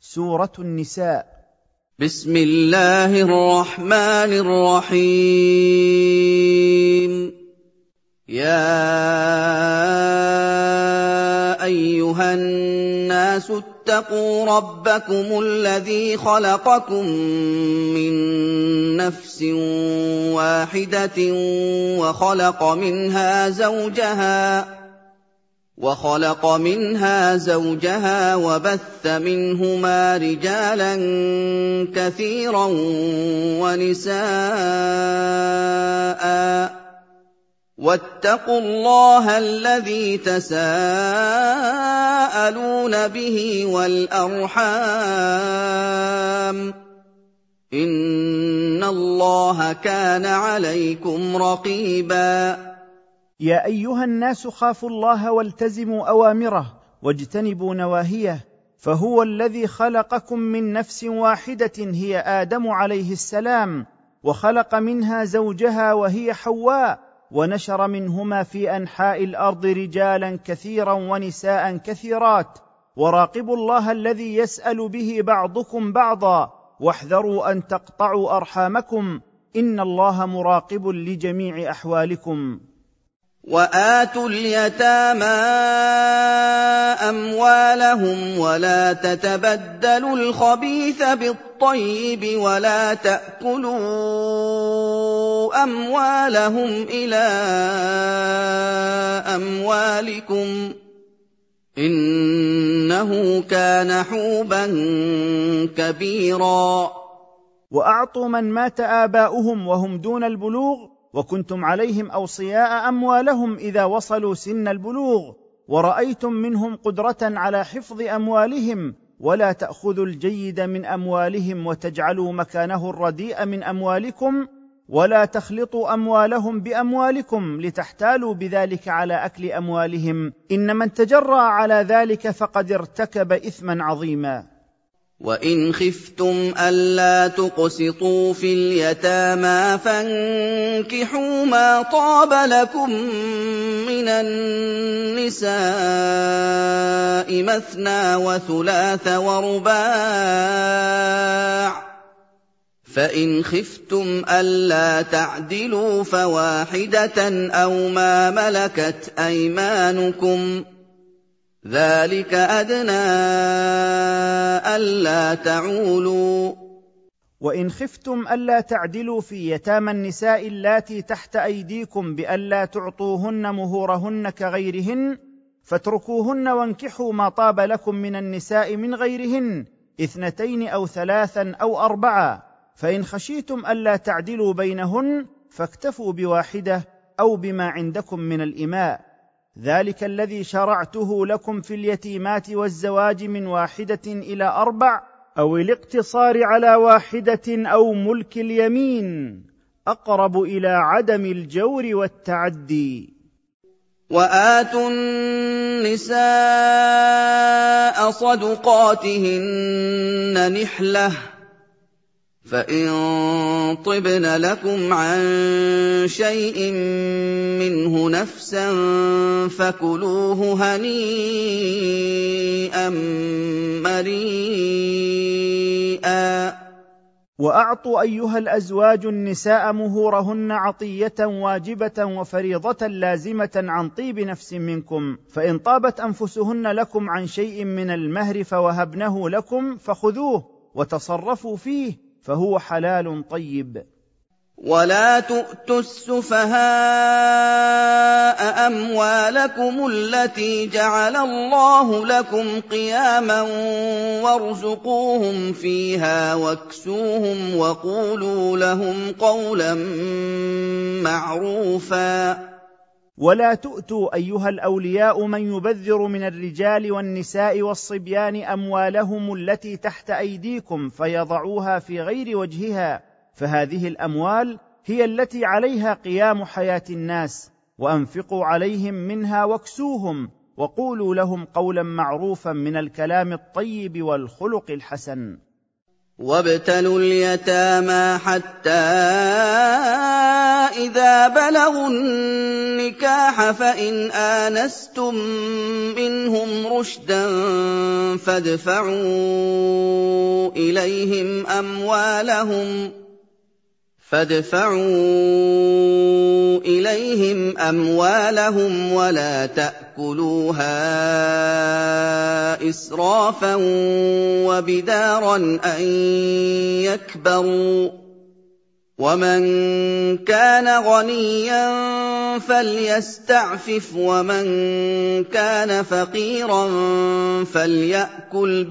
سورة النساء. بسم الله الرحمن الرحيم. يا أيها الناس اتقوا ربكم الذي خلقكم من نفس واحدة وخلق منها زوجها وبث منهما رجالا كثيرا ونساء، واتقوا الله الذي تساءلون به والأرحام، إن الله كان عليكم رقيبا. يا أيها الناس خافوا الله والتزموا أوامره واجتنبوا نواهيه، فهو الذي خلقكم من نفس واحدة هي آدم عليه السلام، وخلق منها زوجها وهي حواء، ونشر منهما في أنحاء الأرض رجالا كثيرا ونساء كثيرات. وراقبوا الله الذي يسأل به بعضكم بعضا، واحذروا أن تقطعوا أرحامكم، إن الله مراقب لجميع أحوالكم. وآتوا اليتامى أموالهم ولا تتبدلوا الخبيث بالطيب ولا تأكلوا أموالهم إلى أموالكم، إنه كان حوبا كبيرا. وأعطوا من مات آباؤهم وهم دون البلوغ وكنتم عليهم أوصياء أموالهم إذا وصلوا سن البلوغ، ورأيتم منهم قدرة على حفظ أموالهم، ولا تأخذوا الجيد من أموالهم وتجعلوا مكانه الرديء من أموالكم، ولا تخلطوا أموالهم بأموالكم لتحتالوا بذلك على أكل أموالهم، إن من تجرأ على ذلك فقد ارتكب إثما عظيما. وإن خفتم ألا تقسطوا في اليتامى فانكحوا ما طاب لكم من النساء مثنى وثلاث ورباع، فإن خفتم ألا تعدلوا فواحدة أو ما ملكت أيمانكم، ذلك أدنى ألا تعولوا. وإن خفتم ألا تعدلوا في يتامى النساء اللاتي تحت أيديكم بألا تعطوهن مهورهن كغيرهن، فاتركوهن وانكحوا ما طاب لكم من النساء من غيرهن 2 أو 3 أو 4، فإن خشيتم ألا تعدلوا بينهن فاكتفوا بواحدة أو بما عندكم من الإماء، ذلك الذي شرعته لكم في اليتيمات والزواج من 1 إلى 4، أو الاقتصار على 1 أو ملك اليمين، أقرب إلى عدم الجور والتعدي. وآتوا النساء صدقاتهن نحلة، فإن طبن لكم عن شيء منه نفسا فكلوه هنيئا مريئا. وأعطوا أيها الأزواج النساء مهورهن عطية واجبة وفريضة لازمة عن طيب نفس منكم، فإن طابت أنفسهن لكم عن شيء من المهر فوهبنه لكم فخذوه وتصرفوا فيه، فهو حلال طيب. ولا تؤتوا السفهاء أموالكم التي جعل الله لكم قياما وارزقوهم فيها واكسوهم وقولوا لهم قولا معروفا. ولا تؤتوا أيها الأولياء من يبذر من الرجال والنساء والصبيان أموالهم التي تحت أيديكم فيضعوها في غير وجهها، فهذه الأموال هي التي عليها قيام حياة الناس، وأنفقوا عليهم منها واكسوهم وقولوا لهم قولا معروفا من الكلام الطيب والخلق الحسن. وابتلوا اليتامى حتى إذا بلغوا النكاح فإن آنستم منهم رشدا فادفعوا إليهم أموالهم ولا تأكلوها إسرافا وبدارا أن يكبروا ۚ ومن كان غنيا فليستعفف ومن كان فقيرا فليأكل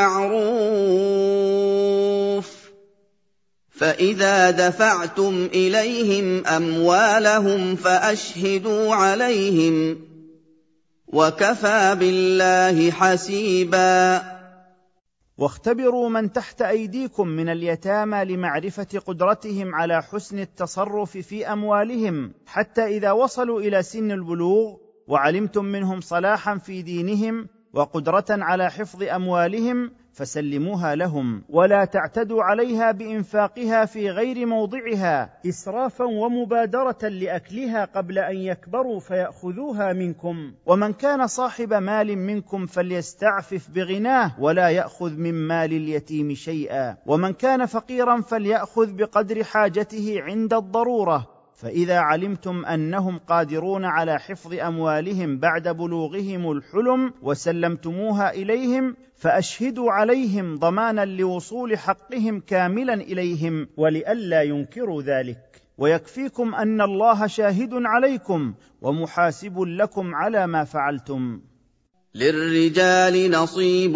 بالمعروف ۚ فإذا دفعتم إليهم أموالهم فأشهدوا عليهم ۚ وكفى بالله حسيبا. واختبروا من تحت أيديكم من اليتامى لمعرفة قدرتهم على حسن التصرف في أموالهم، حتى إذا وصلوا إلى سن البلوغ وعلمتم منهم صلاحا في دينهم وقدرة على حفظ أموالهم فسلموها لهم، ولا تعتدوا عليها بإنفاقها في غير موضعها إسرافا ومبادرة لأكلها قبل أن يكبروا فيأخذوها منكم. ومن كان صاحب مال منكم فليستعفف بغناه ولا يأخذ من مال اليتيم شيئا، ومن كان فقيرا فليأخذ بقدر حاجته عند الضرورة. فإذا علمتم أنهم قادرون على حفظ أموالهم بعد بلوغهم الحلم وسلمتموها إليهم فأشهدوا عليهم ضمانا لوصول حقهم كاملا إليهم ولئلا ينكروا ذلك، ويكفيكم أن الله شاهد عليكم ومحاسب لكم على ما فعلتم. للرجال نصيب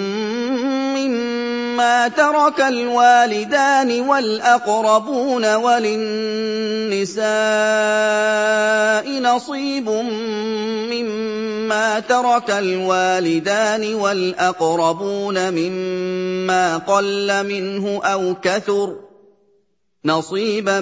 مما ترك الوالدان والأقربون وللنساء نصيب مما ترك الوالدان والأقربون مما قل منه أو كثر نصيبا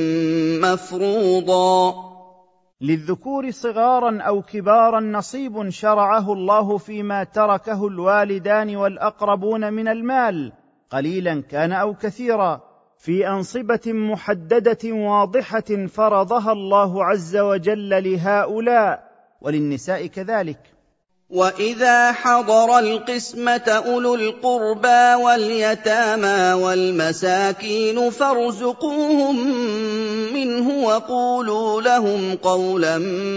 مفروضا. للذكور صغارا أو كبارا نصيب شرعه الله فيما تركه الوالدان والأقربون من المال، قليلا كان أو كثيرا، في أنصبة محددة واضحة فرضها الله عز وجل لهؤلاء، وللنساء كذلك. وإذا حضر القسمة أولو القربى واليتامى والمساكين فارزقوهم منه وقولوا لهم قولا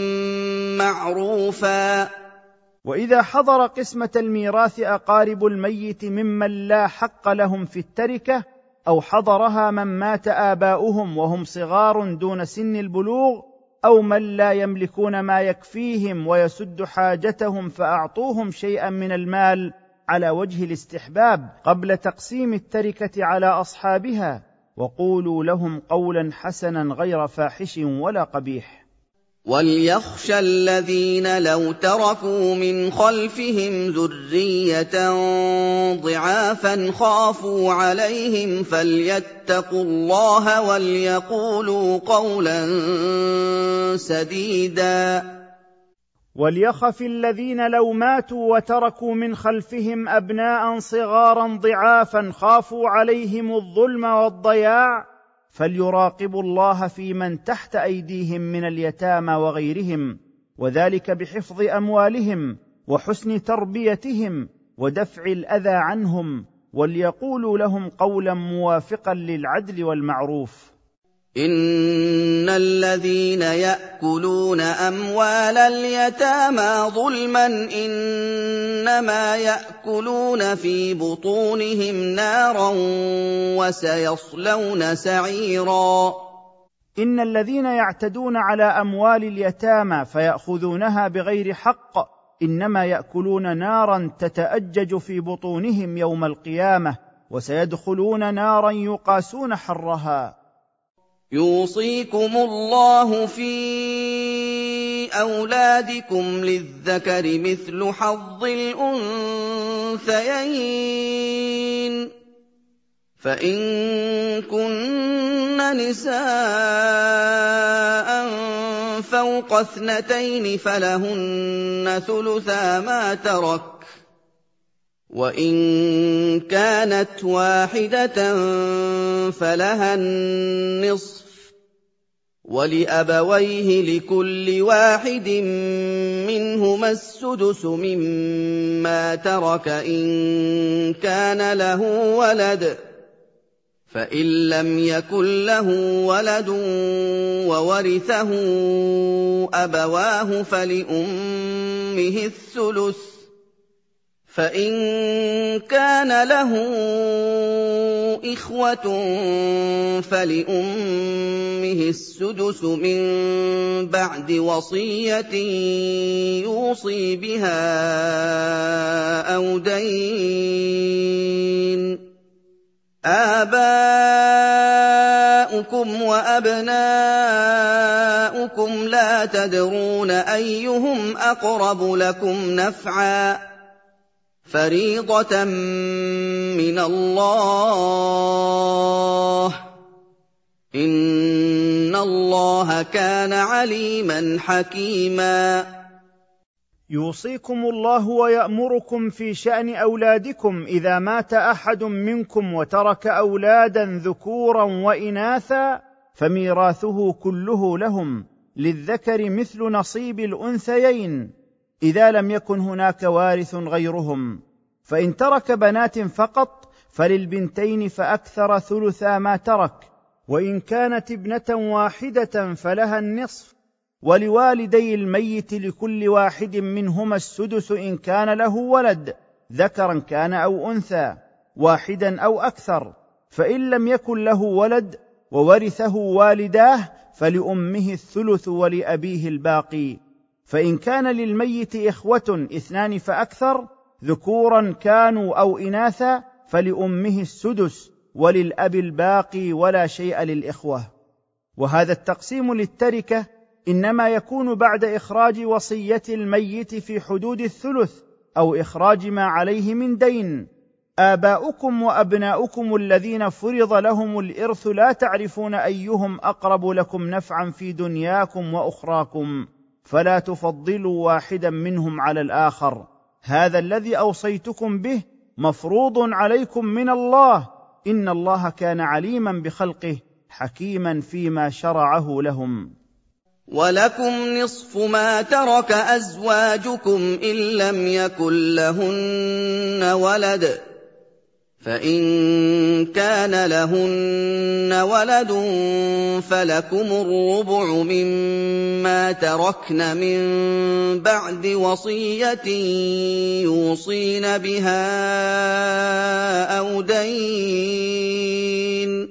معروفا. وإذا حضر قسمة الميراث أقارب الميت ممن لا حق لهم في التركة، أو حضرها من مات آباؤهم وهم صغار دون سن البلوغ، أو من لا يملكون ما يكفيهم ويسد حاجتهم، فأعطوهم شيئا من المال على وجه الاستحباب قبل تقسيم التركة على أصحابها، وقولوا لهم قولا حسنا غير فاحش ولا قبيح. وَلْيَخْشَ الَّذِينَ لَوْ تَرَكُوا مِنْ خَلْفِهِمْ ذُرِّيَّةً ضِعَافًا خَافُوا عَلَيْهِمْ فَلْيَتَّقُوا اللَّهَ وَلْيَقُولُوا قَوْلًا سَدِيدًا. وليخف الذين لو ماتوا وتركوا من خلفهم أبناء صغارا ضعافا خافوا عليهم الظلم والضياع، فليراقبوا الله في من تحت أيديهم من اليتامى وغيرهم، وذلك بحفظ أموالهم وحسن تربيتهم ودفع الأذى عنهم، وليقولوا لهم قولا موافقا للعدل والمعروف. إن الذين يأكلون أموال اليتامى ظلما إنما يأكلون في بطونهم نارا وسيصلون سعيرا. إن الذين يعتدون على أموال اليتامى فيأخذونها بغير حق إنما يأكلون نارا تتأجج في بطونهم يوم القيامة، وسيدخلون نارا يقاسون حرها. يوصيكم الله في أولادكم للذكر مثل حظ الأنثيين، فإن كن نساء فوق 2 فلهن ثلثا ما ترك، وَإِن كَانَتْ وَاحِدَةً فَلَهَا النِّصْفُ وَلِأَبَوَيْهِ لِكُلِّ واحد مِّنْهُمَا السُّدُسُ مِمَّا تَرَكَ إِن كَانَ لَهُ وَلَدٌ فَإِن لَّمْ يَكُن لَّهُ وَلَدٌ وَوَرِثَهُ أَبَوَاهُ فَلِأُمِّهِ الثُّلُثُ فَإِن كَانَ لَهُ إِخْوَةٌ فَلِأُمِّهِ السُّدُسُ مِن بَعْدِ وَصِيَّةٍ يُوصِي بِهَا أَوْ دَيْنٍ ۗ آبَاؤُكُمْ وَأَبْنَاؤُكُمْ لَا تَدْرُونَ أَيُّهُمْ أَقْرَبُ لَكُمْ نَفْعًا ۚ فَرِيضَةً مِّنَ اللَّهِ ۗ إِنَّ اللَّهَ كَانَ عَلِيمًا حَكِيمًا. يوصيكم الله ويأمركم في شأن أولادكم إذا مات أحد منكم وترك أولادا ذكورا وإناثا فميراثه كله لهم للذكر مثل نصيب الأنثيين إذا لم يكن هناك وارث غيرهم، فإن ترك بنات فقط فللبنتين فأكثر ثلثا ما ترك، وإن كانت ابنة واحدة فلها النصف، ولوالدي الميت لكل واحد منهما السدس إن كان له ولد ذكرا كان أو أنثى واحدا أو أكثر، فإن لم يكن له ولد وورثه والداه فلأمه الثلث ولأبيه الباقي. فإن كان للميت إخوة 2 فأكثر ذكورا كانوا أو إناثا فلأمه السدس وللأب الباقي ولا شيء للإخوة. وهذا التقسيم للتركة إنما يكون بعد إخراج وصية الميت في حدود الثلث أو إخراج ما عليه من دين. آباؤكم وأبناؤكم الذين فرض لهم الإرث لا تعرفون أيهم أقرب لكم نفعا في دنياكم وأخراكم، فلا تفضلوا واحدا منهم على الآخر، هذا الذي أوصيتكم به مفروض عليكم من الله، إن الله كان عليما بخلقه حكيما فيما شرعه لهم. وَلَكُمْ نِصْفُ مَا تَرَكَ أَزْوَاجُكُمْ إِن لَّمْ يَكُن لَّهُنَّ وَلَدٌ، فَإِن كَانَ لَهُنَّ وَلَدٌ فَلَكُمُ الرُّبُعُ مِمَّا تَرَكْنَ مِن بَعْدِ وَصِيَّةٍ يُوصِينَ بِهَا أَوْ دَيْنٍ ۗ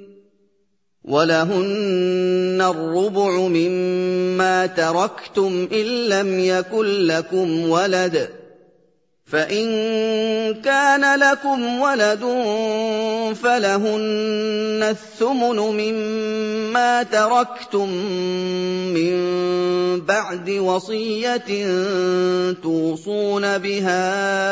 وَلَهُنَّ الرُّبُعُ مِمَّا تَرَكْتُمْ إِن لَّمْ يَكُن لَّكُمْ وَلَدٌ، فَإِن كَانَ لَكُمْ وَلَدٌ فَلَهُنَّ الثُّمُنُ مِمَّا تَرَكْتُم مِّن بَعْدِ وَصِيَّةٍ تُوصُونَ بِهَا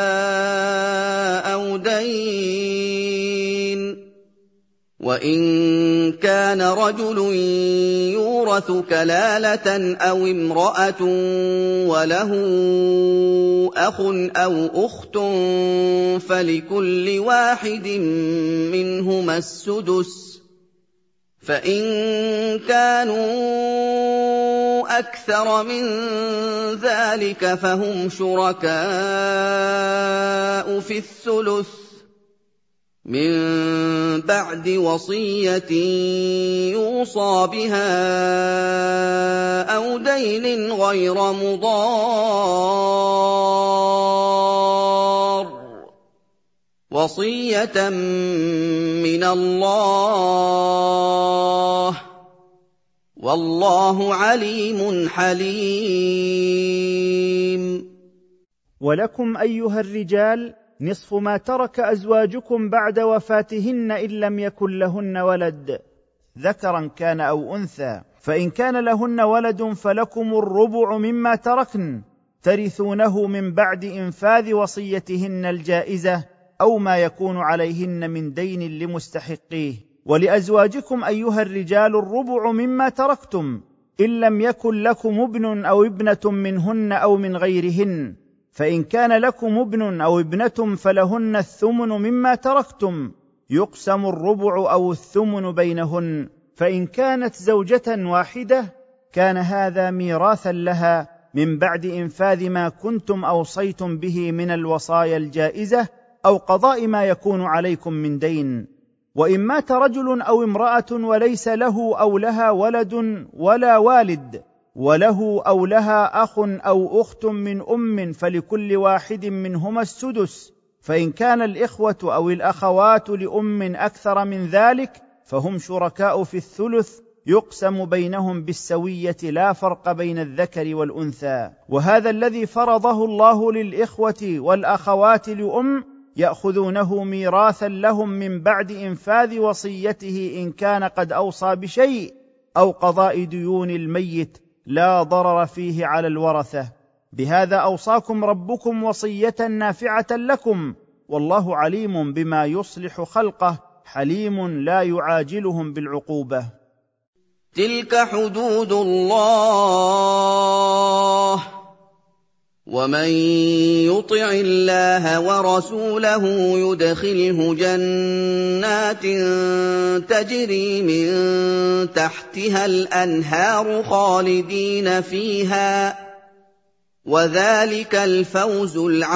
أَوْ دَيْنٍ ۗ وَإِن كَانَ رَجُلٌ يُورَثُ كَلَالَةً أَوِ امْرَأَةٌ وَلَهُ أَخٌ أَوْ أُخْتٌ فَلِكُلِّ واحد مِّنْهُمَا السُّدُسُ، فَإِن كَانُوا أَكْثَرَ مِن ذَٰلِكَ فَهُمْ شُرَكَاءُ في الثُّلُثِ مِن بَعْدِ وَصِيَّةٍ يُوصَىٰ بِهَا أَوْ دَيْنٍ غَيْرَ مُضَارٍّ ۚ وَصِيَّةً مِّنَ اللَّهِ ۗ وَاللَّهُ عَلِيمٌ حَلِيمٌ. ولكم أيها الرجال نصف ما ترك أزواجكم بعد وفاتهن إن لم يكن لهن ولد ذكرا كان أو أنثى، فإن كان لهن ولد فلكم الربع مما تركن ترثونه من بعد إنفاذ وصيتهن الجائزة أو ما يكون عليهن من دين لمستحقيه. ولأزواجكم أيها الرجال الربع مما تركتم إن لم يكن لكم ابن أو ابنة منهن أو من غيرهن، فإن كان لكم ابن أو ابنة فلهن الثمن مما تركتم، يقسم الربع أو الثمن بينهن، فإن كانت زوجة واحدة كان هذا ميراثا لها من بعد إنفاذ ما كنتم أوصيتم به من الوصايا الجائزة أو قضاء ما يكون عليكم من دين. وإن مات رجل أو امرأة وليس له أو لها ولد ولا والد، وله أو لها أخ أو أخت من أم، فلكل واحد منهما السدس، فإن كان الإخوة أو الأخوات لأم أكثر من ذلك فهم شركاء في الثلث، يقسم بينهم بالسوية لا فرق بين الذكر والأنثى. وهذا الذي فرضه الله للإخوة والأخوات لأم يأخذونه ميراثا لهم من بعد إنفاذ وصيته إن كان قد أوصى بشيء أو قضاء ديون الميت لا ضرر فيه على الورثة. بهذا أوصاكم ربكم وصية نافعة لكم، والله عليم بما يصلح خلقه، حليم لا يعاجلهم بالعقوبة. تلك حدود الله، ومن يطع الله ورسوله يدخله جنات تجري من تحتها الأنهار خالدين فيها، وذلك الفوز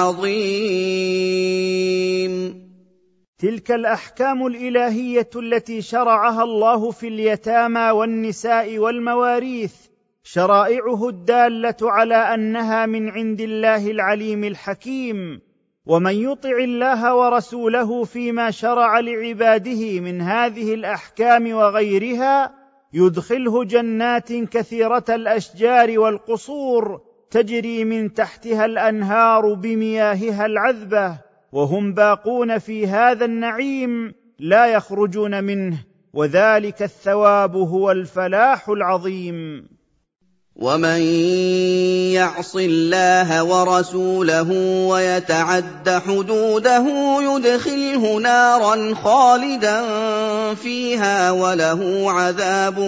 العظيم. تلك الأحكام الإلهية التي شرعها الله في اليتامى والنساء والمواريث، شرائعه الدالة على أنها من عند الله العليم الحكيم. ومن يطع الله ورسوله فيما شرع لعباده من هذه الأحكام وغيرها يدخله جنات كثيرة الأشجار والقصور تجري من تحتها الأنهار بمياهها العذبة، وهم باقون في هذا النعيم لا يخرجون منه، وذلك الثواب هو الفلاح العظيم. ومن يعص الله ورسوله ويتعد حدوده يدخله نارا خالدا فيها وله عذاب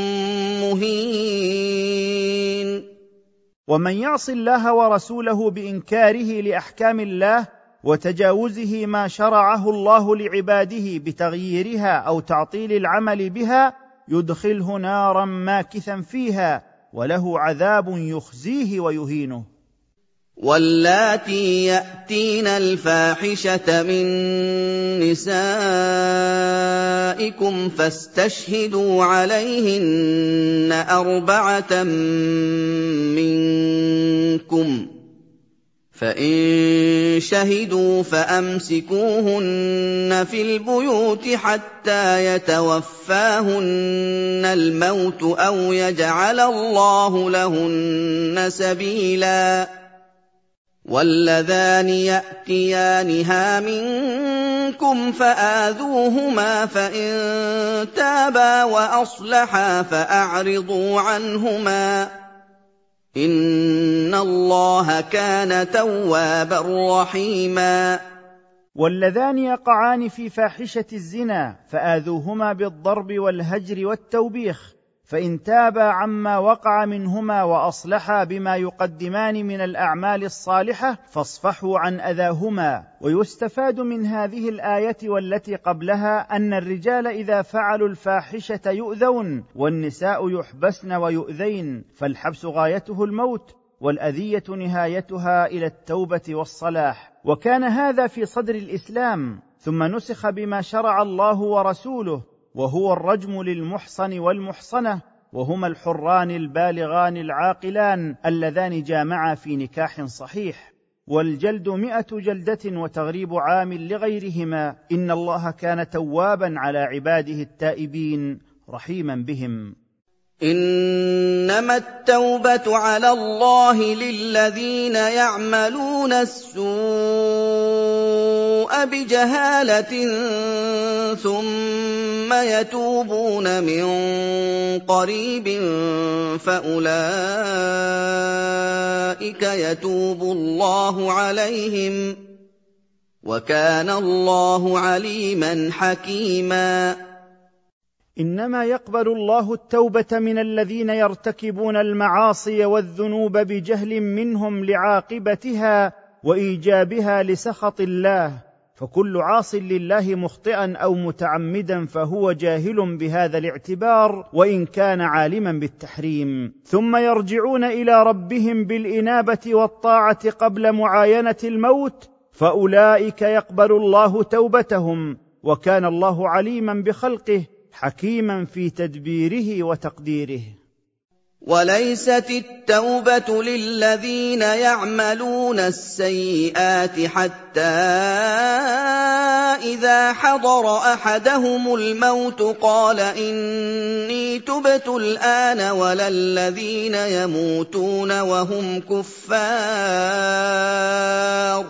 مهين. ومن يعص الله ورسوله بإنكاره لأحكام الله وتجاوزه ما شرعه الله لعباده بتغييرها أو تعطيل العمل بها يدخله نارا ماكثا فيها وله عذاب يخزيه ويهينه. واللاتي يأتين الفاحشة من نسائكم فاستشهدوا عليهن 4 منكم، فإن شهدوا فأمسكوهن في البيوت حتى يتوفاهن الموت أو يجعل الله لهن سبيلا. واللذان يأتيانها منكم فآذوهما، فإن تابا وأصلحا فأعرضوا عنهما، إن الله كان توابا رحيما. واللذان يقعان في فاحشة الزنا فآذوهما بالضرب والهجر والتوبيخ، فإن تابا عما وقع منهما وأصلحا بما يقدمان من الأعمال الصالحة فاصفحوا عن أذاهما. ويستفاد من هذه الآية والتي قبلها أن الرجال إذا فعلوا الفاحشة يؤذون، والنساء يحبسن ويؤذين، فالحبس غايته الموت، والأذية نهايتها إلى التوبة والصلاح. وكان هذا في صدر الإسلام، ثم نسخ بما شرع الله ورسوله، وهو الرجم للمحصن والمحصنة، وهما الحران البالغان العاقلان اللذان جامعا في نكاح صحيح، والجلد 100 جلدة وتغريب عام لغيرهما. إن الله كان توابا على عباده التائبين رحيما بهم. إنما التوبة على الله للذين يعملون السوء بجهالة ثم يتوبون من قريب فأولئك يتوب الله عليهم، وكان الله عليما حكيما. إنما يقبل الله التوبة من الذين يرتكبون المعاصي والذنوب بجهل منهم لعاقبتها وايجابها لسخط الله، فكل عاص لله مخطئا او متعمدا فهو جاهل بهذا الاعتبار وان كان عالما بالتحريم، ثم يرجعون الى ربهم بالانابه والطاعه قبل معاينه الموت، فاولئك يقبل الله توبتهم، وكان الله عليما بخلقه حكيما في تدبيره وتقديره. وليست التوبة للذين يعملون السيئات حتى إذا حضر أحدهم الموت قال إني تبت الآن، ولا الذين يموتون وهم كفار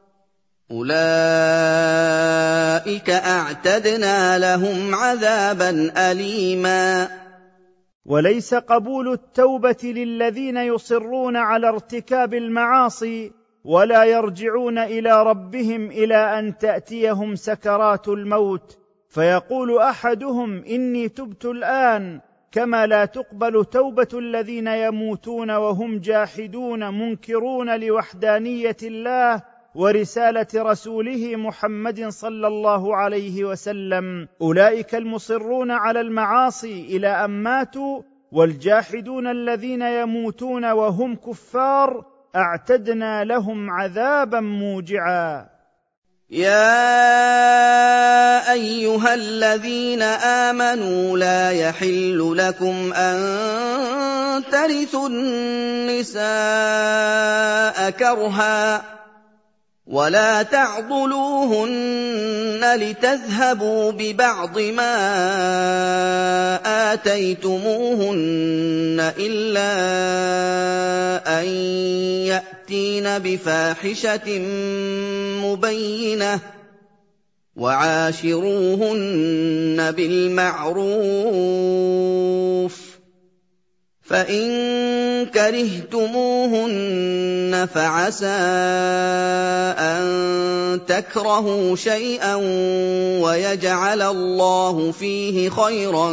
أولئك أعتدنا لهم عذابا أليما. وليس قبول التوبة للذين يصرون على ارتكاب المعاصي ولا يرجعون إلى ربهم إلى أن تأتيهم سكرات الموت فيقول أحدهم إني تبت الآن، كما لا تقبل توبة الذين يموتون وهم جاحدون منكرون لوحدانية الله ورسالة رسوله محمد صلى الله عليه وسلم. أولئك المصرون على المعاصي إلى أن ماتوا، والجاحدون الذين يموتون وهم كفار أعتدنا لهم عذابا موجعا. يا أيها الذين آمنوا لا يحل لكم أن ترثوا النساء كرها ولا تعضلوهن لتذهبوا ببعض ما آتيتموهن إلا أن يأتين بفاحشة مبينة وعاشروهن بالمعروف، فإن كرهتموهن فعسى أن تكرهوا شيئا ويجعل الله فيه خيرا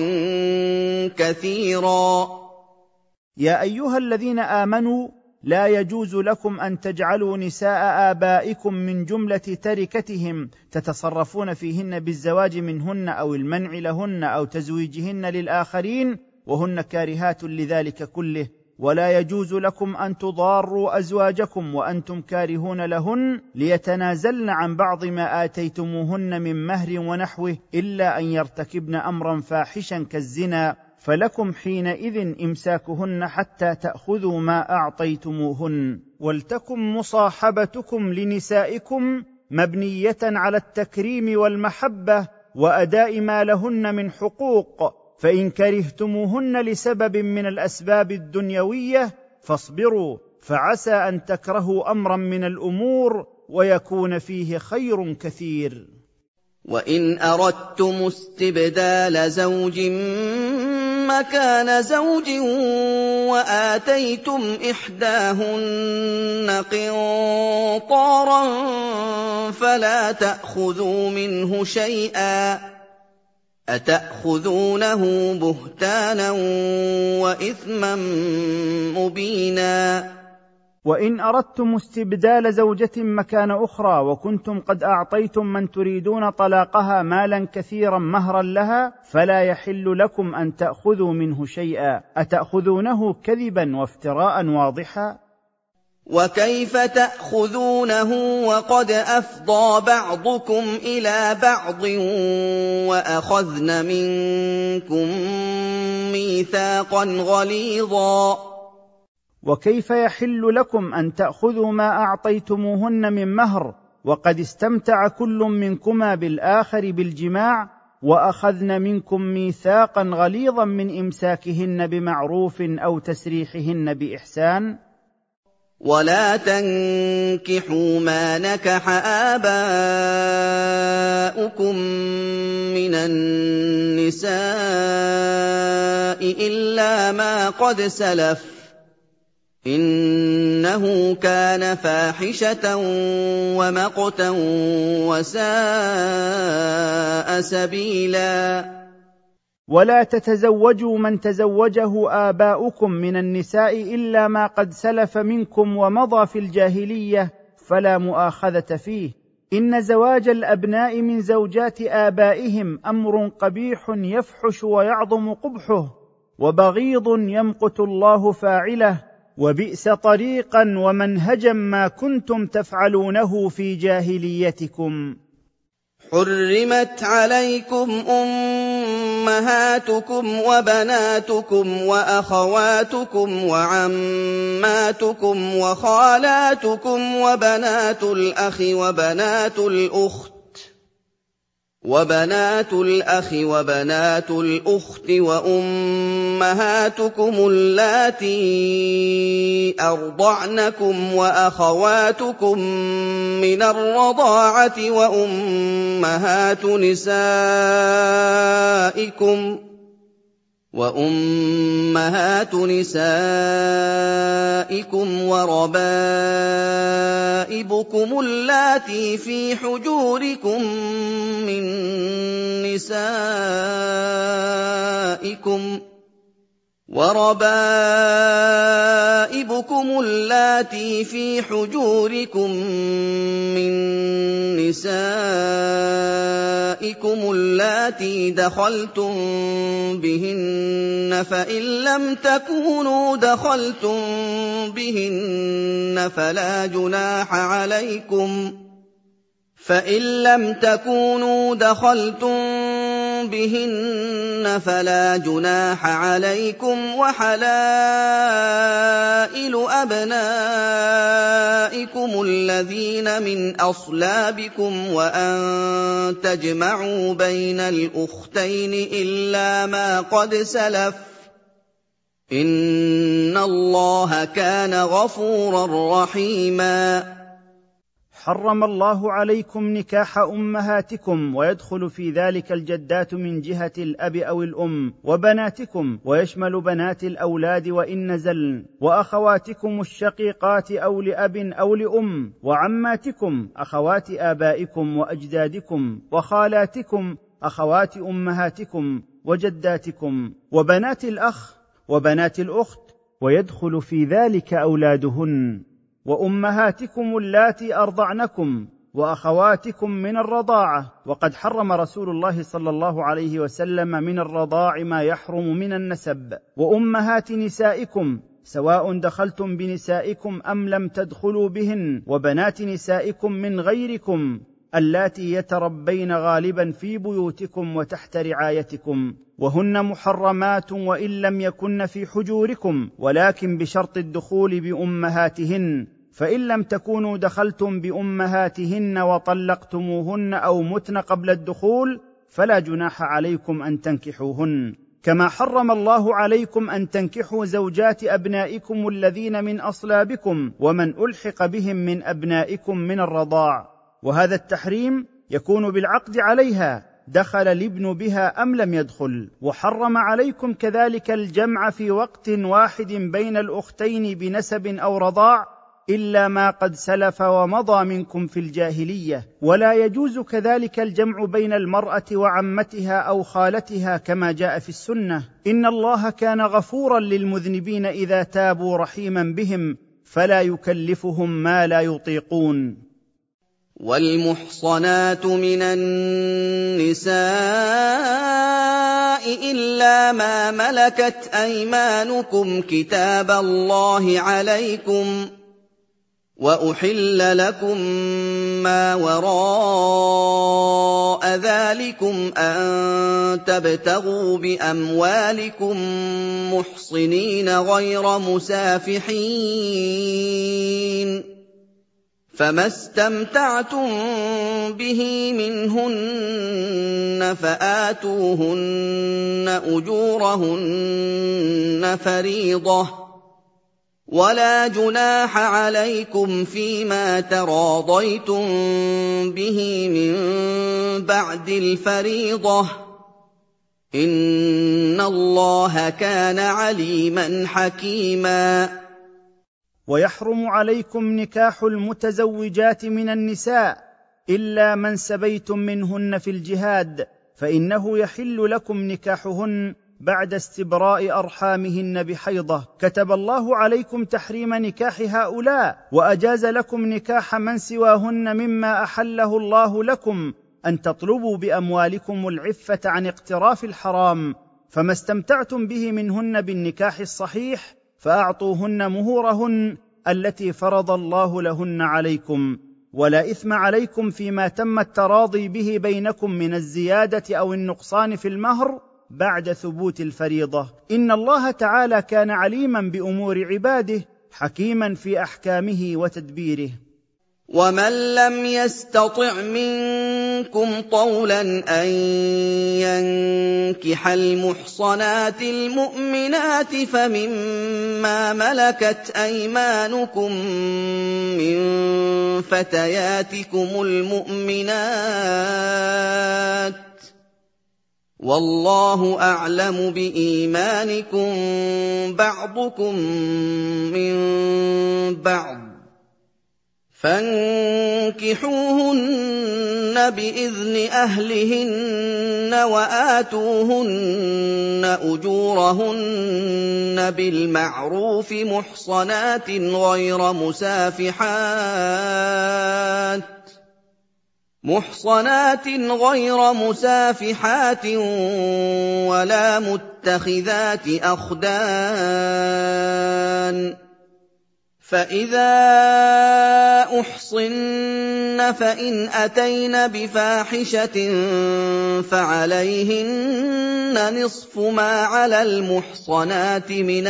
كثيرا. يا أيها الذين آمنوا لا يجوز لكم أن تجعلوا نساء آبائكم من جملة تركتهم تتصرفون فيهن بالزواج منهن أو المنع لهن أو تزويجهن للآخرين وهن كارهات لذلك كله، ولا يجوز لكم أن تضاروا أزواجكم وأنتم كارهون لهن ليتنازلن عن بعض ما آتيتموهن من مهر ونحوه إلا أن يرتكبن أمرا فاحشا كالزنا، فلكم حينئذ إمساكهن حتى تأخذوا ما أعطيتموهن. ولتكن مصاحبتكم لنسائكم مبنية على التكريم والمحبة وأداء ما لهن من حقوق، فإن كرهتموهن لسبب من الأسباب الدنيوية فاصبروا، فعسى أن تكرهوا أمرا من الأمور ويكون فيه خير كثير. وإن أردتم استبدال زوج مكان زوج وآتيتم إحداهن قنطارا فلا تأخذوا منه شيئا، أتأخذونه بهتانا وإثما مبينا. وإن أردتم استبدال زوجة مكان أخرى وكنتم قد أعطيتم من تريدون طلاقها مالا كثيرا مهرا لها فلا يحل لكم أن تأخذوا منه شيئا، أتأخذونه كذبا وافتراء واضحا؟ وكيف تأخذونه وقد أفضى بعضكم إلى بعض وأخذن منكم ميثاقا غليظا؟ وكيف يحل لكم أن تأخذوا ما أعطيتموهن من مهر وقد استمتع كل منكما بالآخر بالجماع وأخذن منكم ميثاقا غليظا من إمساكهن بمعروف أو تسريحهن بإحسان؟ ولا تنكحوا ما نكح آباؤكم من النساء إلا ما قد سلف إنه كان فاحشة ومقتا وساء سبيلا. ولا تتزوجوا من تزوجه آباؤكم من النساء إلا ما قد سلف منكم ومضى في الجاهلية، فلا مؤاخذة فيه. إن زواج الأبناء من زوجات آبائهم أمر قبيح يفحش ويعظم قبحه، وبغيض يمقت الله فاعله، وبئس طريقا ومنهجا ما كنتم تفعلونه في جاهليتكم. حرمت عليكم أمهاتكم وبناتكم وأخواتكم وعماتكم وخالاتكم وبنات الأخ وبنات الأخت وأمهاتكم اللاتي أرضعنكم وأخواتكم من الرضاعة وأمهات نسائكم وربائبكم اللاتي في حجوركم من نسائكم اللاتي دخلتم بهن، فإن لم تكونوا دخلتم بهن فلا جناح عليكم، وحلائل أبنائكم الذين من أصلابكم وأن تجمعوا بين الأختين إلا ما قد سلف، إن الله كان غفورا رحيما. حرم الله عليكم نكاح أمهاتكم، ويدخل في ذلك الجدات من جهة الأب أو الأم، وبناتكم، ويشمل بنات الأولاد وإن نزلن، وأخواتكم الشقيقات أو لأب أو لأم، وعماتكم أخوات آبائكم وأجدادكم، وخالاتكم أخوات أمهاتكم وجداتكم، وبنات الأخ وبنات الأخت، ويدخل في ذلك أولادهن، وأمهاتكم اللاتي أرضعنكم، وأخواتكم من الرضاعة. وقد حرم رسول الله صلى الله عليه وسلم من الرضاع ما يحرم من النسب. وأمهات نسائكم سواء دخلتم بنسائكم أم لم تدخلوا بهن، وبنات نسائكم من غيركم اللاتي يتربين غالبا في بيوتكم وتحت رعايتكم، وهن محرمات وإن لم يكن في حجوركم، ولكن بشرط الدخول بأمهاتهن. فإن لم تكونوا دخلتم بأمهاتهن وطلقتموهن أو متن قبل الدخول فلا جناح عليكم أن تنكحوهن. كما حرم الله عليكم أن تنكحوا زوجات أبنائكم الذين من أصلابكم ومن ألحق بهم من أبنائكم من الرضاع، وهذا التحريم يكون بالعقد عليها، دخل الابن بها أم لم يدخل. وحرم عليكم كذلك الجمع في وقت واحد بين الأختين بنسب أو رضاع إلا ما قد سلف ومضى منكم في الجاهلية، ولا يجوز كذلك الجمع بين المرأة وعمتها أو خالتها كما جاء في السنة. إن الله كان غفورا للمذنبين إذا تابوا رحيما بهم، فلا يكلفهم ما لا يطيقون. والمحصنات من النساء إلا ما ملكت أيمانكم كتاب الله عليكم، وأحل لكم ما وراء ذلكم أن تبتغوا بأموالكم محصنين غير مسافحين، فما استمتعتم به منهن فآتوهن أجورهن فريضة، ولا جناح عليكم فيما تراضيتم به من بعد الفريضة، إن الله كان عليما حكيما. ويحرم عليكم نكاح المتزوجات من النساء إلا من سبيتم منهن في الجهاد، فإنه يحل لكم نكاحهن بعد استبراء أرحامهن بحيضة. كتب الله عليكم تحريم نكاح هؤلاء، وأجاز لكم نكاح من سواهن مما أحله الله لكم، أن تطلبوا بأموالكم العفة عن اقتراف الحرام. فما استمتعتم به منهن بالنكاح الصحيح فأعطوهن مهورهن التي فرض الله لهن عليكم، ولا إثم عليكم فيما تم التراضي به بينكم من الزيادة أو النقصان في المهر بعد ثبوت الفريضة. إن الله تعالى كان عليما بأمور عباده، حكيما في أحكامه وتدبيره. ومن لم يستطع منكم طولا أن ينكح المحصنات المؤمنات فمما ملكت أيمانكم من فتياتكم المؤمنات، والله أعلم بإيمانكم بعضكم من بعض، فانكحوهن بإذن أهلهن وآتوهن أجورهن بالمعروف محصنات غير مسافحات ولا متخذات أخدان. فإذا أحصن فإن أتين بفاحشة فعليهن نصف ما على المحصنات من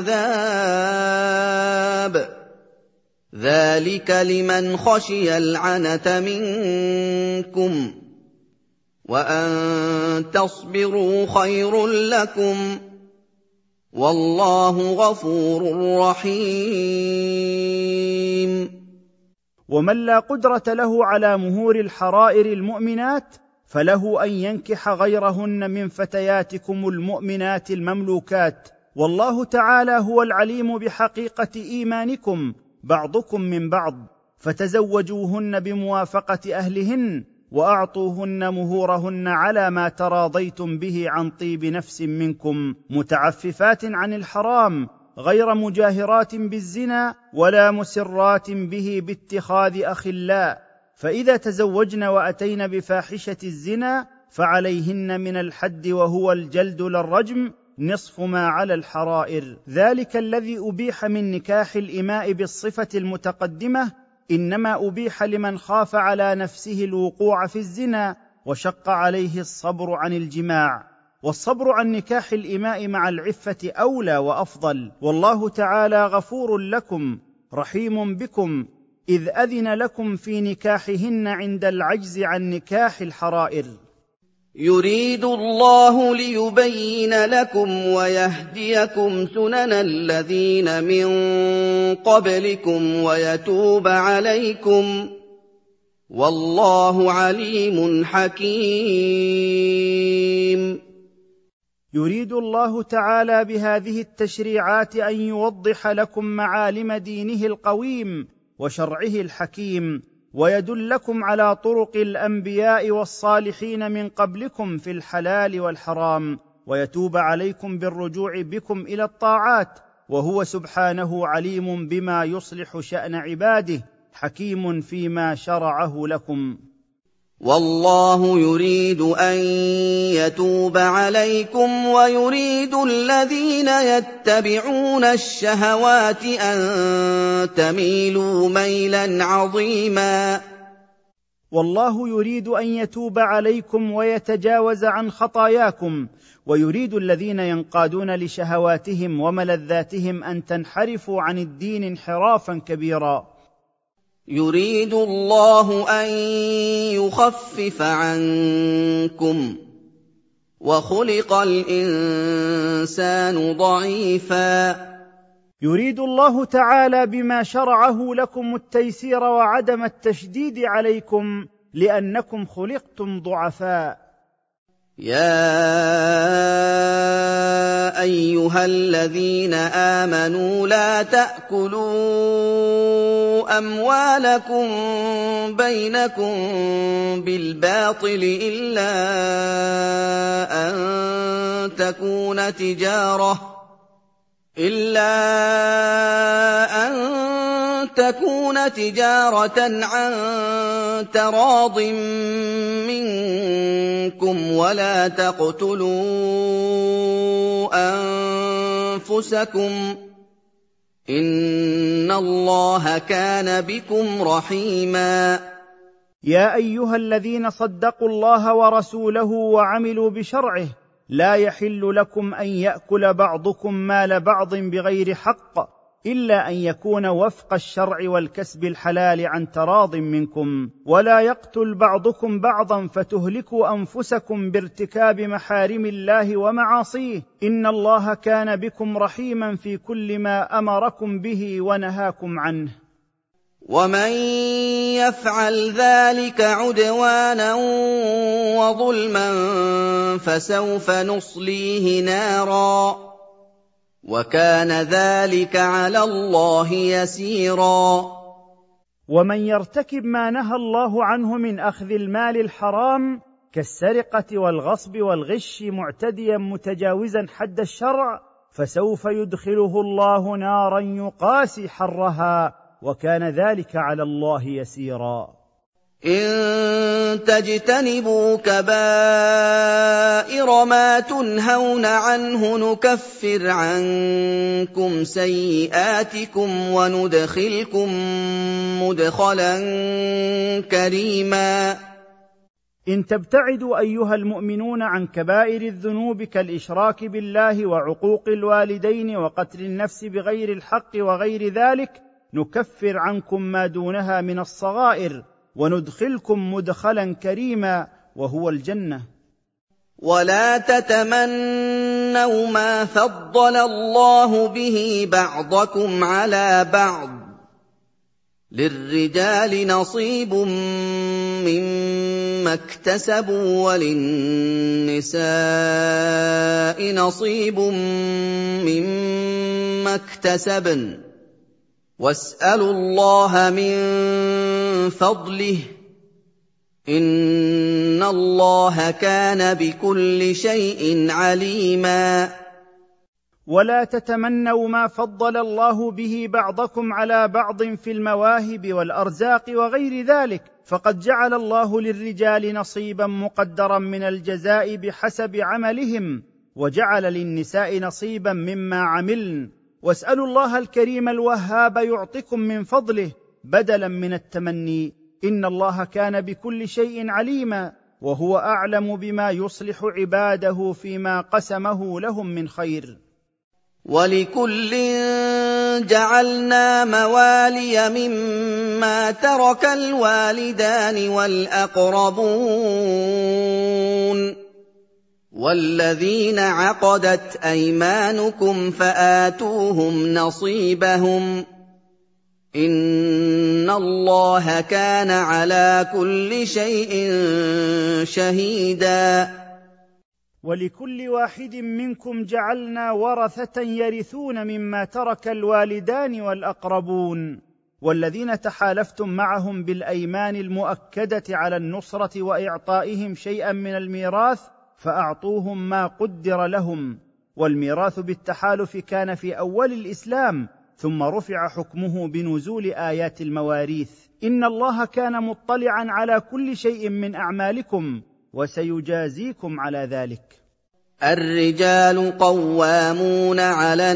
العذاب، ذلك لمن خشي العنة منكم، وأن تصبروا خير لكم، والله غفور رحيم. ومن لا قدرة له على مهور الحرائر المؤمنات فله أن ينكح غيرهن من فتياتكم المؤمنات المملوكات، والله تعالى هو العليم بحقيقة إيمانكم بعضكم من بعض، فتزوجوهن بموافقة أهلهن، وأعطوهن مهورهن على ما تراضيتم به عن طيب نفس منكم، متعففات عن الحرام، غير مجاهرات بالزنا ولا مسرات به باتخاذ أخلاء. فإذا تزوجن وأتين بفاحشة الزنا فعليهن من الحد وهو الجلد للرجم نصف ما على الحرائر. ذلك الذي أبيح من نكاح الإماء بالصفة المتقدمة إنما أبيح لمن خاف على نفسه الوقوع في الزنا وشق عليه الصبر عن الجماع، والصبر عن نكاح الإماء مع العفة أولى وأفضل. والله تعالى غفور لكم رحيم بكم، إذ أذن لكم في نكاحهن عند العجز عن نكاح الحرائر. يريد الله ليبين لكم ويهديكم سنن الذين من قبلكم ويتوب عليكم، والله عليم حكيم. يريد الله تعالى بهذه التشريعات أن يوضح لكم معالم دينه القويم وشرعه الحكيم، ويدلكم على طرق الأنبياء والصالحين من قبلكم في الحلال والحرام، ويتوب عليكم بالرجوع بكم إلى الطاعات، وهو سبحانه عليم بما يصلح شأن عباده، حكيم فيما شرعه لكم. والله يريد أن يتوب عليكم ويريد الذين يتبعون الشهوات أن تميلوا ميلا عظيما. والله يريد أن يتوب عليكم ويتجاوز عن خطاياكم، ويريد الذين ينقادون لشهواتهم وملذاتهم أن تنحرفوا عن الدين انحرافا كبيرا. يريد الله أن يخفف عنكم، وخلق الإنسان ضعيفا. يريد الله تعالى بما شرعه لكم التيسير وعدم التشديد عليكم، لأنكم خلقتم ضعفاء. يا أيها الذين آمنوا لا تأكلوا أموالكم بينكم بالباطل إلا أن تكون تكون تجارة عن تراض منكم ولا تقتلوا أنفسكم إن الله كان بكم رحيما. يا أيها الذين صدقوا الله ورسوله وعملوا بشرعه، لا يحل لكم أن يأكل بعضكم مال بعض بغير حق إلا أن يكون وفق الشرع والكسب الحلال عن تراض منكم، ولا يقتل بعضكم بعضا فتهلكوا أنفسكم بارتكاب محارم الله ومعاصيه، إن الله كان بكم رحيما في كل ما أمركم به ونهاكم عنه. ومن يفعل ذلك عدوانا وظلما فسوف نصليه نارا وكان ذلك على الله يسيرا. ومن يرتكب ما نهى الله عنه من أخذ المال الحرام كالسرقة والغصب والغش معتديا متجاوزا حد الشرع، فسوف يدخله الله نارا يقاسي حرها وكان ذلك على الله يسيرا. إن تجتنبوا كبائر ما تنهون عنه نكفر عنكم سيئاتكم وندخلكم مدخلا كريما. إن تبتعدوا أيها المؤمنون عن كبائر الذنوب كالإشراك بالله وعقوق الوالدين وقتل النفس بغير الحق وغير ذلك، نكفر عنكم ما دونها من الصغائر وندخلكم مدخلا كريما وهو الجنة. ولا تتمنوا ما فضل الله به بعضكم على بعض، للرجال نصيب مما اكتسبوا وللنساء نصيب مما اكتسبن واسألوا الله من فضله إن الله كان بكل شيء عليما. ولا تتمنوا ما فضل الله به بعضكم على بعض في المواهب والأرزاق وغير ذلك، فقد جعل الله للرجال نصيبا مقدرا من الجزاء بحسب عملهم، وجعل للنساء نصيبا مما عملن، واسألوا الله الكريم الوهاب يعطكم من فضله بدلا من التمني، إن الله كان بكل شيء عليما وهو أعلم بما يصلح عباده فيما قسمه لهم من خير. ولكل جعلنا موالي مما ترك الوالدان والأقربون والذين عقدت أيمانكم فآتوهم نصيبهم إن الله كان على كل شيء شهيدا. ولكل واحد منكم جعلنا ورثة يرثون مما ترك الوالدان والأقربون والذين تحالفتم معهم بالأيمان المؤكدة على النصرة وإعطائهم شيئا من الميراث فأعطوهم ما قدر لهم. والميراث بالتحالف كان في أول الإسلام ثم رفع حكمه بنزول آيات المواريث. إن الله كان مطلعا على كل شيء من أعمالكم وسيجازيكم على ذلك. الرجال قوامون على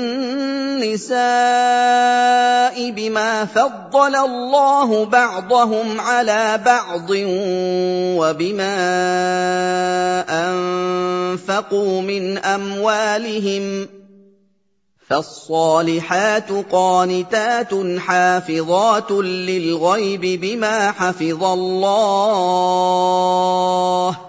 النساء بما فضل الله بعضهم على بعض وبما أنفقوا من أموالهم، فالصالحات قانتات حافظات للغيب بما حفظ الله،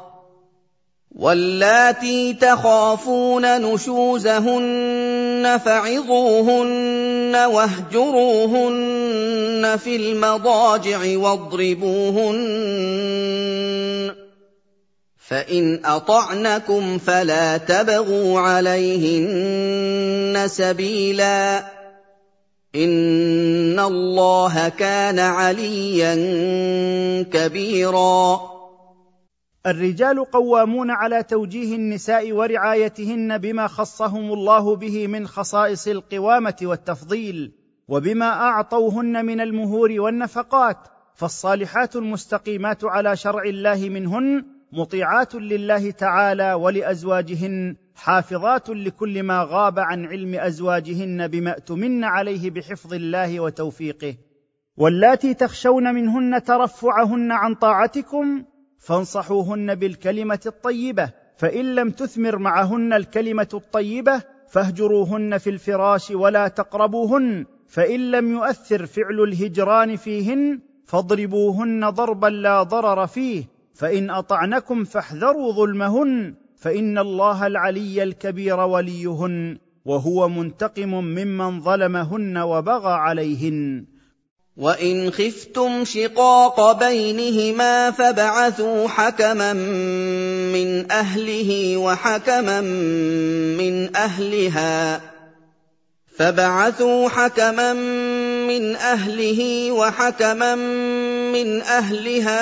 واللاتي تخافون نشوزهن فعظوهن واهجروهن في المضاجع واضربوهن، فإن أطعنكم فلا تبغوا عليهن سبيلا إن الله كان عليا كبيرا. الرجال قوامون على توجيه النساء ورعايتهن بما خصهم الله به من خصائص القوامة والتفضيل، وبما أعطوهن من المهور والنفقات، فالصالحات المستقيمات على شرع الله منهن مطيعات لله تعالى ولأزواجهن، حافظات لكل ما غاب عن علم أزواجهن بما اؤتمن عليه بحفظ الله وتوفيقه. واللاتي تخشون منهن ترفعهن عن طاعتكم فانصحوهن بالكلمة الطيبة، فإن لم تثمر معهن الكلمة الطيبة فاهجروهن في الفراش ولا تقربوهن، فإن لم يؤثر فعل الهجران فيهن فاضربوهن ضربا لا ضرر فيه، فإن أطعنكم فاحذروا ظلمهن، فإن الله العلي الكبير وليهن، وهو منتقم ممن ظلمهن وبغى عليهن. وَإِنْ خِفْتُمْ شِقَاقَ بَيْنِهِمَا فَابْعَثُوا حَكَمًا مِّنْ أَهْلِهِ وَحَكَمًا مِّنْ أَهْلِهَا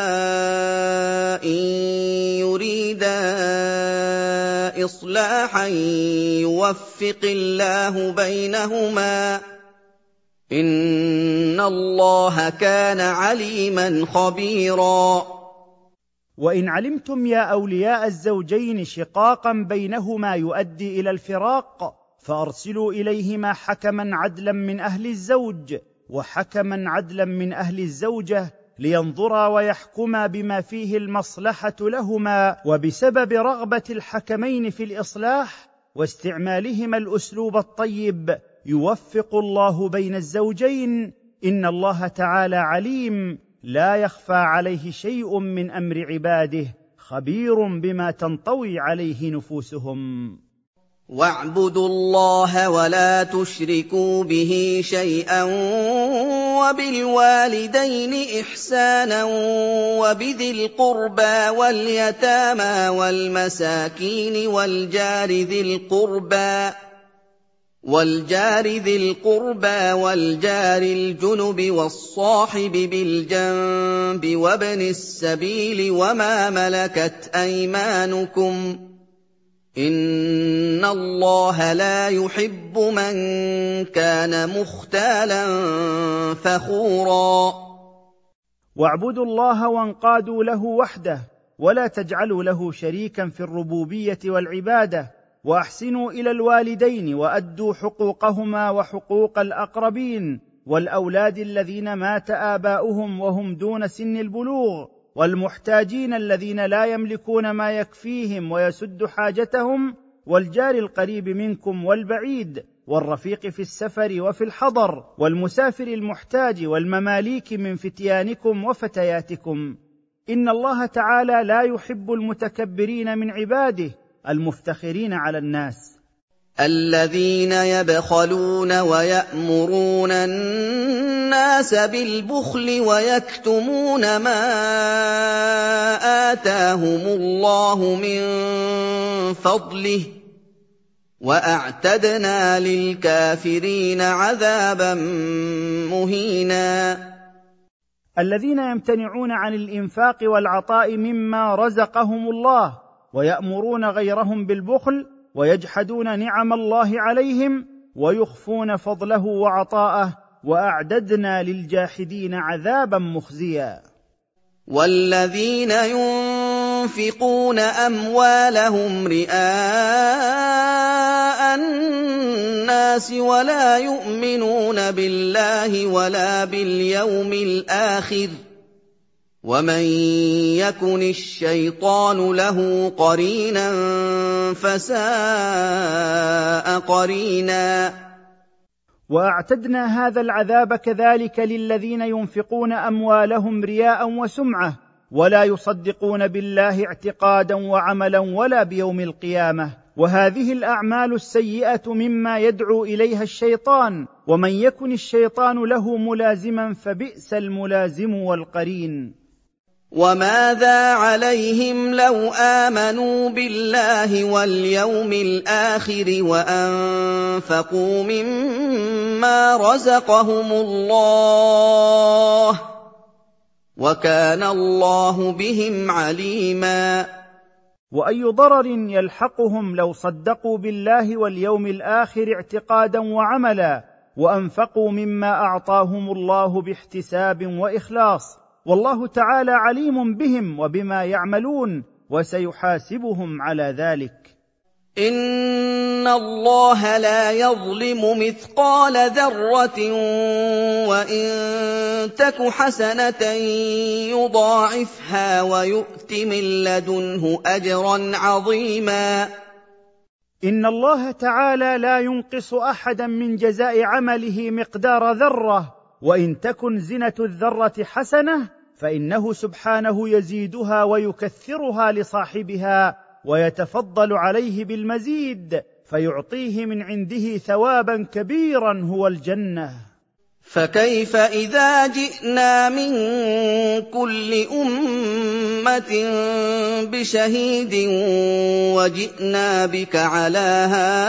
إِن يُرِيدَا إِصْلَاحًا يُوَفِّقِ اللَّهُ بَيْنَهُمَا ۗ إِنَّ اللَّهَ كَانَ عَلِيمًا خَبِيرًا. وإن علمتم يا أولياء الزوجين شقاقا بينهما يؤدي إلى الفراق فأرسلوا إليهما حكما عدلا من أهل الزوج وحكما عدلا من أهل الزوجة لينظرا ويحكما بما فيه المصلحة لهما، وبسبب رغبة الحكمين في الإصلاح واستعمالهما الأسلوب الطيب يوفق الله بين الزوجين، إن الله تعالى عليم لا يخفى عليه شيء من أمر عباده، خبير بما تنطوي عليه نفوسهم. وَاعْبُدُوا اللَّهَ وَلَا تُشْرِكُوا بِهِ شَيْئًا وَبِالْوَالِدَيْنِ إِحْسَانًا وَبِذِي الْقُرْبَىٰ وَالْيَتَامَىٰ وَالْمَسَاكِينِ وَالْجَارِ ذِي الْقُرْبَىٰ وَالْجَارِ الْجُنُبِ وَالصَّاحِبِ بِالْجَنبِ وَابْنِ السَّبِيلِ وَمَا مَلَكَتْ أَيْمَانُكُمْ ۗ إِنَّ اللَّهَ لَا يُحِبُّ مَن كَانَ مُخْتَالًا فَخُورًا. واعبدوا الله وانقادوا له وحده، ولا تجعلوا له شريكا في الربوبية والعبادة، وأحسنوا إلى الوالدين وأدوا حقوقهما وحقوق الأقربين والأولاد الذين مات آباؤهم وهم دون سن البلوغ، والمحتاجين الذين لا يملكون ما يكفيهم ويسد حاجتهم، والجار القريب منكم والبعيد، والرفيق في السفر وفي الحضر، والمسافر المحتاج، والمماليك من فتيانكم وفتياتكم. إن الله تعالى لا يحب المتكبرين من عباده المفتخرين على الناس، الذين يبخلون ويأمرون الناس بالبخل ويكتمون ما آتاهم الله من فضله، وأعتدنا للكافرين عذابا مهينا. الذين يمتنعون عن الإنفاق والعطاء مما رزقهم الله، ويأمرون غيرهم بالبخل، ويجحدون نعم الله عليهم، ويخفون فضله وعطاءه، وأعددنا للجاحدين عذابا مخزيا. والذين ينفقون أموالهم رئاء الناس ولا يؤمنون بالله ولا باليوم الآخر، ومن يكن الشيطان له قرينا فساء قرينا. وأعتدنا هذا العذاب كذلك للذين ينفقون أموالهم رياء وسمعة، ولا يصدقون بالله اعتقادا وعملا ولا بيوم القيامة، وهذه الأعمال السيئة مما يدعو إليها الشيطان، ومن يكن الشيطان له ملازما فبئس الملازم والقرين. وماذا عليهم لو آمنوا بالله واليوم الآخر وأنفقوا مما رزقهم الله، وَكَانَ اللَّهُ بِهِمْ عَلِيمًا. وأي ضرر يلحقهم لو صدقوا بالله واليوم الآخر اعتقادا وعملا، وأنفقوا مما أعطاهم الله باحتساب وإخلاص، والله تعالى عليم بهم وبما يعملون، وسيحاسبهم على ذلك. إِنَّ اللَّهَ لَا يَظْلِمُ مِثْقَالَ ذَرَّةٍ وَإِن تَكُ حَسَنَةً يُضَاعِفْهَا وَيُؤْتِ مِن لَّدُنْهُ أَجْرًا عَظِيمًا. إن الله تعالى لا ينقص أحدا من جزاء عمله مقدار ذرة، وإن تكن زنة الذرة حسنة فإنه سبحانه يزيدها ويكثرها لصاحبها، ويتفضل عليه بالمزيد فيعطيه من عنده ثوابا كبيرا هو الجنة. فكيف إذا جئنا من كل أمة بشهيد وجئنا بك على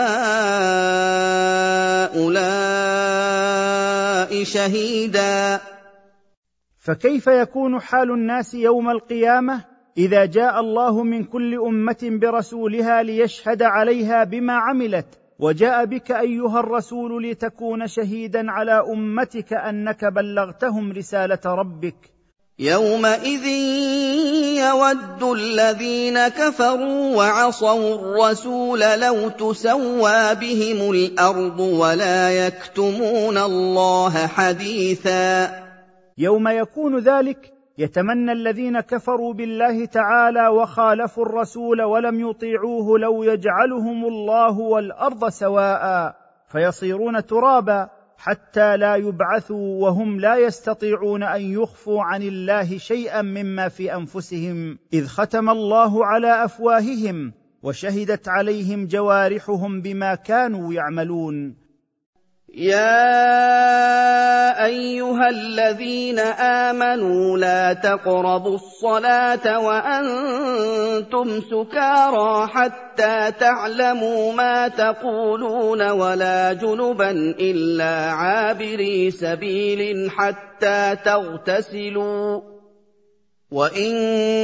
هؤلاء شهيدا. فكيف يكون حال الناس يوم القيامة إذا جاء الله من كل أمة برسولها ليشهد عليها بما عملت، وجاء بك أيها الرسول لتكون شهيدا على أمتك أنك بلغتهم رسالة ربك. يومئذ يود الذين كفروا وعصوا الرسول لو تسوى بهم الأرض ولا يكتمون الله حديثا. يوم يكون ذلك يتمنى الذين كفروا بالله تعالى وخالفوا الرسول ولم يطيعوه لو يجعلهم الله والأرض سواء، فيصيرون ترابا حتى لا يبعثوا وهم لا يستطيعون أن يخفوا عن الله شيئا مما في أنفسهم، إذ ختم الله على أفواههم وشهدت عليهم جوارحهم بما كانوا يعملون. يا أيها الذين آمنوا لا تقربوا الصلاة وأنتم سكارى حتى تعلموا ما تقولون ولا جنبا إلا عابري سبيل حتى تغتسلوا، وإن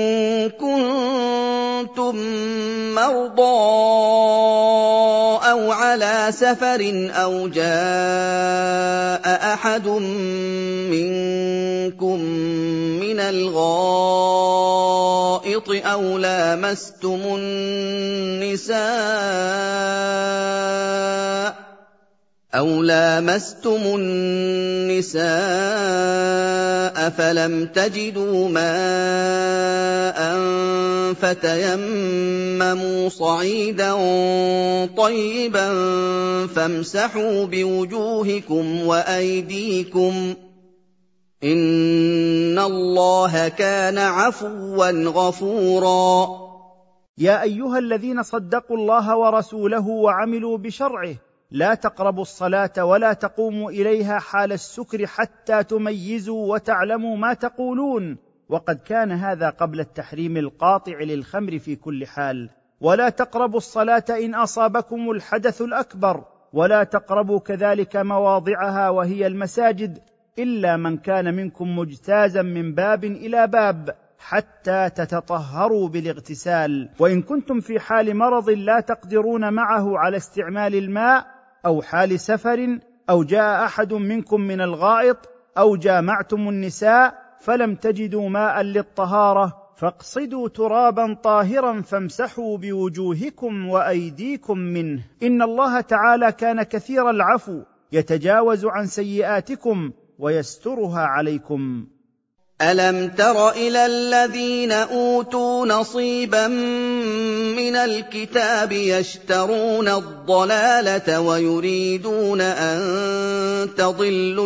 كنتم مرضى أو على سفر أو جاء أحد منكم من الغائط أو لامستم النساء فلم تجدوا ماء فتيمموا صعيدا طيبا فامسحوا بوجوهكم وأيديكم إن الله كان عفوا غفورا. يا أيها الذين صدقوا الله ورسوله وعملوا بشرعه، لا تقربوا الصلاة ولا تقوموا إليها حال السكر حتى تميزوا وتعلموا ما تقولون، وقد كان هذا قبل التحريم القاطع للخمر في كل حال. ولا تقربوا الصلاة إن أصابكم الحدث الأكبر، ولا تقربوا كذلك مواضعها وهي المساجد إلا من كان منكم مجتازا من باب إلى باب حتى تتطهروا بالاغتسال. وإن كنتم في حال مرض لا تقدرون معه على استعمال الماء، أو حال سفر، أو جاء أحد منكم من الغائط، أو جامعتم النساء فلم تجدوا ماء للطهارة، فاقصدوا ترابا طاهرا فامسحوا بوجوهكم وأيديكم منه، إن الله تعالى كان كثير العفو يتجاوز عن سيئاتكم ويسترها عليكم. ألم تر إلى الذين أوتوا نصيبا من الكتاب يشترون الضلالة ويريدون أن تضلوا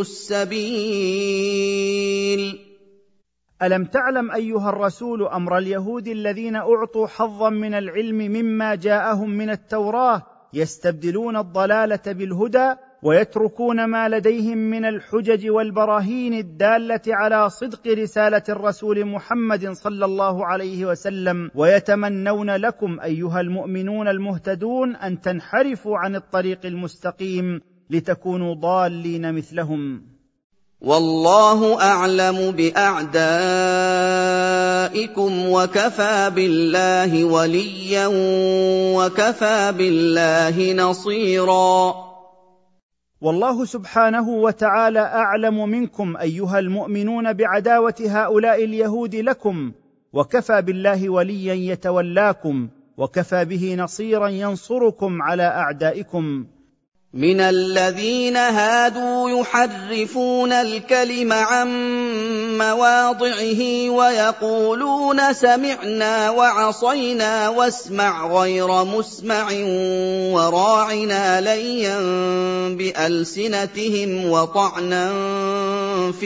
السبيل. ألم تعلم أيها الرسول أمر اليهود الذين أعطوا حظا من العلم مما جاءهم من التوراة، يستبدلون الضلالة بالهدى ويتركون ما لديهم من الحجج والبراهين الدالة على صدق رسالة الرسول محمد صلى الله عليه وسلم، ويتمنون لكم أيها المؤمنون المهتدون أن تنحرفوا عن الطريق المستقيم لتكونوا ضالين مثلهم. وَاللَّهُ أَعْلَمُ بِأَعْدَائِكُمْ وَكَفَىٰ بِاللَّهِ وَلِيًّا وَكَفَىٰ بِاللَّهِ نَصِيرًا. والله سبحانه وتعالى أعلم منكم أيها المؤمنون بعداوة هؤلاء اليهود لكم، وكفى بالله وليا يتولاكم، وكفى به نصيرا ينصركم على أعدائكم. مِنَ الَّذِينَ هَادُوا يُحَرِّفُونَ الْكَلِمَ عَن مَّوَاضِعِهِ وَيَقُولُونَ سَمِعْنَا وَعَصَيْنَا وَاسْمَعْ غَيْرَ مُسْمَعٍ وَرَاعِنَا لَيًّا بِأَلْسِنَتِهِمْ وَطَعْنًا فِي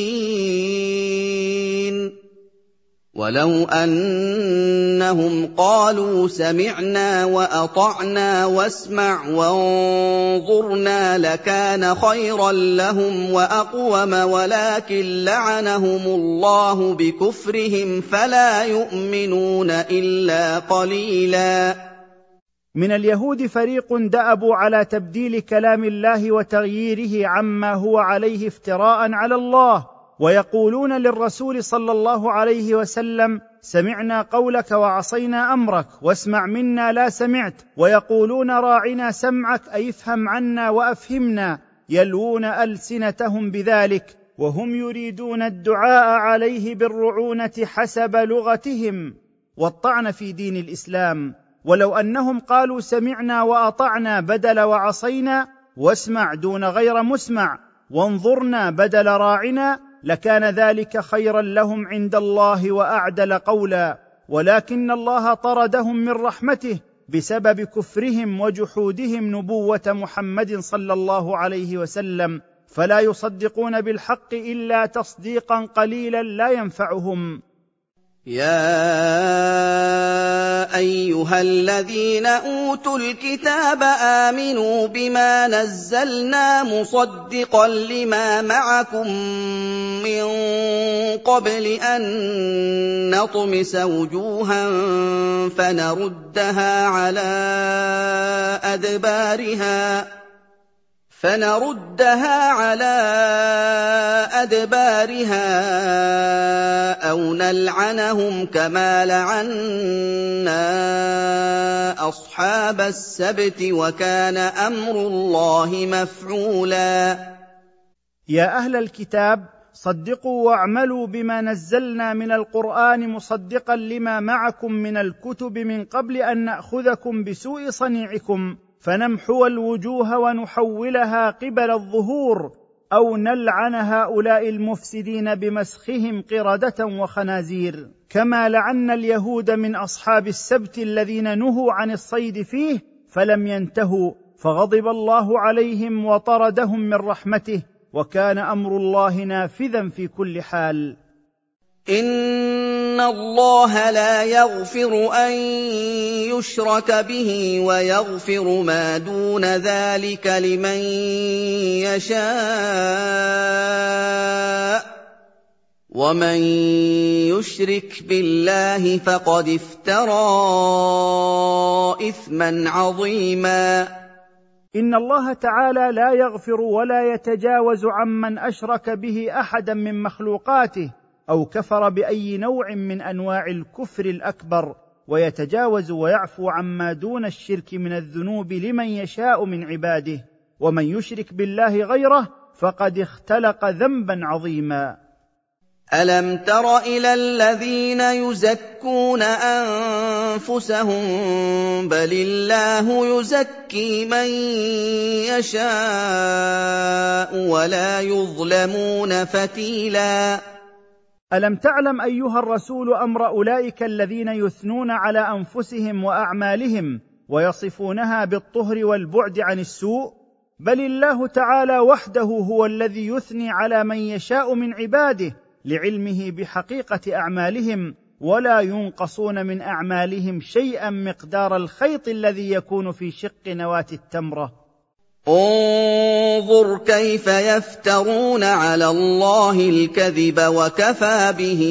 الدِّينِ. وَلَوْ أَنَّهُمْ قَالُوا سَمِعْنَا وَأَطَعْنَا وَاسْمَعْ وَانظُرْنَا لَكَانَ خَيْرًا لَّهُمْ وَأَقْوَمَ، وَلَٰكِن لَّعَنَهُمُ اللَّهُ بِكُفْرِهِمْ فَلَا يُؤْمِنُونَ إِلَّا قَلِيلًا. من اليهود فريق دأبوا على تبديل كلام الله وتغييره عما هو عليه افتراء على الله، ويقولون للرسول صلى الله عليه وسلم: سمعنا قولك وعصينا أمرك، واسمع منا لا سمعت، ويقولون راعنا سمعك أي افهم عنا وأفهمنا، يلوون ألسنتهم بذلك، وهم يريدون الدعاء عليه بالرعونة حسب لغتهم والطعن في دين الإسلام. ولو أنهم قالوا سمعنا وأطعنا بدل وعصينا، واسمع دون غير مسمع، وانظرنا بدل راعنا، لكان ذلك خيرا لهم عند الله وأعدل قولا، ولكن الله طردهم من رحمته بسبب كفرهم وجحودهم نبوة محمد صلى الله عليه وسلم، فلا يصدقون بالحق إلا تصديقا قليلا لا ينفعهم. يا أيها الذين أوتوا الكتاب آمنوا بما نزلنا مصدقا لما معكم من قبل أن نطمس وجوها فنردها على أدبارها أو نلعنهم كما لعنا أصحاب السبت وكان أمر الله مفعولا. يا أهل الكتاب، صدقوا واعملوا بما نزلنا من القرآن مصدقا لما معكم من الكتب من قبل أن نأخذكم بسوء صنيعكم فنمحو الوجوه ونحولها قبل الظهور، أو نلعن هؤلاء المفسدين بمسخهم قردة وخنازير، كما لعنا اليهود من أصحاب السبت الذين نهوا عن الصيد فيه فلم ينتهوا، فغضب الله عليهم وطردهم من رحمته، وكان أمر الله نافذا في كل حال. إِنَّ اللَّهَ لَا يَغْفِرُ أَن يُشْرَكَ بِهِ وَيَغْفِرُ مَا دُونَ ذَلِكَ لِمَن يَشَاءُ ۚ وَمَن يُشْرِكْ بِاللَّهِ فَقَدِ افْتَرَىٰ إِثْمًا عَظِيمًا. إن الله تعالى لا يغفر ولا يتجاوز عمن أشرك به أحدا من مخلوقاته أو كفر بأي نوع من أنواع الكفر الأكبر، ويتجاوز ويعفو عما دون الشرك من الذنوب لمن يشاء من عباده، ومن يشرك بالله غيره فقد اختلق ذنبا عظيما. أَلَمْ تَرَ إِلَى الَّذِينَ يُزَكُّونَ أَنفُسَهُم بَلِ اللَّهُ يُزَكِّي مَن يَشَاءُ وَلَا يُظْلَمُونَ فَتِيلًا. ألم تعلم أيها الرسول أمر أولئك الذين يثنون على أنفسهم وأعمالهم ويصفونها بالطهر والبعد عن السوء؟ بل الله تعالى وحده هو الذي يثني على من يشاء من عباده لعلمه بحقيقة أعمالهم، ولا ينقصون من أعمالهم شيئا مقدار الخيط الذي يكون في شق نواة التمرة. انظر كيف يفترون على الله الكذب وكفى به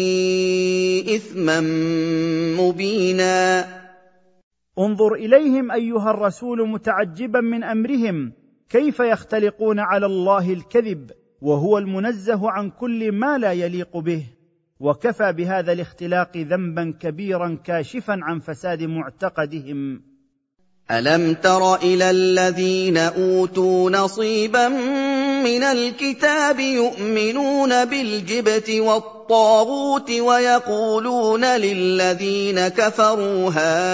إثما مبينا. انظر إليهم أيها الرسول متعجبا من أمرهم، كيف يختلقون على الله الكذب وهو المنزه عن كل ما لا يليق به، وكفى بهذا الاختلاق ذنبا كبيرا كاشفا عن فساد معتقدهم. ألم تر إلى الذين أوتوا نصيبا من الكتاب يؤمنون بالجبت والطاغوت ويقولون للذين كفروا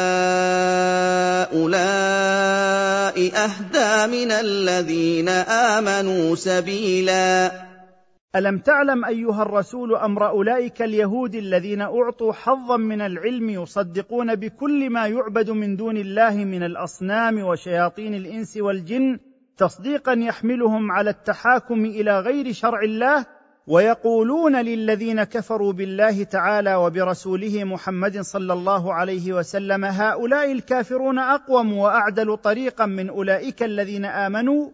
هؤلاء أهدى من الذين آمنوا سبيلا. ألم تعلم أيها الرسول أمر أولئك اليهود الذين أعطوا حظا من العلم يصدقون بكل ما يعبد من دون الله من الأصنام وشياطين الإنس والجن تصديقا يحملهم على التحاكم إلى غير شرع الله، ويقولون للذين كفروا بالله تعالى وبرسوله محمد صلى الله عليه وسلم هؤلاء الكافرون أقوم وأعدل طريقا من أولئك الذين آمنوا.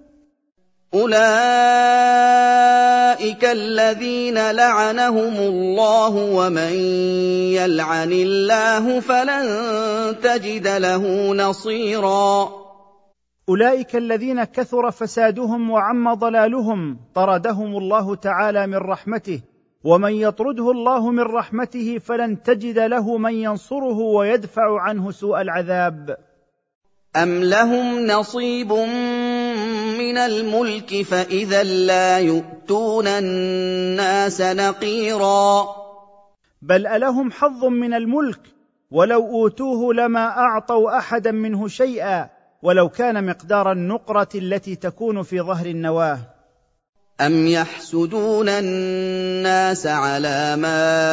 أولئك الذين لعنهم الله ومن يلعن الله فلن تجد له نصيرا. أولئك الذين كثر فسادهم وعم ضلالهم طردهم الله تعالى من رحمته، ومن يطرده الله من رحمته فلن تجد له من ينصره ويدفع عنه سوء العذاب. أم لهم نصيب من الملك فإذا لا يؤتون الناس نقيرا. بل ألهم حظ من الملك ولو أوتوه لما أعطوا أحدا منه شيئا ولو كان مقدار النقرة التي تكون في ظهر النواة. أم يحسدون الناس على ما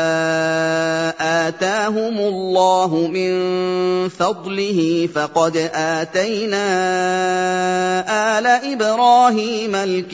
آتاهم الله من فضله فقد آتينا آل إبراهيم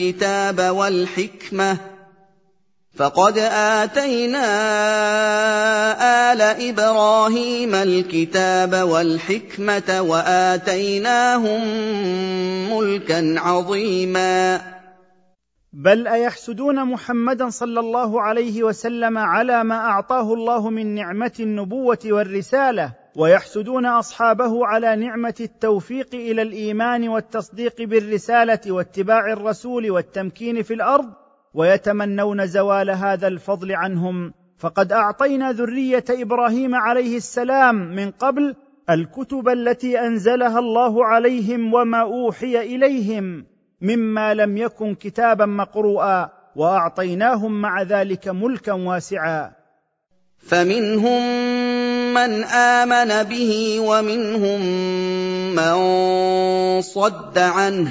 الكتاب والحكمة وآتيناهم ملكا عظيما. بل أيحسدون محمدا صلى الله عليه وسلم على ما أعطاه الله من نعمة النبوة والرسالة، ويحسدون أصحابه على نعمة التوفيق إلى الإيمان والتصديق بالرسالة واتباع الرسول والتمكين في الأرض، ويتمنون زوال هذا الفضل عنهم. فقد أعطينا ذرية إبراهيم عليه السلام من قبل الكتب التي أنزلها الله عليهم وما أوحي إليهم مما لم يكن كتابا مقروءا، وأعطيناهم مع ذلك ملكا واسعا. فمنهم من آمن به ومنهم من صد عنه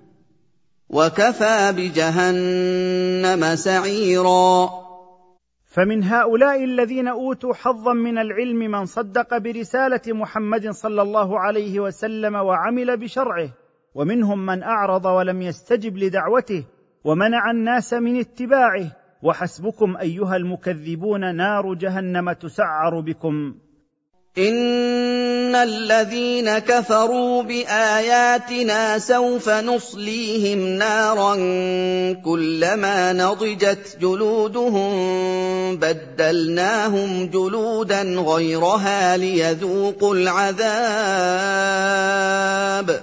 وكفى بجهنم سعيرا. فمن هؤلاء الذين أوتوا حظا من العلم من صدق برسالة محمد صلى الله عليه وسلم وعمل بشرعه، ومنهم من أعرض ولم يستجب لدعوته ومنع الناس من اتباعه. وحسبكم أيها المكذبون نار جهنم تسعر بكم. إن الذين كفروا بآياتنا سوف نصليهم نارا كلما نضجت جلودهم بدلناهم جلودا غيرها ليذوقوا العذاب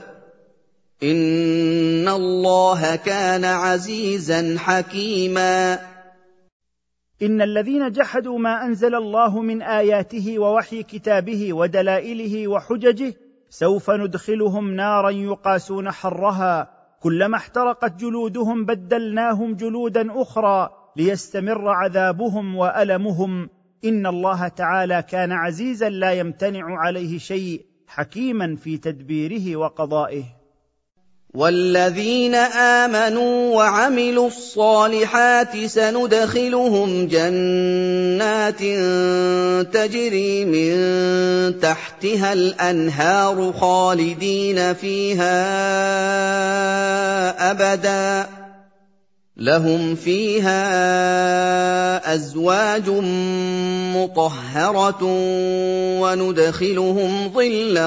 إن الله كان عزيزا حكيما. إن الذين جحدوا ما أنزل الله من آياته ووحي كتابه ودلائله وحججه سوف ندخلهم نارا يقاسون حرها، كلما احترقت جلودهم بدلناهم جلودا أخرى ليستمر عذابهم وألمهم. إن الله تعالى كان عزيزا لا يمتنع عليه شيء، حكيما في تدبيره وقضائه. والذين آمنوا وعملوا الصالحات سندخلهم جنات تجري من تحتها الأنهار خالدين فيها أبدا لهم فيها أزواج مطهرة وندخلهم ظلا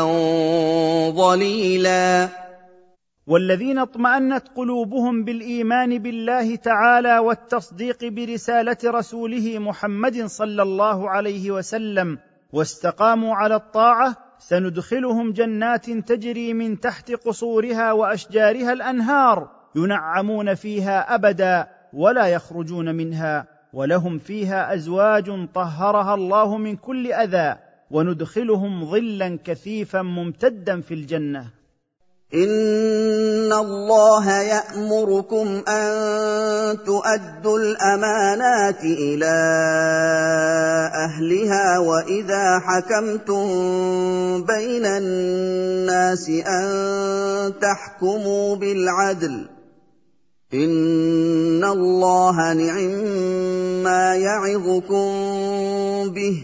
ظليلا. والذين اطمأنت قلوبهم بالإيمان بالله تعالى والتصديق برسالة رسوله محمد صلى الله عليه وسلم واستقاموا على الطاعة سندخلهم جنات تجري من تحت قصورها وأشجارها الأنهار ينعمون فيها أبدا، ولا يخرجون منها، ولهم فيها أزواج طهرها الله من كل أذى، وندخلهم ظلا كثيفا ممتدا في الجنة. إن الله يأمركم أن تؤدوا الأمانات إلى أهلها وإذا حكمتم بين الناس أن تحكموا بالعدل إن الله نعما يعظكم به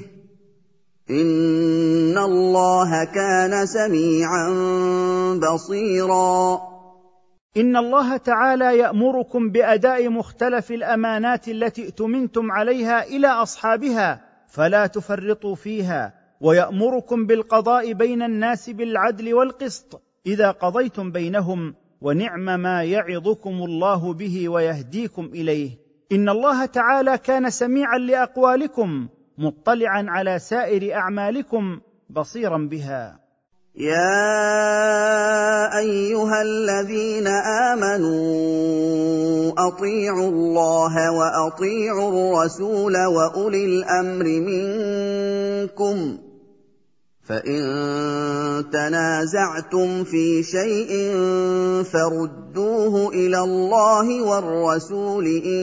إن الله كان سميعا بصيرا. إن الله تعالى يأمركم بأداء مختلف الأمانات التي ائتمنتم عليها إلى أصحابها فلا تفرطوا فيها، ويأمركم بالقضاء بين الناس بالعدل والقسط إذا قضيتم بينهم، ونعم ما يعظكم الله به ويهديكم إليه. إن الله تعالى كان سميعا لأقوالكم مطلعا على سائر أعمالكم بصيرا بها. يا أيها الذين آمنوا أطيعوا الله وأطيعوا الرسول وأولي الأمر منكم فإن تنازعتم في شيء فردوه إلى الله والرسول إن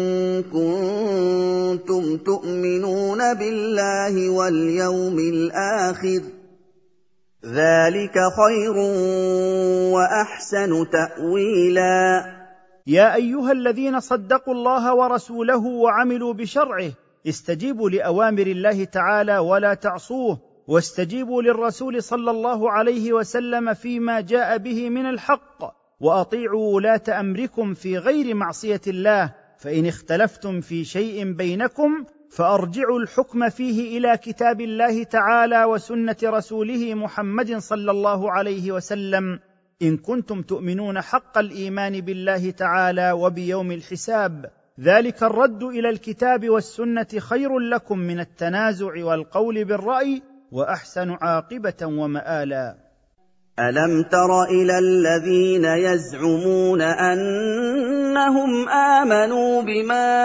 كنتم تؤمنون بالله واليوم الآخر ذلك خير وأحسن تأويلا. يا أيها الذين صدقوا الله ورسوله وعملوا بشرعه استجيبوا لأوامر الله تعالى ولا تعصوه، واستجيبوا للرسول صلى الله عليه وسلم فيما جاء به من الحق، وأطيعوا ولاة أمركم في غير معصية الله، فإن اختلفتم في شيء بينكم فأرجعوا الحكم فيه إلى كتاب الله تعالى وسنة رسوله محمد صلى الله عليه وسلم إن كنتم تؤمنون حق الإيمان بالله تعالى وبيوم الحساب، ذلك الرد إلى الكتاب والسنة خير لكم من التنازع والقول بالرأي وأحسن عاقبة ومآلا. ألم تر إلى الذين يزعمون أنهم آمنوا بما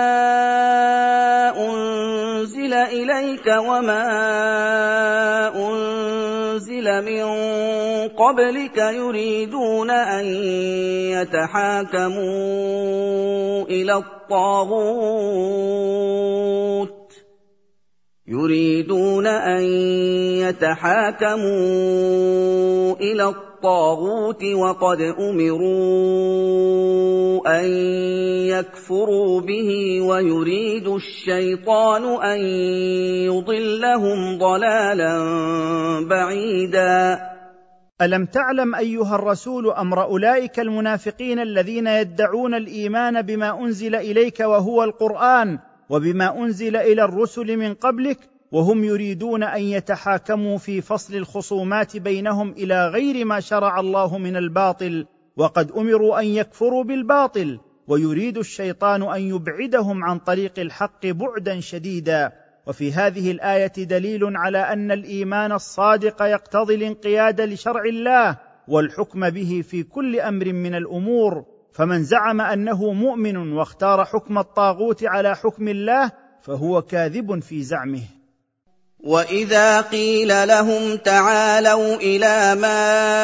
أنزل إليك وما أنزل من قبلك يريدون أن يتحاكموا إلى الطاغوت وقد أمروا أن يكفروا به ويريد الشيطان أن يضلهم ضلالا بعيدا. ألم تعلم أيها الرسول أمر أولئك المنافقين الذين يدعون الإيمان بما أنزل إليك وهو القرآن وبما أنزل إلى الرسل من قبلك، وهم يريدون أن يتحاكموا في فصل الخصومات بينهم إلى غير ما شرع الله من الباطل، وقد أمروا أن يكفروا بالباطل، ويريد الشيطان أن يبعدهم عن طريق الحق بعدا شديدا. وفي هذه الآية دليل على أن الإيمان الصادق يقتضي الانقياد لشرع الله والحكم به في كل أمر من الأمور، فمن زعم أنه مؤمن واختار حكم الطاغوت على حكم الله فهو كاذب في زعمه. وَإِذَا قِيلَ لَهُمْ تَعَالَوْا إِلَىٰ مَا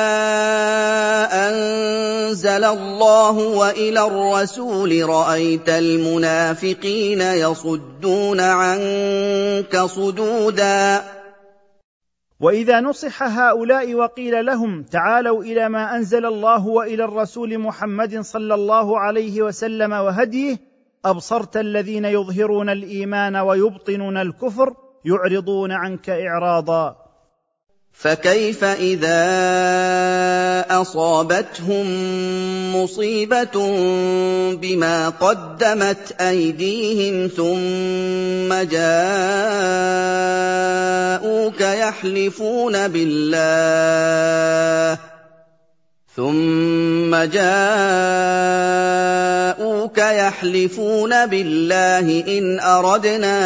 أَنزَلَ اللَّهُ وَإِلَى الرَّسُولِ رَأَيْتَ الْمُنَافِقِينَ يَصُدُّونَ عَنكَ صُدُودًا. وإذا نصح هؤلاء وقيل لهم تعالوا إلى ما أنزل الله وإلى الرسول محمد صلى الله عليه وسلم وهديه، أبصرت الذين يظهرون الإيمان ويبطنون الكفر يعرضون عنك إعراضا. فكيف إذا أصابتهم مصيبة بما قدمت أيديهم ثم جاءوك يحلفون بالله إن أردنا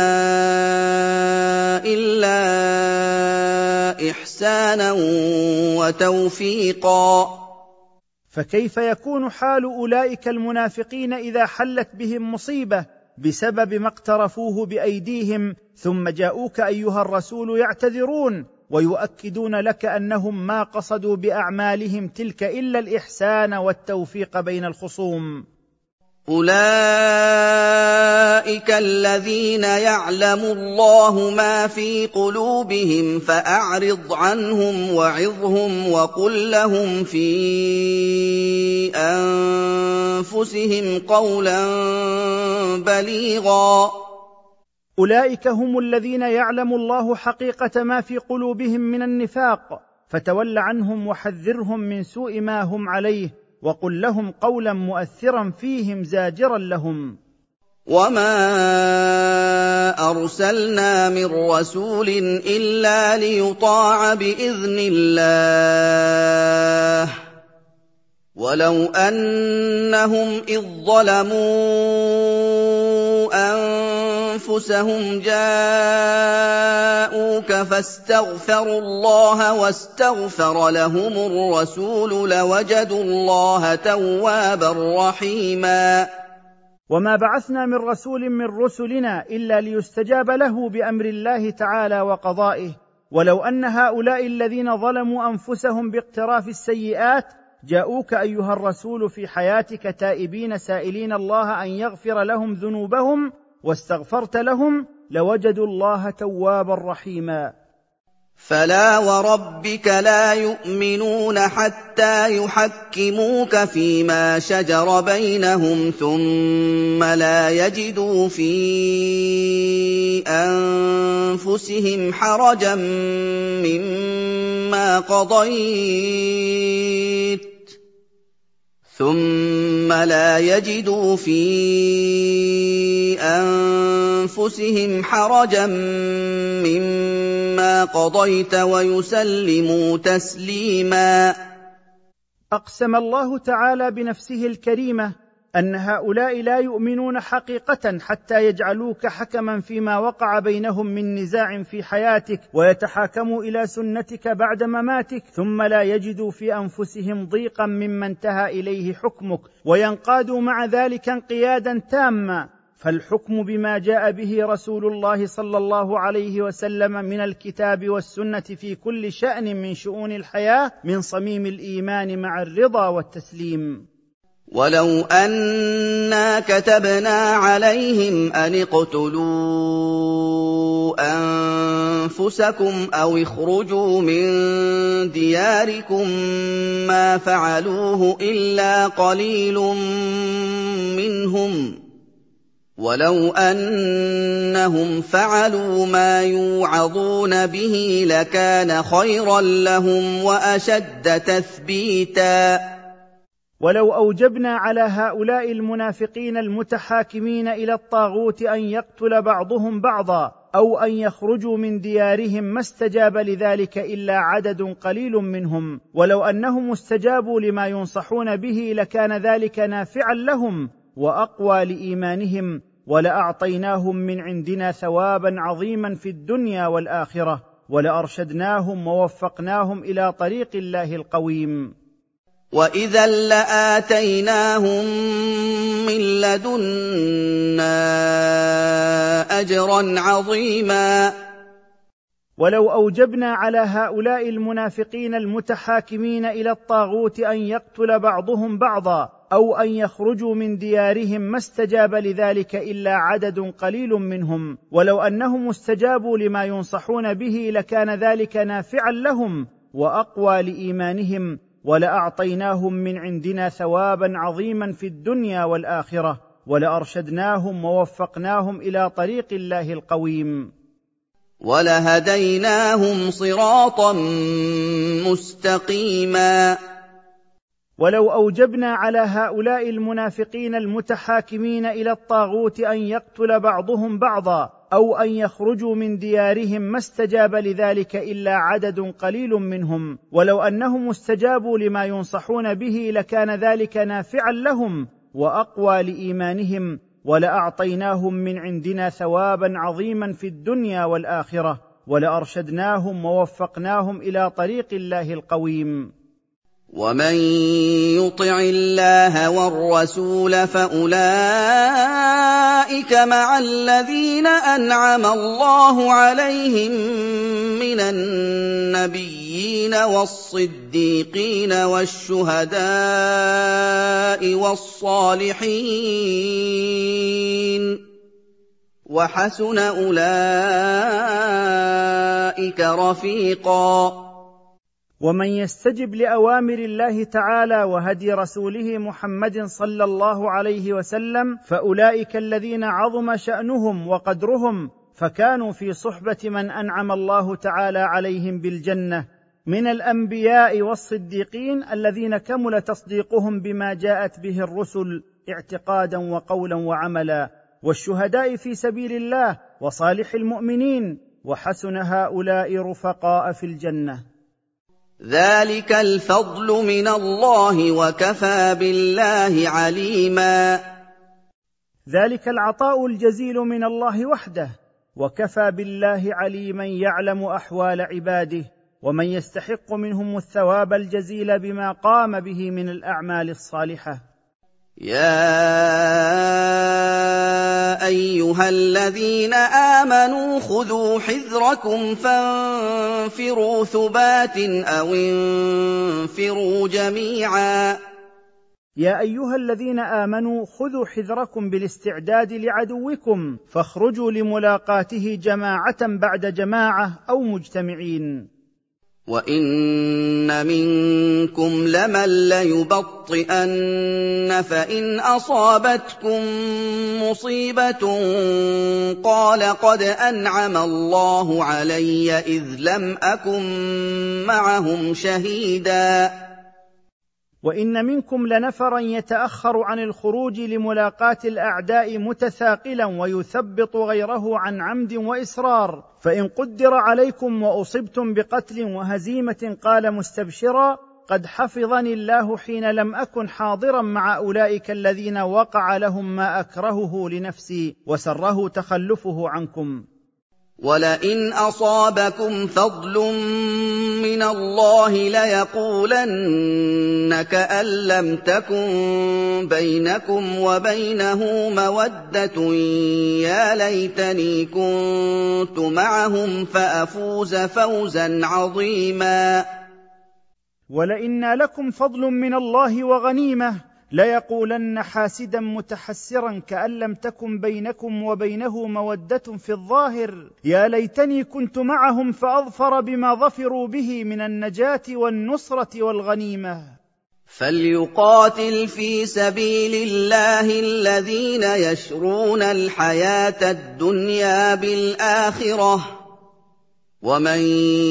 إلا إحسانا وتوفيقا. فكيف يكون حال اولئك المنافقين اذا حلت بهم مصيبه بسبب ما اقترفوه بايديهم ثم جاءوك ايها الرسول يعتذرون ويؤكدون لك انهم ما قصدوا باعمالهم تلك الا الاحسان والتوفيق بين الخصوم؟ أولئك الذين يعلم الله ما في قلوبهم فأعرض عنهم وعظهم وقل لهم في أنفسهم قولا بليغا. أولئك هم الذين يعلم الله حقيقة ما في قلوبهم من النفاق، فتول عنهم وحذرهم من سوء ما هم عليه، وقل لهم قولا مؤثرا فيهم زاجرا لهم. وما أرسلنا من رسول إلا ليطاع بإذن الله ولو أنهم إذ ظلموا أنفسهم جاءوك فاستغفروا الله واستغفر لهم الرسول لوجدوا الله توابا رحيما. وما بعثنا من رسول من رسلنا إلا ليستجاب له بأمر الله تعالى وقضائه، ولو أن هؤلاء الذين ظلموا أنفسهم باقتراف السيئات جاءوك أيها الرسول في حياتك تائبين سائلين الله أن يغفر لهم ذنوبهم واستغفرت لهم لوجدوا الله توابا رحيما. فلا وربك لا يؤمنون حتى يحكموك فيما شجر بينهم ثم لا يجدوا في أنفسهم حرجا مما قضيت ويسلموا تسليما. أقسم الله تعالى بنفسه الكريمة أن هؤلاء لا يؤمنون حقيقة حتى يجعلوك حكما فيما وقع بينهم من نزاع في حياتك ويتحاكموا إلى سنتك بعد مماتك ثم لا يجدوا في أنفسهم ضيقا مما انتهى إليه حكمك وينقادوا مع ذلك انقيادا تاما. فالحكم بما جاء به رسول الله صلى الله عليه وسلم من الكتاب والسنة في كل شأن من شؤون الحياة من صميم الإيمان مع الرضا والتسليم. ولو أنا كتبنا عليهم أن اقتلوا أنفسكم أو اخرجوا من دياركم ما فعلوه إلا قليل منهم ولو أنهم فعلوا ما يوعظون به لكان خيرا لهم وأشد تثبيتا. ولو أوجبنا على هؤلاء المنافقين المتحاكمين إلى الطاغوت أن يقتل بعضهم بعضا أو أن يخرجوا من ديارهم ما استجاب لذلك إلا عدد قليل منهم، ولو أنهم استجابوا لما ينصحون به لكان ذلك نافعا لهم وأقوى لإيمانهم، ولأعطيناهم من عندنا ثوابا عظيما في الدنيا والآخرة، ولأرشدناهم ووفقناهم إلى طريق الله القويم. وإذا لآتيناهم من لدنا أجرا عظيما. ولو أوجبنا على هؤلاء المنافقين المتحاكمين إلى الطاغوت أن يقتل بعضهم بعضا أو أن يخرجوا من ديارهم ما استجاب لذلك إلا عدد قليل منهم، ولو أنهم استجابوا لما ينصحون به لكان ذلك نافعا لهم وأقوى لإيمانهم، ولأعطيناهم من عندنا ثوابا عظيما في الدنيا والآخرة، ولأرشدناهم ووفقناهم إلى طريق الله القويم. ولهديناهم صراطا مستقيما. ولو أوجبنا على هؤلاء المنافقين المتحاكمين إلى الطاغوت أن يقتل بعضهم بعضا أو أن يخرجوا من ديارهم ما استجاب لذلك إلا عدد قليل منهم، ولو أنهم استجابوا لما ينصحون به لكان ذلك نافعا لهم وأقوى لإيمانهم، ولأعطيناهم من عندنا ثوابا عظيما في الدنيا والآخرة، ولأرشدناهم ووفقناهم إلى طريق الله القويم. ومن يطع الله والرسول فأولئك مع الذين أنعم الله عليهم من النبيين والصديقين والشهداء والصالحين وحسن أولئك رفيقا. ومن يستجب لأوامر الله تعالى وهدي رسوله محمد صلى الله عليه وسلم فأولئك الذين عظم شأنهم وقدرهم، فكانوا في صحبة من أنعم الله تعالى عليهم بالجنة من الأنبياء والصديقين الذين كمل تصديقهم بما جاءت به الرسل اعتقادا وقولا وعملا، والشهداء في سبيل الله وصالح المؤمنين، وحسن هؤلاء رفقاء في الجنة. ذلك الفضل من الله وكفى بالله عليما. ذلك العطاء الجزيل من الله وحده، وكفى بالله عليما يعلم أحوال عباده ومن يستحق منهم الثواب الجزيل بما قام به من الأعمال الصالحة. يا أيها الذين آمنوا خذوا حذركم فانفروا ثبات أو انفروا جميعا. يا أيها الذين آمنوا خذوا حذركم بالاستعداد لعدوكم فاخرجوا لملاقاته جماعة بعد جماعة أو مجتمعين. وَإِنَّ مِنكُمْ لَمَن لَّيُبَطِّئَنَّ فَإِنْ أَصَابَتْكُم مُّصِيبَةٌ قَالَ قَدْ أَنْعَمَ اللَّهُ عَلَيَّ إِذْ لَمْ أَكُن مَّعَهُمْ شَهِيدًا. وإن منكم لنفرا يتأخر عن الخروج لملاقاة الأعداء متثاقلا ويثبط غيره عن عمد وإصرار، فإن قدر عليكم وأصبتم بقتل وهزيمة قال مستبشرا قد حفظني الله حين لم أكن حاضرا مع أولئك الذين وقع لهم ما أكرهه لنفسي وسره تخلفه عنكم. وَلَئِنْ أَصَابَكُمْ فَضْلٌ مِّنَ اللَّهِ لَيَقُولَنَّ كَأَن لَّمْ تَكُن بَيْنَكُمْ وَبَيْنَهُ مَوَدَّةٌ يَا لَيْتَنِي كُنتُ مَعَهُمْ فَأَفُوزَ فَوْزًا عَظِيمًا. وَلَئِنَّ لَكُمْ فَضْلٌ مِّنَ اللَّهِ وَغَنِيمَةٌ ليقولن حاسدا متحسرا كأن لم تكن بينكم وبينه مودة في الظاهر يا ليتني كنت معهم فأظفر بما ظفروا به من النجاة والنصرة والغنيمة. فليقاتل في سبيل الله الذين يشرون الحياة الدنيا بالآخرة، ومن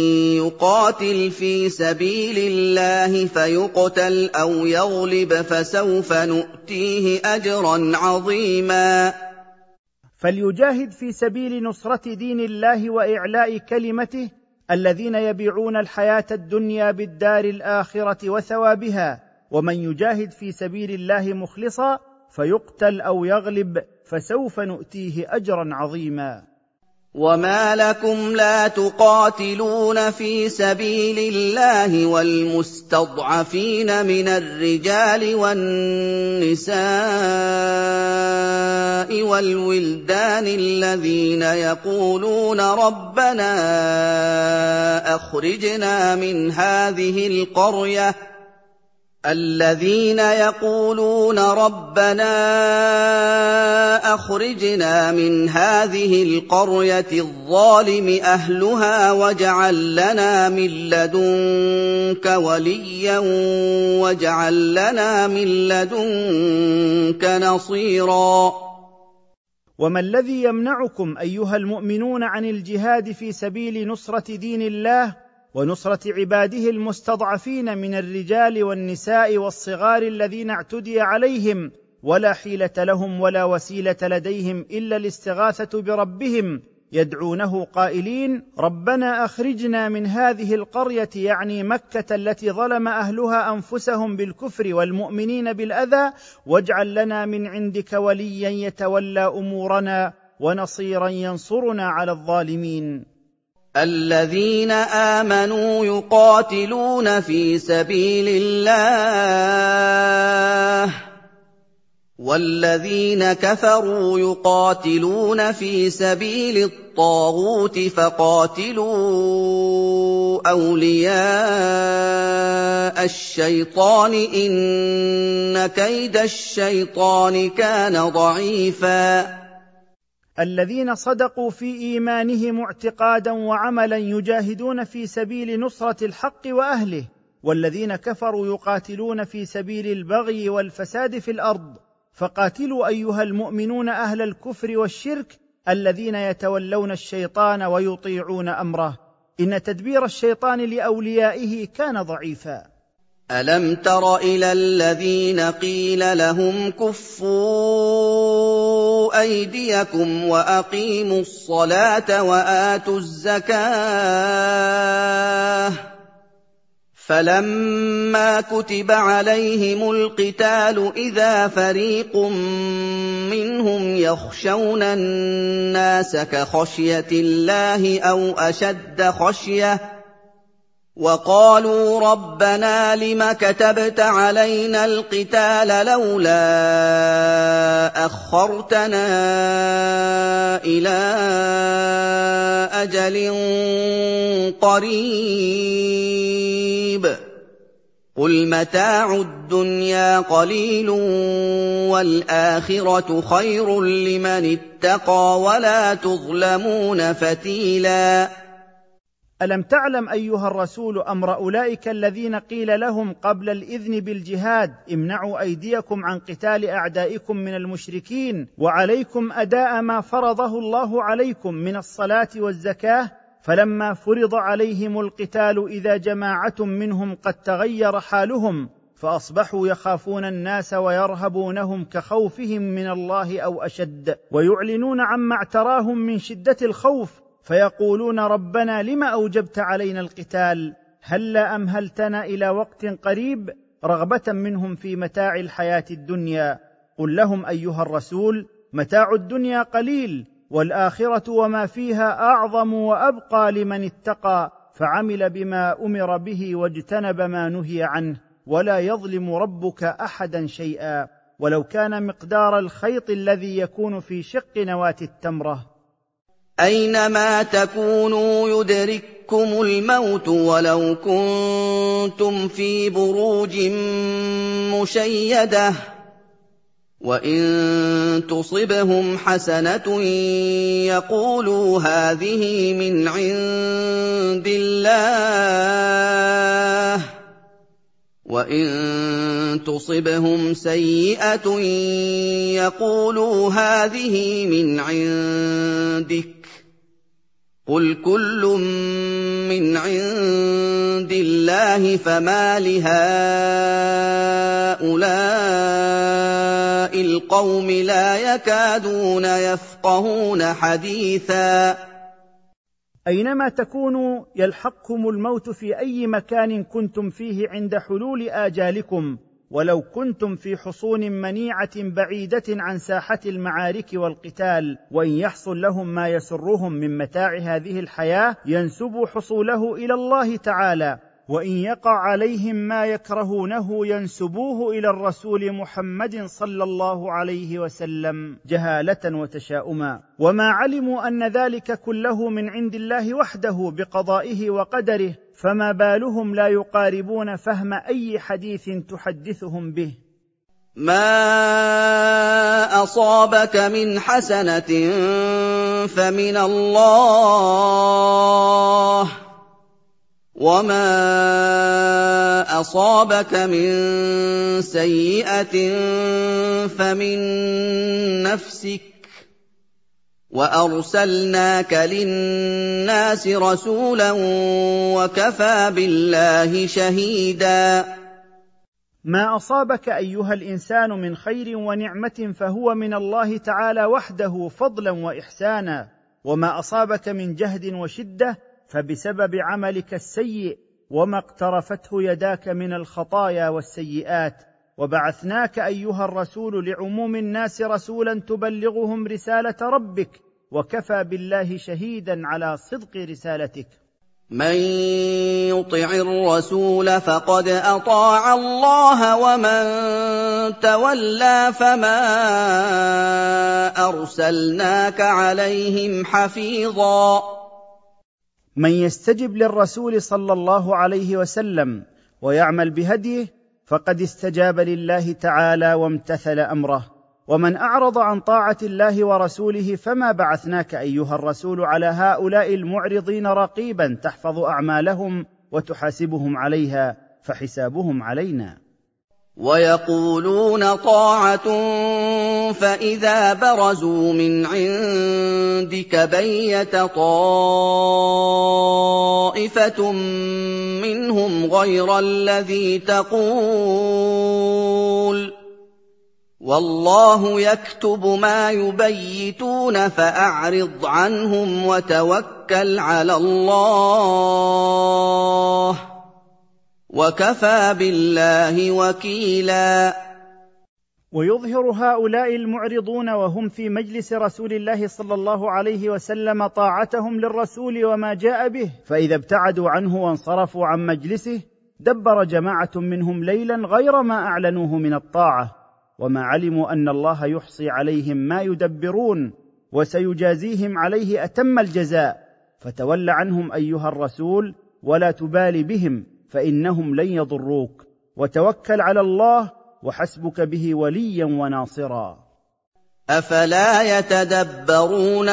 يقاتل في سبيل الله فيقتل أو يغلب فسوف نؤتيه أجرا عظيما. فليجاهد في سبيل نصرة دين الله وإعلاء كلمته الذين يبيعون الحياة الدنيا بالدار الآخرة وثوابها، ومن يجاهد في سبيل الله مخلصا فيقتل أو يغلب فسوف نؤتيه أجرا عظيما. وما لكم لا تقاتلون في سبيل الله والمستضعفين من الرجال والنساء والولدان الذين يقولون ربنا أخرجنا من هذه القرية الظالم أهلها واجعل لنا من لدنك وليا واجعل لنا من لدنك نصيرا. وما الذي يمنعكم أيها المؤمنون عن الجهاد في سبيل نصرة دين الله ونصرة عباده المستضعفين من الرجال والنساء والصغار الذين اعتدي عليهم ولا حيلة لهم ولا وسيلة لديهم إلا الاستغاثة بربهم، يدعونه قائلين ربنا أخرجنا من هذه القرية، يعني مكة التي ظلم أهلها أنفسهم بالكفر والمؤمنين بالأذى، واجعل لنا من عندك وليا يتولى أمورنا ونصيرا ينصرنا على الظالمين. الذين آمنوا يقاتلون في سبيل الله والذين كفروا يقاتلون في سبيل الطاغوت فقاتلوا أولياء الشيطان إن كيد الشيطان كان ضعيفا. الذين صدقوا في إيمانهم اعتقادا وعملا يجاهدون في سبيل نصرة الحق وأهله، والذين كفروا يقاتلون في سبيل البغي والفساد في الأرض، فقاتلوا أيها المؤمنون أهل الكفر والشرك الذين يتولون الشيطان ويطيعون أمره، إن تدبير الشيطان لأوليائه كان ضعيفا. ألم تر إلى الذين قيل لهم كفوا أيديكم وأقيموا الصلاة وآتوا الزكاة فلما كتب عليهم القتال إذا فريق منهم يخشون الناس كخشية الله أو أشد خشية وقالوا ربنا لم كتبت علينا القتال لولا أخرتنا إلى أجل قريب قل متاع الدنيا قليل والآخرة خير لمن اتقى ولا تظلمون فتيلا. ألم تعلم أيها الرسول أمر أولئك الذين قيل لهم قبل الإذن بالجهاد امنعوا أيديكم عن قتال أعدائكم من المشركين وعليكم أداء ما فرضه الله عليكم من الصلاة والزكاة، فلما فرض عليهم القتال إذا جماعة منهم قد تغير حالهم فأصبحوا يخافون الناس ويرهبونهم كخوفهم من الله أو أشد، ويعلنون عما اعتراهم من شدة الخوف فيقولون ربنا لم أوجبت علينا القتال هلا أمهلتنا إلى وقت قريب رغبة منهم في متاع الحياة الدنيا. قل لهم أيها الرسول متاع الدنيا قليل والآخرة وما فيها أعظم وأبقى لمن اتقى فعمل بما أمر به واجتنب ما نهي عنه ولا يظلم ربك أحدا شيئا ولو كان مقدار الخيط الذي يكون في شق نواة التمرة. أينما تكونوا يدرككم الموت ولو كنتم في بروج مشيدة وإن تصبهم حسنة يقولوا هذه من عند الله وإن تصبهم سيئة يقولوا هذه من عندك قل كل من عند الله فما لهؤلاء القوم لا يكادون يفقهون حديثا. أينما تكونوا يلحقكم الموت في أي مكان كنتم فيه عند حلول آجالكم ولو كنتم في حصون منيعة بعيدة عن ساحة المعارك والقتال، وإن يحصل لهم ما يسرهم من متاع هذه الحياة ينسبوا حصوله إلى الله تعالى، وإن يقع عليهم ما يكرهونه ينسبوه إلى الرسول محمد صلى الله عليه وسلم جهالة وتشاؤما، وما علموا أن ذلك كله من عند الله وحده بقضائه وقدره، فما بالهم لا يقاربون فهم أي حديث تحدثهم به. ما أصابك من حسنة فمن الله وما أصابك من سيئة فمن نفسك وأرسلناك للناس رسولا وكفى بالله شهيدا. ما أصابك أيها الإنسان من خير ونعمة فهو من الله تعالى وحده فضلا وإحسانا، وما أصابك من جهد وشدة فبسبب عملك السيء وما اقترفته يداك من الخطايا والسيئات. وبعثناك أيها الرسول لعموم الناس رسولا تبلغهم رسالة ربك وكفى بالله شهيدا على صدق رسالتك. من يطع الرسول فقد أطاع الله ومن تولى فما أرسلناك عليهم حفيظا. من يستجب للرسول صلى الله عليه وسلم ويعمل بهديه فقد استجاب لله تعالى وامتثل أمره، ومن أعرض عن طاعة الله ورسوله فما بعثناك أيها الرسول على هؤلاء المعرضين رقيبا تحفظ أعمالهم وتحاسبهم عليها، فحسابهم علينا. ويقولون طاعة فإذا برزوا من عندك بيت طائفة منهم غير الذي تقول والله يكتب ما يبيتون فأعرض عنهم وتوكل على الله وكفى بالله وكيلا. ويظهر هؤلاء المعرضون وهم في مجلس رسول الله صلى الله عليه وسلم طاعتهم للرسول وما جاء به، فإذا ابتعدوا عنه وانصرفوا عن مجلسه دبر جماعة منهم ليلا غير ما أعلنوه من الطاعة، وما علموا أن الله يحصي عليهم ما يدبرون وسيجازيهم عليه أتم الجزاء، فتول عنهم أيها الرسول ولا تبال بهم فإنهم لن يضروك، وتوكل على الله وحسبك به وليا وناصرا. أفلا يتدبرون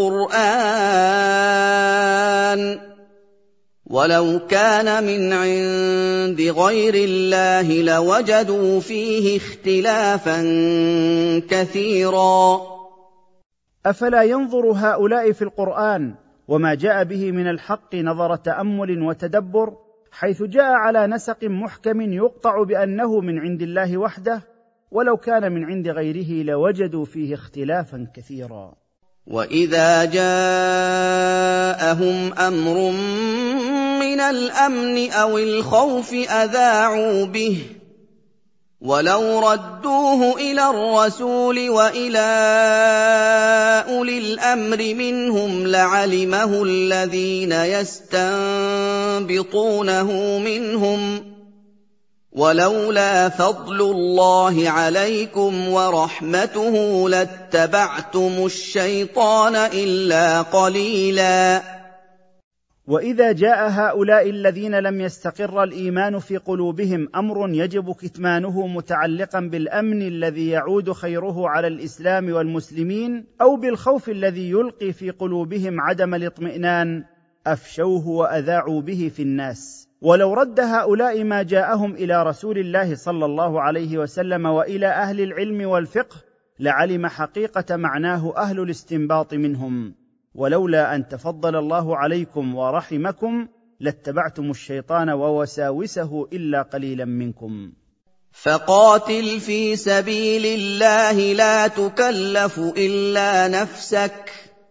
القرآن ولو كان من عند غير الله لوجدوا فيه اختلافا كثيرا. أفلا ينظر هؤلاء في القرآن وما جاء به من الحق نظر تأمل وتدبر، حيث جاء على نسق محكم يقطع بأنه من عند الله وحده، ولو كان من عند غيره لوجدوا فيه اختلافا كثيرا. وإذا جاءهم أمر من الأمن أو الخوف أذاعوا به ولو ردوه إلى الرسول وإلى أولي الأمر منهم لعلمه الذين يستنبطونه منهم ولولا فضل الله عليكم ورحمته لاتبعتم الشيطان إلا قليلا. وإذا جاء هؤلاء الذين لم يستقر الإيمان في قلوبهم أمر يجب كتمانه متعلقا بالأمن الذي يعود خيره على الإسلام والمسلمين، أو بالخوف الذي يلقي في قلوبهم عدم الاطمئنان، أفشوه وأذاعوا به في الناس. ولو رد هؤلاء ما جاءهم إلى رسول الله صلى الله عليه وسلم وإلى أهل العلم والفقه لعلم حقيقة معناه أهل الاستنباط منهم، ولولا أن تفضل الله عليكم ورحمكم لاتبعتم الشيطان ووساوسه إلا قليلا منكم. فقاتل في سبيل الله لا تكلف إلا نفسك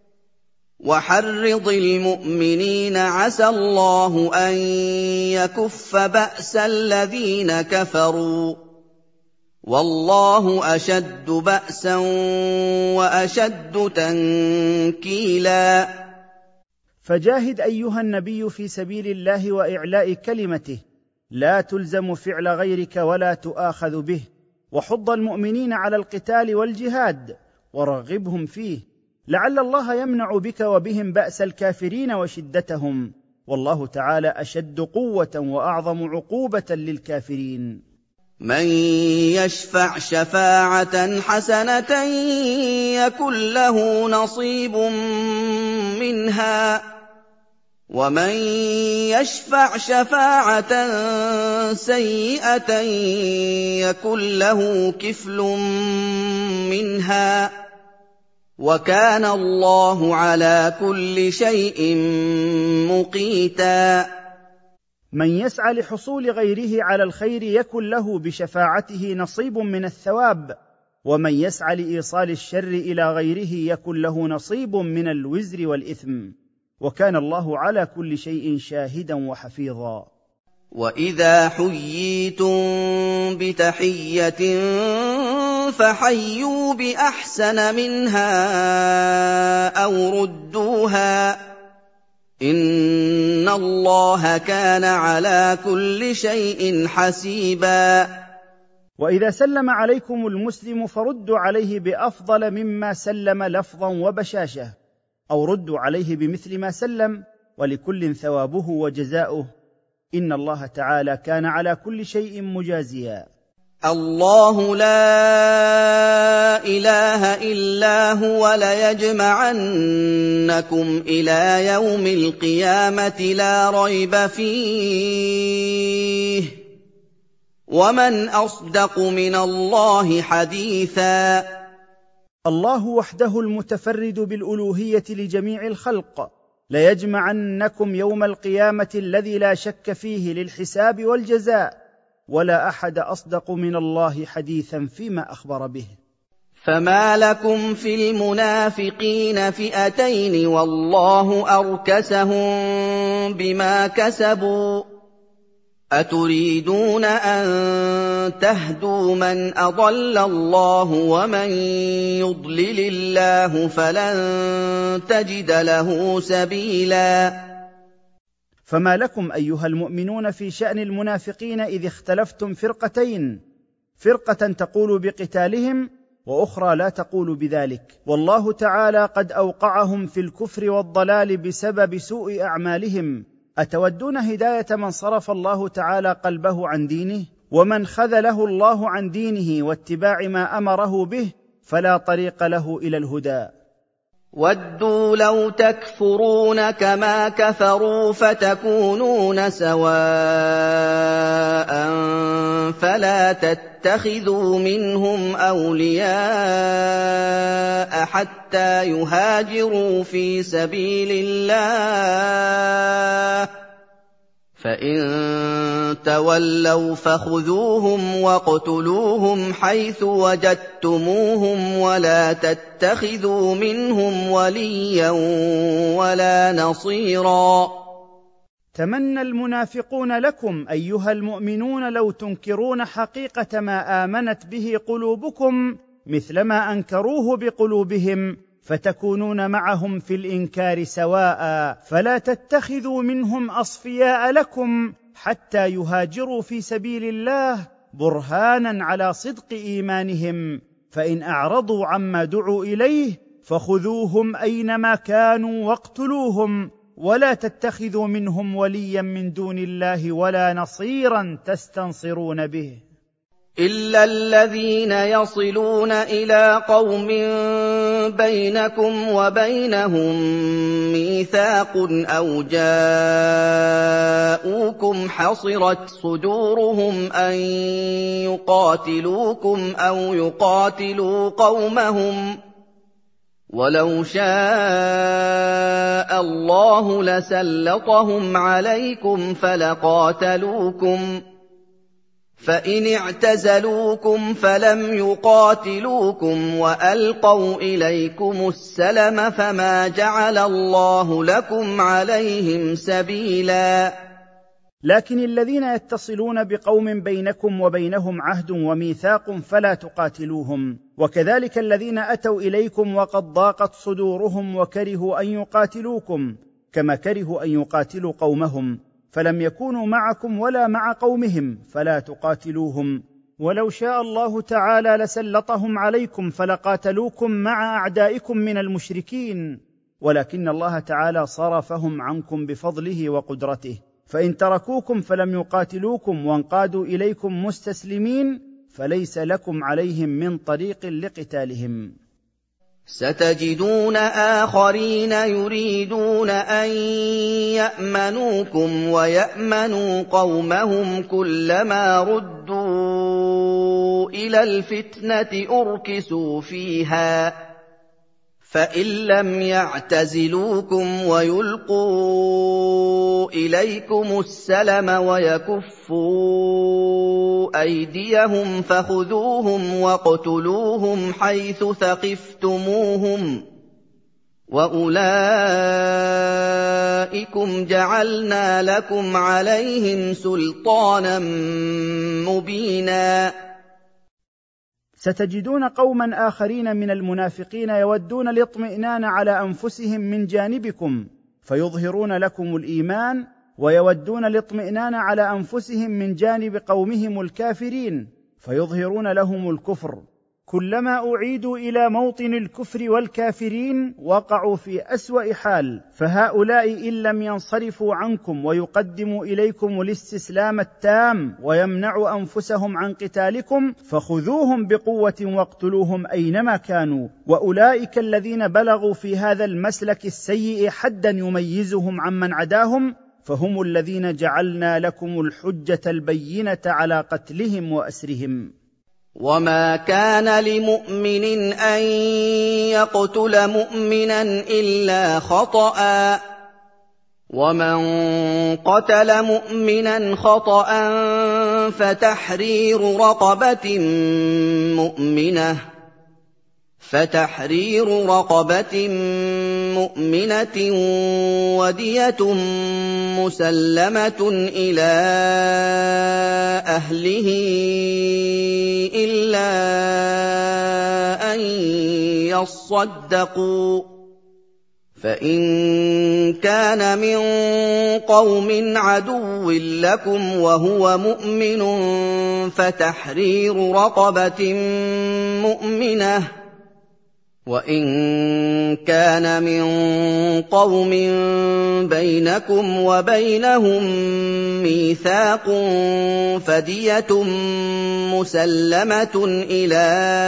وحرض المؤمنين عسى الله أن يكف بأس الذين كفروا والله أشد بأسا وأشد تنكيلا. فجاهد أيها النبي في سبيل الله وإعلاء كلمته، لا تلزم فعل غيرك ولا تؤاخذ به، وحض المؤمنين على القتال والجهاد ورغبهم فيه، لعل الله يمنع بك وبهم بأس الكافرين وشدتهم، والله تعالى أشد قوة وأعظم عقوبة للكافرين. من يشفع شفاعة حسنة يكن له نصيب منها ومن يشفع شفاعة سيئة يكن له كفل منها وكان الله على كل شيء مقيتا. من يسعى لحصول غيره على الخير يكن له بشفاعته نصيب من الثواب، ومن يسعى لإيصال الشر إلى غيره يكن له نصيب من الوزر والإثم، وكان الله على كل شيء شاهدا وحفيظا. وَإِذَا حُيِّيتُم بِتَحِيَّةٍ فَحَيُّوا بِأَحْسَنَ مِنْهَا أَوْ رُدُّوهَا ۗ إِنَّ اللَّهَ كَانَ عَلَىٰ كُلِّ شَيْءٍ حَسِيبًا. وإذا سلم عليكم المسلم فردوا عليه بأفضل مما سلم لفظا وبشاشة، أو ردوا عليه بمثل ما سلم، ولكل ثوابه وجزاؤه، إن الله تعالى كان على كل شيء مجازيا. الله لا إله إلا هو ليجمعنكم إلى يوم القيامة لا ريب فيه، ومن أصدق من الله حديثا. الله وحده المتفرد بالألوهية لجميع الخلق ليجمعنكم يوم القيامة الذي لا شك فيه للحساب والجزاء، ولا أحد أصدق من الله حديثا فيما أخبر به. فما لكم في المنافقين فئتين والله أركسهم بما كسبوا، أتريدون أن تهدوا من أضل الله ومن يضلل الله فلن تجد له سبيلا. فما لكم أيها المؤمنون في شأن المنافقين إذ اختلفتم فرقتين، فرقة تقول بقتالهم وأخرى لا تقول بذلك، والله تعالى قد أوقعهم في الكفر والضلال بسبب سوء أعمالهم. أتودون هداية من صرف الله تعالى قلبه عن دينه؟ ومن خذله الله عن دينه واتباع ما أمره به فلا طريق له إلى الهدى. وَدُّوا لَوْ تَكْفُرُونَ كَمَا كَفَرُوا فَتَكُونُونَ سَوَاءً فَلَا تَتَّخِذُوا مِنْهُمْ أَوْلِيَاءَ حَتَّىٰ يُهَاجِرُوا فِي سَبِيلِ اللَّهِ ۚ فَإِن تَوَلَّوْا فَخُذُوهُمْ وَاقْتُلُوهُمْ حَيْثُ وَجَدتُّمُوهُمْ وَلَا تَتَّخِذُوا مِنْهُمْ وَلِيًّا وَلَا نَصِيرًا. تمنى المنافقون لكم أيها المؤمنون لو تنكرون حقيقة ما آمنت به قلوبكم مثلما أنكروه بقلوبهم، فتكونون معهم في الإنكار سواء، فلا تتخذوا منهم أصفياء لكم حتى يهاجروا في سبيل الله برهانا على صدق إيمانهم، فإن أعرضوا عما دعوا إليه فخذوهم أينما كانوا واقتلوهم، ولا تتخذوا منهم وليا من دون الله ولا نصيرا تستنصرون به، إلا الذين يصلون إلى قوم بينكم وبينهم ميثاق أو جاءوكم حصرت صدورهم أن يقاتلوكم أو يقاتلوا قومهم، ولو شاء الله لسلطهم عليكم فلقاتلوكم، فإن اعتزلوكم فلم يقاتلوكم وألقوا إليكم السلم فما جعل الله لكم عليهم سبيلا. لكن الذين يتصلون بقوم بينكم وبينهم عهد وميثاق فلا تقاتلوهم، وكذلك الذين أتوا إليكم وقد ضاقت صدورهم وكرهوا أن يقاتلوكم كما كرهوا أن يقاتلوا قومهم، فلم يكونوا معكم ولا قوم قومهم فلا تقاتلوهم، ولو شاء الله تعالى لسلطهم عليكم فلقاتلوكم مع أعدائكم من المشركين، ولكن الله تعالى صرفهم عنكم بفضله وقدرته، فإن تركوكم فلم يقاتلوكم وانقادوا إليكم مستسلمين فليس لكم عليهم من طريق لقتالهم. ستجدون آخرين يريدون أن يأمنوكم ويأمنوا قومهم كلما ردوا إلى الفتنة أركسوا فيها، فإن لم يعتزلوكم ويلقوا إليكم السلم ويكفوا أيديهم فخذوهم واقتلوهم حيث ثقفتموهم، وَأُولَٰئِكُمْ جَعَلْنَا لَكُمْ عَلَيْهِمْ سُلْطَانًا مُّبِينًا. ستجدون قوما آخرين من المنافقين يودون الاطمئنان على أنفسهم من جانبكم فيظهرون لكم الإيمان، ويودون الاطمئنان على أنفسهم من جانب قومهم الكافرين فيظهرون لهم الكفر. كلما أعيدوا إلى موطن الكفر والكافرين وقعوا في أسوأ حال، فهؤلاء إن لم ينصرفوا عنكم ويقدموا إليكم الاستسلام التام ويمنعوا أنفسهم عن قتالكم فخذوهم بقوة واقتلوهم أينما كانوا. وأولئك الذين بلغوا في هذا المسلك السيء حدا يميزهم عمن عداهم، فهم الذين جعلنا لكم الحجة البينة على قتلهم وأسرهم. وَمَا كَانَ لِمُؤْمِنٍ أَن يَقْتُلَ مُؤْمِنًا إِلَّا خَطَأً ۚ وَمَن قَتَلَ مُؤْمِنًا خَطَأً فَتَحْرِيرُ رَقَبَةٍ مُّؤْمِنَةٍ وَدِيَةٌ مُّسَلَّمَةٌ إِلَىٰ أَهْلِهِ إِلَّا أَن يَصَّدَّقُوا ۚ فَإِن كَانَ مِن قَوْمٍ عَدُوٍّ لَّكُمْ وَهُوَ مُؤْمِنٌ فَتَحْرِيرُ رَقَبَةٍ مُّؤْمِنَةٍ ۖ وَإِن كَانَ مِن قَوْمٍ بَيْنَكُمْ وَبَيْنَهُم مِّيثَاقٌ فَدِيَةٌ مُّسَلَّمَةٌ إِلَىٰ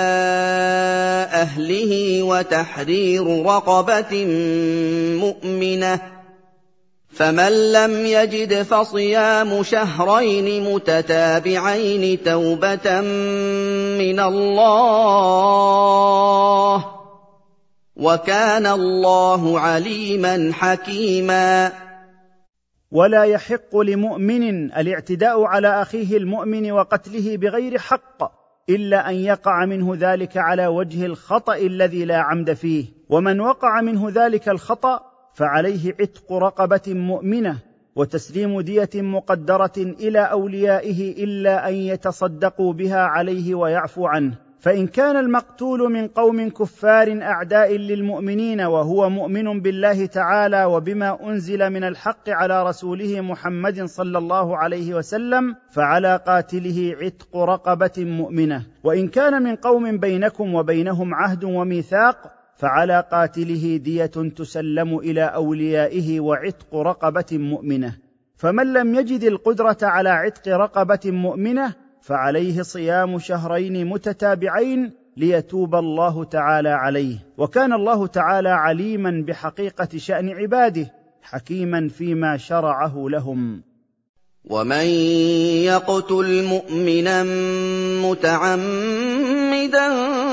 أَهْلِهِ وَتَحْرِيرُ رَقَبَةٍ مُّؤْمِنَةٍ ۖ فَمَن لَّمْ يَجِدْ فَصِيَامُ شَهْرَيْنِ مُتَتَابِعَيْنِ تَوْبَةً مِّنَ اللَّهِ ۗ وَكَانَ اللَّهُ عَلِيمًا حَكِيمًا. ولا يحق لمؤمن الاعتداء على أخيه المؤمن وقتله بغير حق إلا أن يقع منه ذلك على وجه الخطأ الذي لا عمد فيه، ومن وقع منه ذلك الخطأ فعليه عتق رقبة مؤمنة وتسليم دية مقدرة إلى أوليائه إلا أن يتصدقوا بها عليه ويعفو عنه. فإن كان المقتول من قوم كفار أعداء للمؤمنين وهو مؤمن بالله تعالى وبما أنزل من الحق على رسوله محمد صلى الله عليه وسلم فعلى قاتله عتق رقبة مؤمنة. وإن كان من قوم بينكم وبينهم عهد وميثاق فعلى قاتله دية تسلم إلى أوليائه وعتق رقبة مؤمنة. فمن لم يجد القدرة على عتق رقبة مؤمنة فعليه صيام شهرين متتابعين ليتوب الله تعالى عليه، وكان الله تعالى عليما بحقيقة شأن عباده حكيما فيما شرعه لهم. وَمَن يَقْتُلْ مُؤْمِنًا مُّتَعَمِّدًا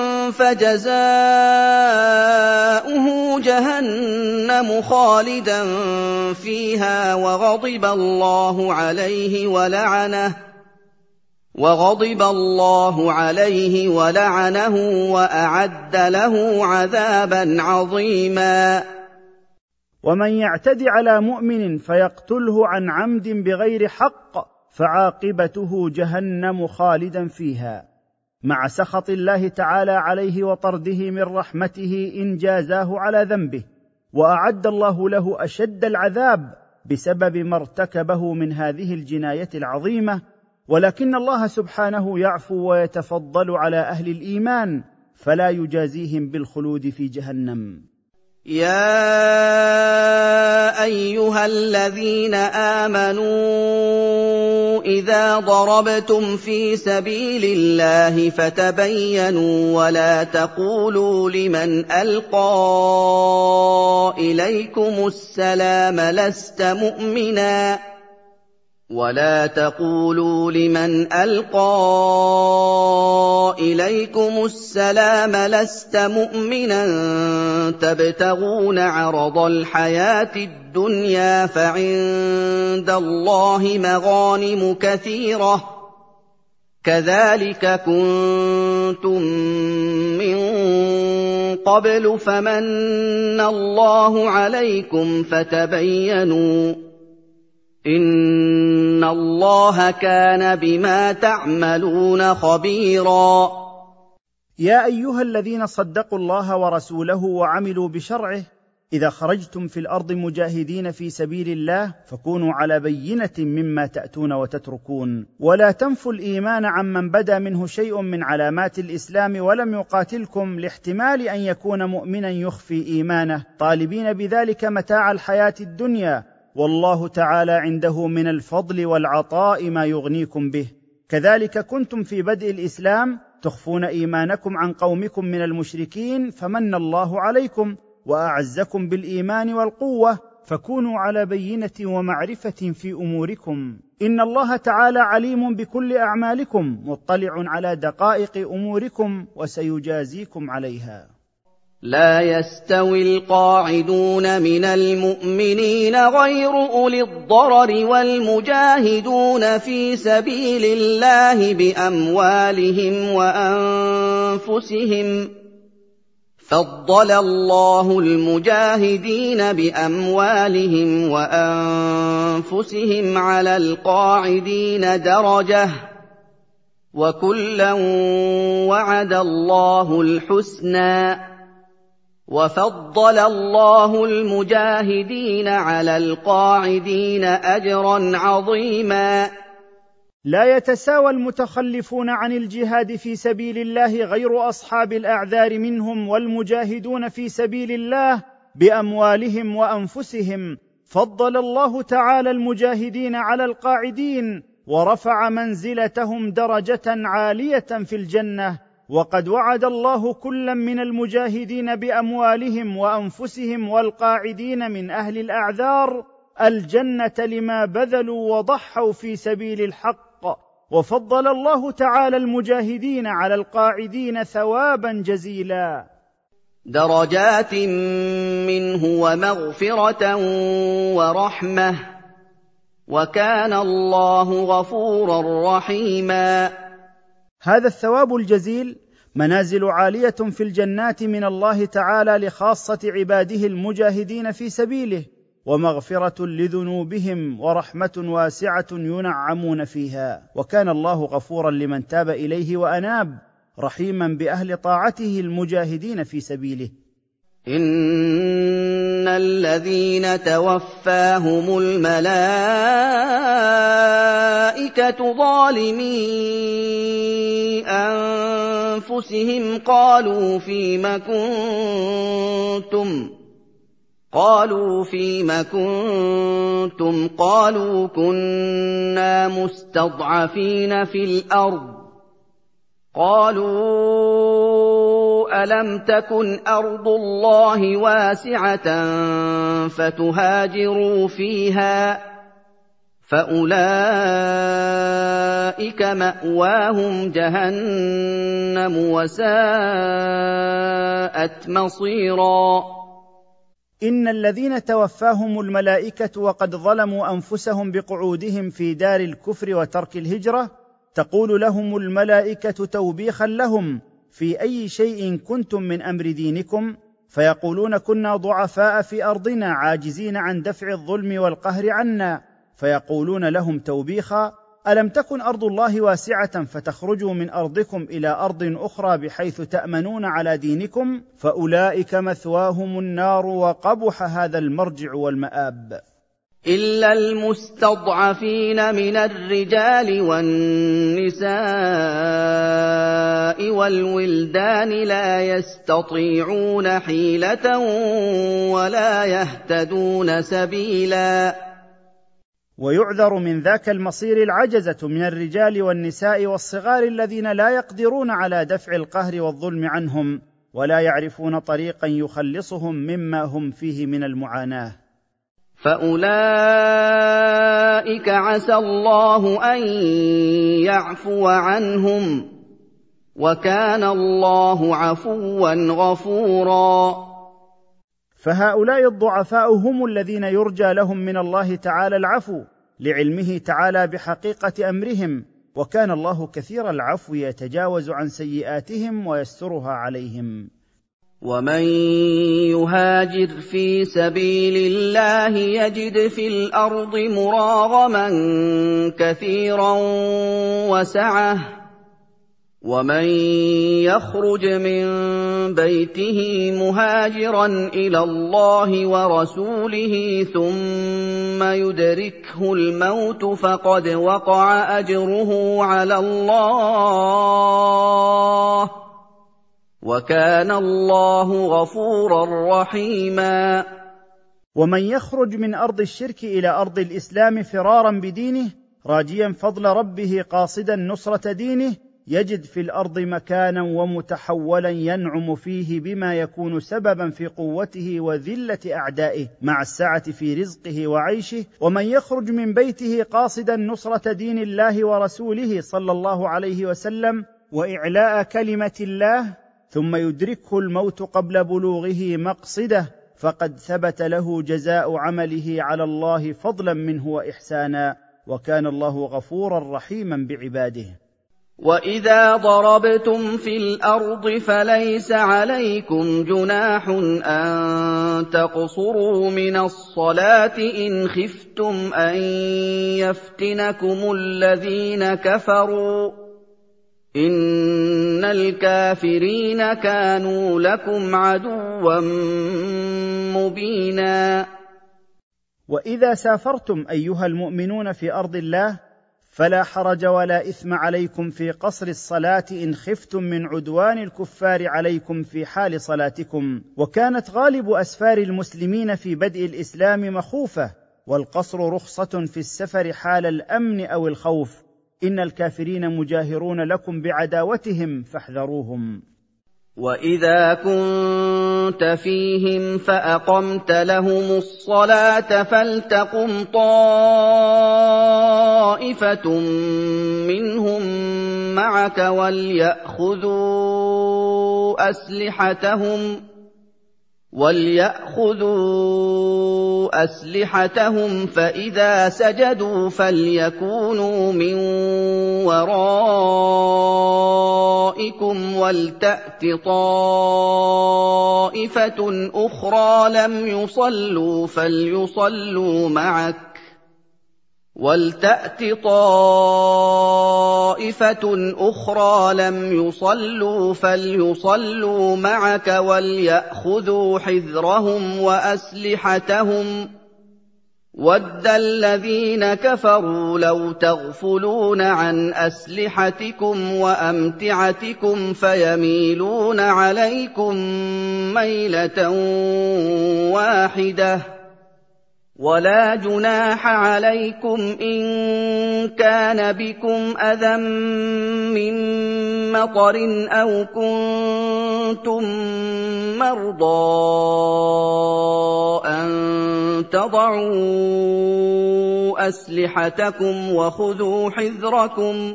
فَجَزَاؤُهُ جَهَنَّمُ خَالِدًا فِيهَا وَغَضِبَ اللَّهُ عَلَيْهِ وَلَعَنَهُ وَأَعَدَّ لَهُ عَذَابًا عَظِيمًا. ومن يعتد على مؤمن فيقتله عن عمد بغير حق فعاقبته جهنم خالدا فيها، مع سخط الله تعالى عليه وطرده من رحمته إن جازاه على ذنبه، وأعد الله له أشد العذاب بسبب ما ارتكبه من هذه الجناية العظيمة. ولكن الله سبحانه يعفو ويتفضل على أهل الإيمان فلا يجازيهم بالخلود في جهنم. يا أيها الذين آمنوا إذا ضربتم في سبيل الله فتبينوا ولا تقولوا لمن ألقى إليكم السلام لست مؤمنا تبتغون عرض الحياة الدنيا فعند الله مغانم كثيرة كَذَٰلِكَ كُنتُم مِّن قَبْلُ فَمَنَّ اللَّهُ عَلَيْكُمْ فَتَبَيَّنُوا ۚ إِنَّ اللَّهَ كَانَ بِمَا تَعْمَلُونَ خَبِيرًا. يا أيها الذين صدقوا الله ورسوله وعملوا بشرعه، إذا خرجتم في الأرض مجاهدين في سبيل الله فكونوا على بينة مما تأتون وتتركون، ولا تنفوا الإيمان عمن بدا منه شيء من علامات الإسلام ولم يقاتلكم، لاحتمال أن يكون مؤمنا يخفي إيمانه، طالبين بذلك متاع الحياة الدنيا، والله تعالى عنده من الفضل والعطاء ما يغنيكم به. كذلك كنتم في بدء الإسلام تخفون إيمانكم عن قومكم من المشركين، فمن الله عليكم وأعزكم بالإيمان والقوة، فكونوا على بينة ومعرفة في أموركم، إن الله تعالى عليم بكل أعمالكم، مطلع على دقائق أموركم، وسيجازيكم عليها. لا يستوي القاعدون من المؤمنين غير أولي الضرر والمجاهدون في سبيل الله بأموالهم وأنفسهم، فضل الله المجاهدين بأموالهم وأنفسهم على القاعدين درجة، وكلا وعد الله الحسنى، وفضل الله المجاهدين على القاعدين أجرا عظيما. لا يتساوى المتخلفون عن الجهاد في سبيل الله غير أصحاب الأعذار منهم والمجاهدون في سبيل الله بأموالهم وأنفسهم، فضل الله تعالى المجاهدين على القاعدين ورفع منزلتهم درجة عالية في الجنة، وقد وعد الله كلا من المجاهدين بأموالهم وأنفسهم والقاعدين من أهل الأعذار الجنة لما بذلوا وضحوا في سبيل الحق، وفضل الله تعالى المجاهدين على القاعدين ثوابا جزيلا. درجات منه ومغفرة ورحمة، وكان الله غفورا رحيما. هذا الثواب الجزيل منازل عالية في الجنات من الله تعالى لخاصة عباده المجاهدين في سبيله، ومغفرة لذنوبهم ورحمة واسعة ينعمون فيها، وكان الله غفورا لمن تاب إليه وأناب، رحيما بأهل طاعته المجاهدين في سبيله. إن الذين توفاهم الملائكة ظالمي أنفسهم قالوا فيم كنتم قالوا كنا مستضعفين في الأرض، قالوا ألم تكن أرض الله واسعة فتهاجروا فيها، فأولئك مأواهم جهنم وساءت مصيرا. إن الذين توفاهم الملائكة وقد ظلموا أنفسهم بقعودهم في دار الكفر وترك الهجرة، تقول لهم الملائكة توبيخا لهم: في أي شيء كنتم من أمر دينكم؟ فيقولون: كنا ضعفاء في أرضنا عاجزين عن دفع الظلم والقهر عنا. فيقولون لهم توبيخا: ألم تكن أرض الله واسعة فتخرجوا من أرضكم إلى أرض أخرى بحيث تأمنون على دينكم؟ فأولئك مثواهم النار، وقبح هذا المرجع والمآب. إلا المستضعفين من الرجال والنساء والولدان لا يستطيعون حيلة ولا يهتدون سبيلا. ويعذر من ذاك المصير العجزة من الرجال والنساء والصغار الذين لا يقدرون على دفع القهر والظلم عنهم، ولا يعرفون طريقا يخلصهم مما هم فيه من المعاناة. فأولئك عسى الله أن يعفو عنهم، وكان الله عفوا غفورا. فهؤلاء الضعفاء هم الذين يرجى لهم من الله تعالى العفو، لعلمه تعالى بحقيقة أمرهم، وكان الله كثير العفو يتجاوز عن سيئاتهم ويسترها عليهم. ومن يهاجر في سبيل الله يجد في الأرض مراغما كثيرا وسعة، ومن يخرج من بيته مهاجرا إلى الله ورسوله ثم يدركه الموت فقد وقع أجره على الله، وكان الله غفورا رحيما. ومن يخرج من أرض الشرك إلى أرض الإسلام فرارا بدينه راجيا فضل ربه قاصدا نصرة دينه يجد في الأرض مكانا ومتحولا ينعم فيه بما يكون سببا في قوته وذلة أعدائه مع السعة في رزقه وعيشه. ومن يخرج من بيته قاصدا نصرة دين الله ورسوله صلى الله عليه وسلم وإعلاء كلمة الله ثم يدركه الموت قبل بلوغه مقصده فقد ثبت له جزاء عمله على الله فضلا منه وإحسانا، وكان الله غفورا رحيما بعباده. وَإِذَا ضَرَبْتُمْ فِي الْأَرْضِ فَلَيْسَ عَلَيْكُمْ جُنَاحٌ أَن تَقْصُرُوا مِنَ الصَّلَاةِ إِنْ خِفْتُمْ أَن يَفْتِنَكُمُ الَّذِينَ كَفَرُوا ۚ إِنَّ الْكَافِرِينَ كَانُوا لَكُمْ عَدُوًّا مُّبِينًا. وإذا سافرتم أيها المؤمنون في أرض الله فلا حرج ولا إثم عليكم في قصر الصلاة إن خفتم من عدوان الكفار عليكم في حال صلاتكم. وكانت غالب أسفار المسلمين في بدء الإسلام مخوفة، والقصر رخصة في السفر حال الأمن أو الخوف. إن الكافرين مجاهرون لكم بعداوتهم فاحذروهم. وَإِذَا كُنتَ فِيهِمْ فَأَقَمْتَ لَهُمُ الصَّلَاةَ فَلْتَقُمْ طَائِفَةٌ مِّنْهُم مَّعَكَ وَلْيَأْخُذُوا أَسْلِحَتَهُمْ فَإِذَا سَجَدُوا فَلْيَكُونُوا مِن وَرَائِكُمْ وَلْتَأْتِ طَائِفَةٌ أُخْرَىٰ لَمْ يُصَلُّوا فَلْيُصَلُّوا مَعَكَ وَلْيَأْخُذُوا حِذْرَهُمْ وَأَسْلِحَتَهُمْ ۗ وَدَّ الَّذِينَ كَفَرُوا لَوْ تَغْفُلُونَ عَنْ أَسْلِحَتِكُمْ وَأَمْتِعَتِكُمْ فَيَمِيلُونَ عَلَيْكُم مَّيْلَةً وَاحِدَةً. وَلَا جُنَاحَ عَلَيْكُمْ إِن كَانَ بِكُمْ أَذًى مِّن مَّطَرٍ أَوْ كُنتُم مَّرْضَىٰ أَن تَضَعُوا أَسْلِحَتَكُمْ وَخُذُوا حِذْرَكُمْ ۗ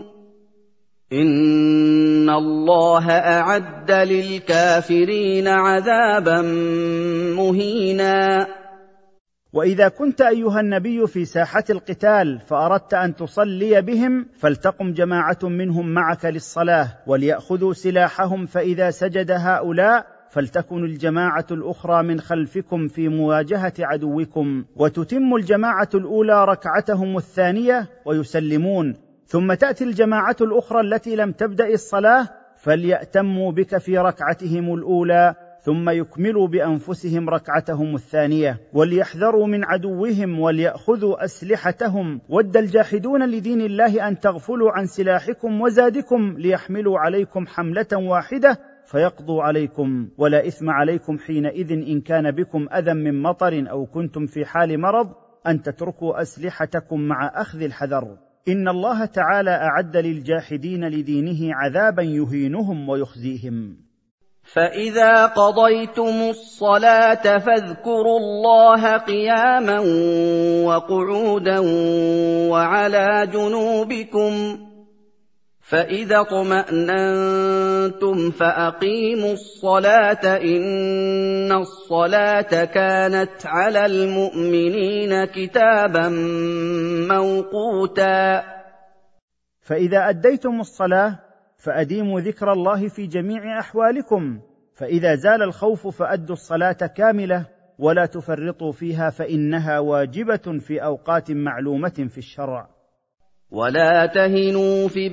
إِنَّ اللَّهَ أَعَدَّ لِلْكَافِرِينَ عَذَابًا مُّهِينًا. وإذا كنت أيها النبي في ساحة القتال فأردت أن تصلي بهم فلتقم جماعة منهم معك للصلاة وليأخذوا سلاحهم، فإذا سجد هؤلاء فلتكن الجماعة الأخرى من خلفكم في مواجهة عدوكم، وتتم الجماعة الأولى ركعتهم الثانية ويسلمون، ثم تأتي الجماعة الأخرى التي لم تبدأ الصلاة فليأتموا بك في ركعتهم الأولى ثم يكملوا بأنفسهم ركعتهم الثانية، وليحذروا من عدوهم وليأخذوا أسلحتهم. ود الجاحدون لدين الله أن تغفلوا عن سلاحكم وزادكم ليحملوا عليكم حملة واحدة فيقضوا عليكم، ولا إثم عليكم حينئذ إن كان بكم أذى من مطر أو كنتم في حال مرض أن تتركوا أسلحتكم مع أخذ الحذر. إن الله تعالى أعد للجاحدين لدينه عذابا يهينهم ويخزيهم. فَإِذَا قَضَيْتُمُ الصَّلَاةَ فَاذْكُرُوا اللَّهَ قِيَامًا وَقُعُودًا وَعَلَىٰ جُنُوبِكُمْ ۚ فَإِذَا اطْمَأْنَنتُمْ فَأَقِيمُوا الصَّلَاةَ ۚ إِنَّ الصَّلَاةَ كَانَتْ عَلَى الْمُؤْمِنِينَ كِتَابًا مَّوْقُوتًا. فإذا أديتم الصلاة فأديموا ذكر الله في جميع أحوالكم، فإذا زال الخوف فأدوا الصلاة كاملة ولا تفرطوا فيها، فإنها واجبة في أوقات معلومة في الشرع. ولا تهنوا في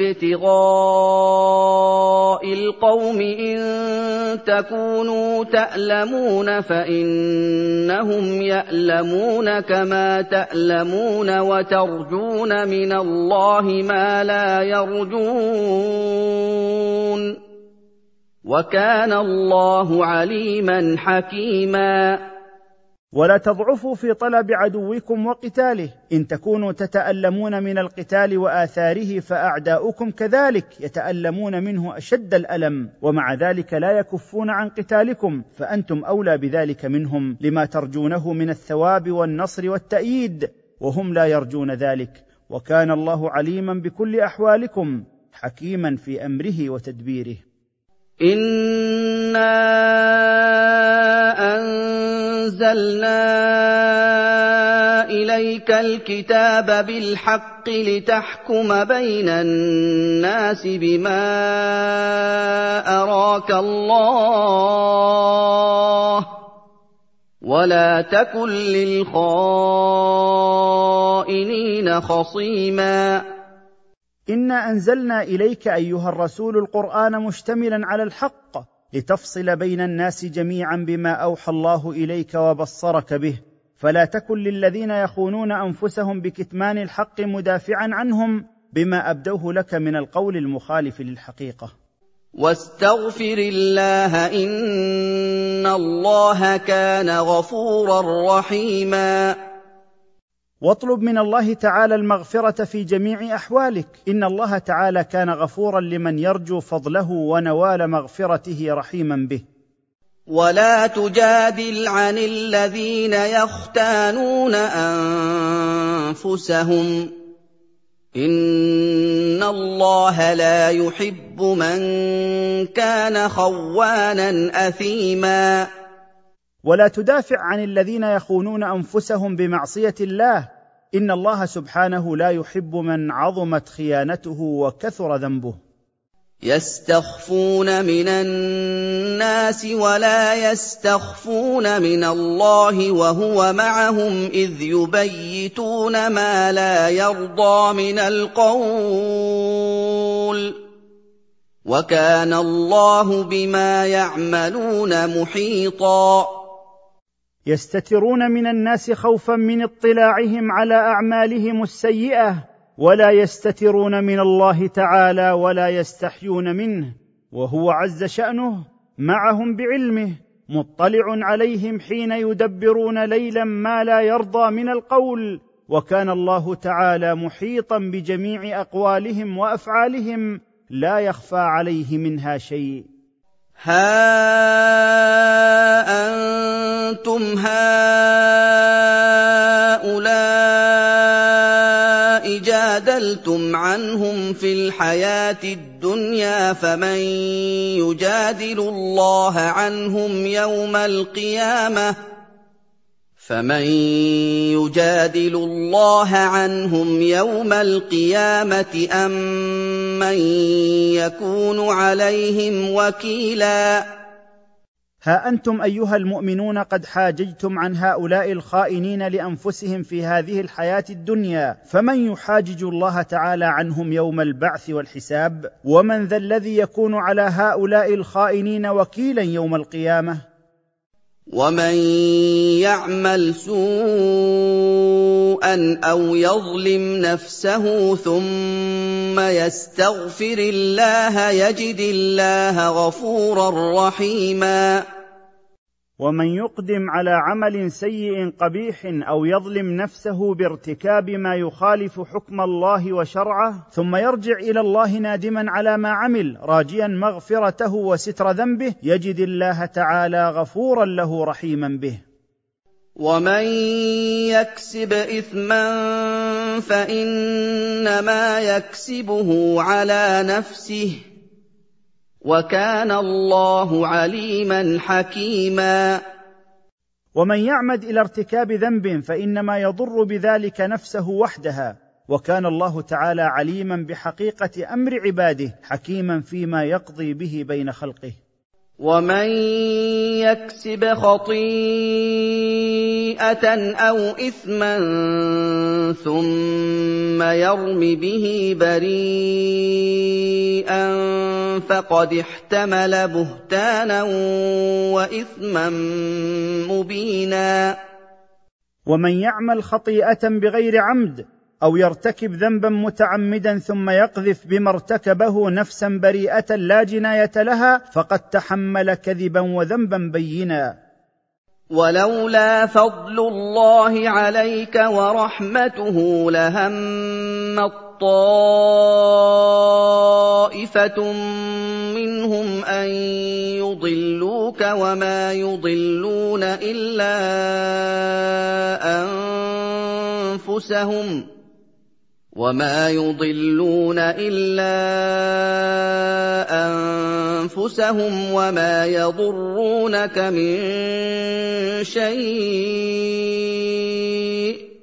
ابتغاء القوم إن تكونوا تألمون فإنهم يألمون كما تألمون وترجون من الله ما لا يرجون وكان الله عليما حكيما. ولا تضعفوا في طلب عدوكم وقتاله، إن تكونوا تتألمون من القتال وآثاره فأعداؤكم كذلك يتألمون منه أشد الألم، ومع ذلك لا يكفون عن قتالكم، فأنتم أولى بذلك منهم لما ترجونه من الثواب والنصر والتأييد، وهم لا يرجون ذلك. وكان الله عليما بكل أحوالكم حكيما في أمره وتدبيره. إنا أنزلنا إليك الكتاب بالحق لتحكم بين الناس بما أراك الله ولا تكن للخائنين خصيما. إنا أنزلنا إليك أيها الرسول القرآن مشتملا على الحق لتفصل بين الناس جميعا بما أوحى الله إليك وبصرك به، فلا تكن للذين يخونون أنفسهم بكتمان الحق مدافعا عنهم بما أبدوه لك من القول المخالف للحقيقة. واستغفر الله إن الله كان غفورا رحيما. واطلب من الله تعالى المغفرة في جميع أحوالك، إن الله تعالى كان غفورا لمن يرجو فضله ونوال مغفرته رحيما به. ولا تجادل عن الذين يختانون أنفسهم إن الله لا يحب من كان خوانا أثيما. ولا تدافع عن الذين يخونون أنفسهم بمعصية الله، إن الله سبحانه لا يحب من عظمت خيانته وكثر ذنبه. يستخفون من الناس ولا يستخفون من الله وهو معهم إذ يبيتون ما لا يرضى من القول وكان الله بما يعملون محيطا. يستترون من الناس خوفا من اطلاعهم على أعمالهم السيئة، ولا يستترون من الله تعالى ولا يستحيون منه، وهو عز شأنه معهم بعلمه مطلع عليهم حين يدبرون ليلا ما لا يرضى من القول، وكان الله تعالى محيطا بجميع أقوالهم وأفعالهم لا يخفى عليه منها شيء. ها أنتم هؤلاء جادلتم عنهم في الحياة الدنيا فمن يجادل الله عنهم يوم القيامة أم من يكون عليهم وكيلا. ها أنتم أيها المؤمنون قد حاججتم عن هؤلاء الخائنين لأنفسهم في هذه الحياة الدنيا، فمن يحاجج الله تعالى عنهم يوم البعث والحساب؟ ومن ذا الذي يكون على هؤلاء الخائنين وكيلا يوم القيامة؟ ومن يعمل سوءا أو يظلم نفسه ثم يستغفر الله يجد الله غفورا رحيما. ومن يقدم على عمل سيء قبيح أو يظلم نفسه بارتكاب ما يخالف حكم الله وشرعه ثم يرجع إلى الله نادما على ما عمل راجيا مغفرته وستر ذنبه يجد الله تعالى غفورا له رحيما به. ومن يكسب إثما فإنما يكسبه على نفسه وكان الله عليما حكيما. ومن يعمد إلى ارتكاب ذنب فإنما يضر بذلك نفسه وحدها، وكان الله تعالى عليما بحقيقة أمر عباده، حكيما فيما يقضي به بين خلقه. ومن يكسب خطيئة أو إثما ثم يرم به بريئا فقد احتمل بهتانا وإثما مبينا. ومن يعمل خطيئة بغير عمد أو يرتكب ذنبا متعمدا ثم يقذف بما ارتكبه نفسا بريئة لا جناية لها فقد تحمل كذبا وذنبا بينا. ولولا فضل الله عليك ورحمته لهم طائفة منهم أن يضلوك وما يضلون إلا أنفسهم وما يضرونك من شيء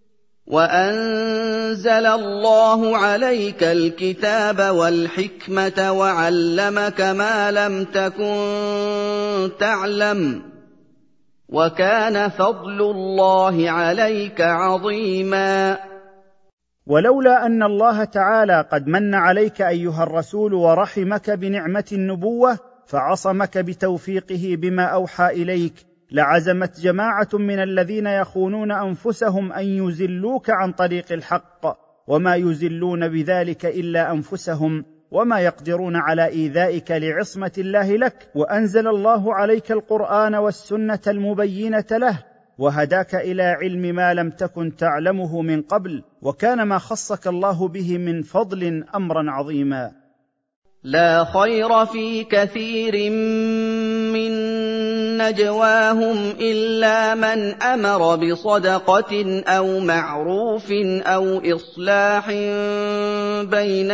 وأنزل الله عليك الكتاب والحكمة وعلمك ما لم تكن تعلم وكان فضل الله عليك عظيما. ولولا أن الله تعالى قد من عليك أيها الرسول ورحمك بنعمة النبوة فعصمك بتوفيقه بما أوحى إليك لعزمت جماعة من الذين يخونون أنفسهم أن يزلوك عن طريق الحق، وما يزلون بذلك إلا أنفسهم، وما يقدرون على إيذائك لعصمة الله لك. وأنزل الله عليك القرآن والسنة المبينة له، وهداك إلى علم ما لم تكن تعلمه من قبل، وكان ما خصك الله به من فضل أمرا عظيما. لا خير في كثير من نجواهم إلا من أمر بصدقة أو معروف أو إصلاح بين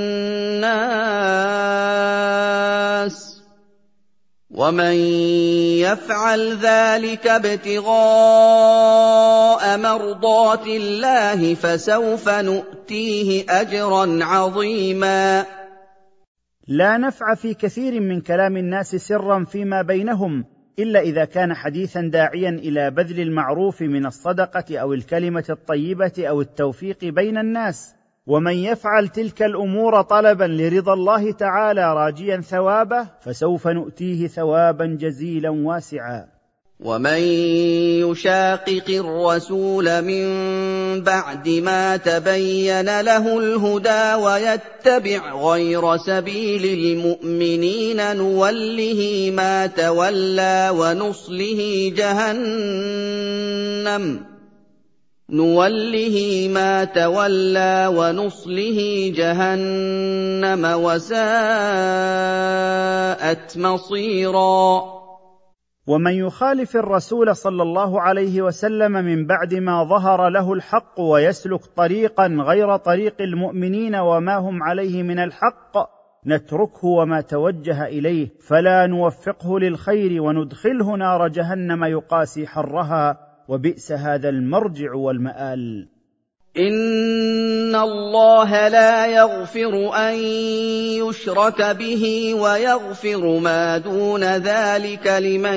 الناس، ومن يفعل ذلك ابتغاء مرضات الله فسوف نؤتيه أجرا عظيما. لا نفع في كثير من كلام الناس سرا فيما بينهم إلا إذا كان حديثا داعيا إلى بذل المعروف من الصدقة أو الكلمة الطيبة أو التوفيق بين الناس. ومن يفعل تلك الأمور طلبا لرضا الله تعالى راجيا ثوابه فسوف نؤتيه ثوابا جزيلا واسعا. ومن يشاقق الرسول من بعد ما تبين له الهدى ويتبع غير سبيل المؤمنين نوله ما تولى ونصله جهنم وساءت مصيرا. ومن يخالف الرسول صلى الله عليه وسلم من بعد ما ظهر له الحق ويسلك طريقا غير طريق المؤمنين وما هم عليه من الحق نتركه وما توجه إليه، فلا نوفقه للخير وندخله نار جهنم يقاسي حرها، وبئس هذا المرجع والمآل. إن الله لا يغفر أن يشرك به ويغفر ما دون ذلك لمن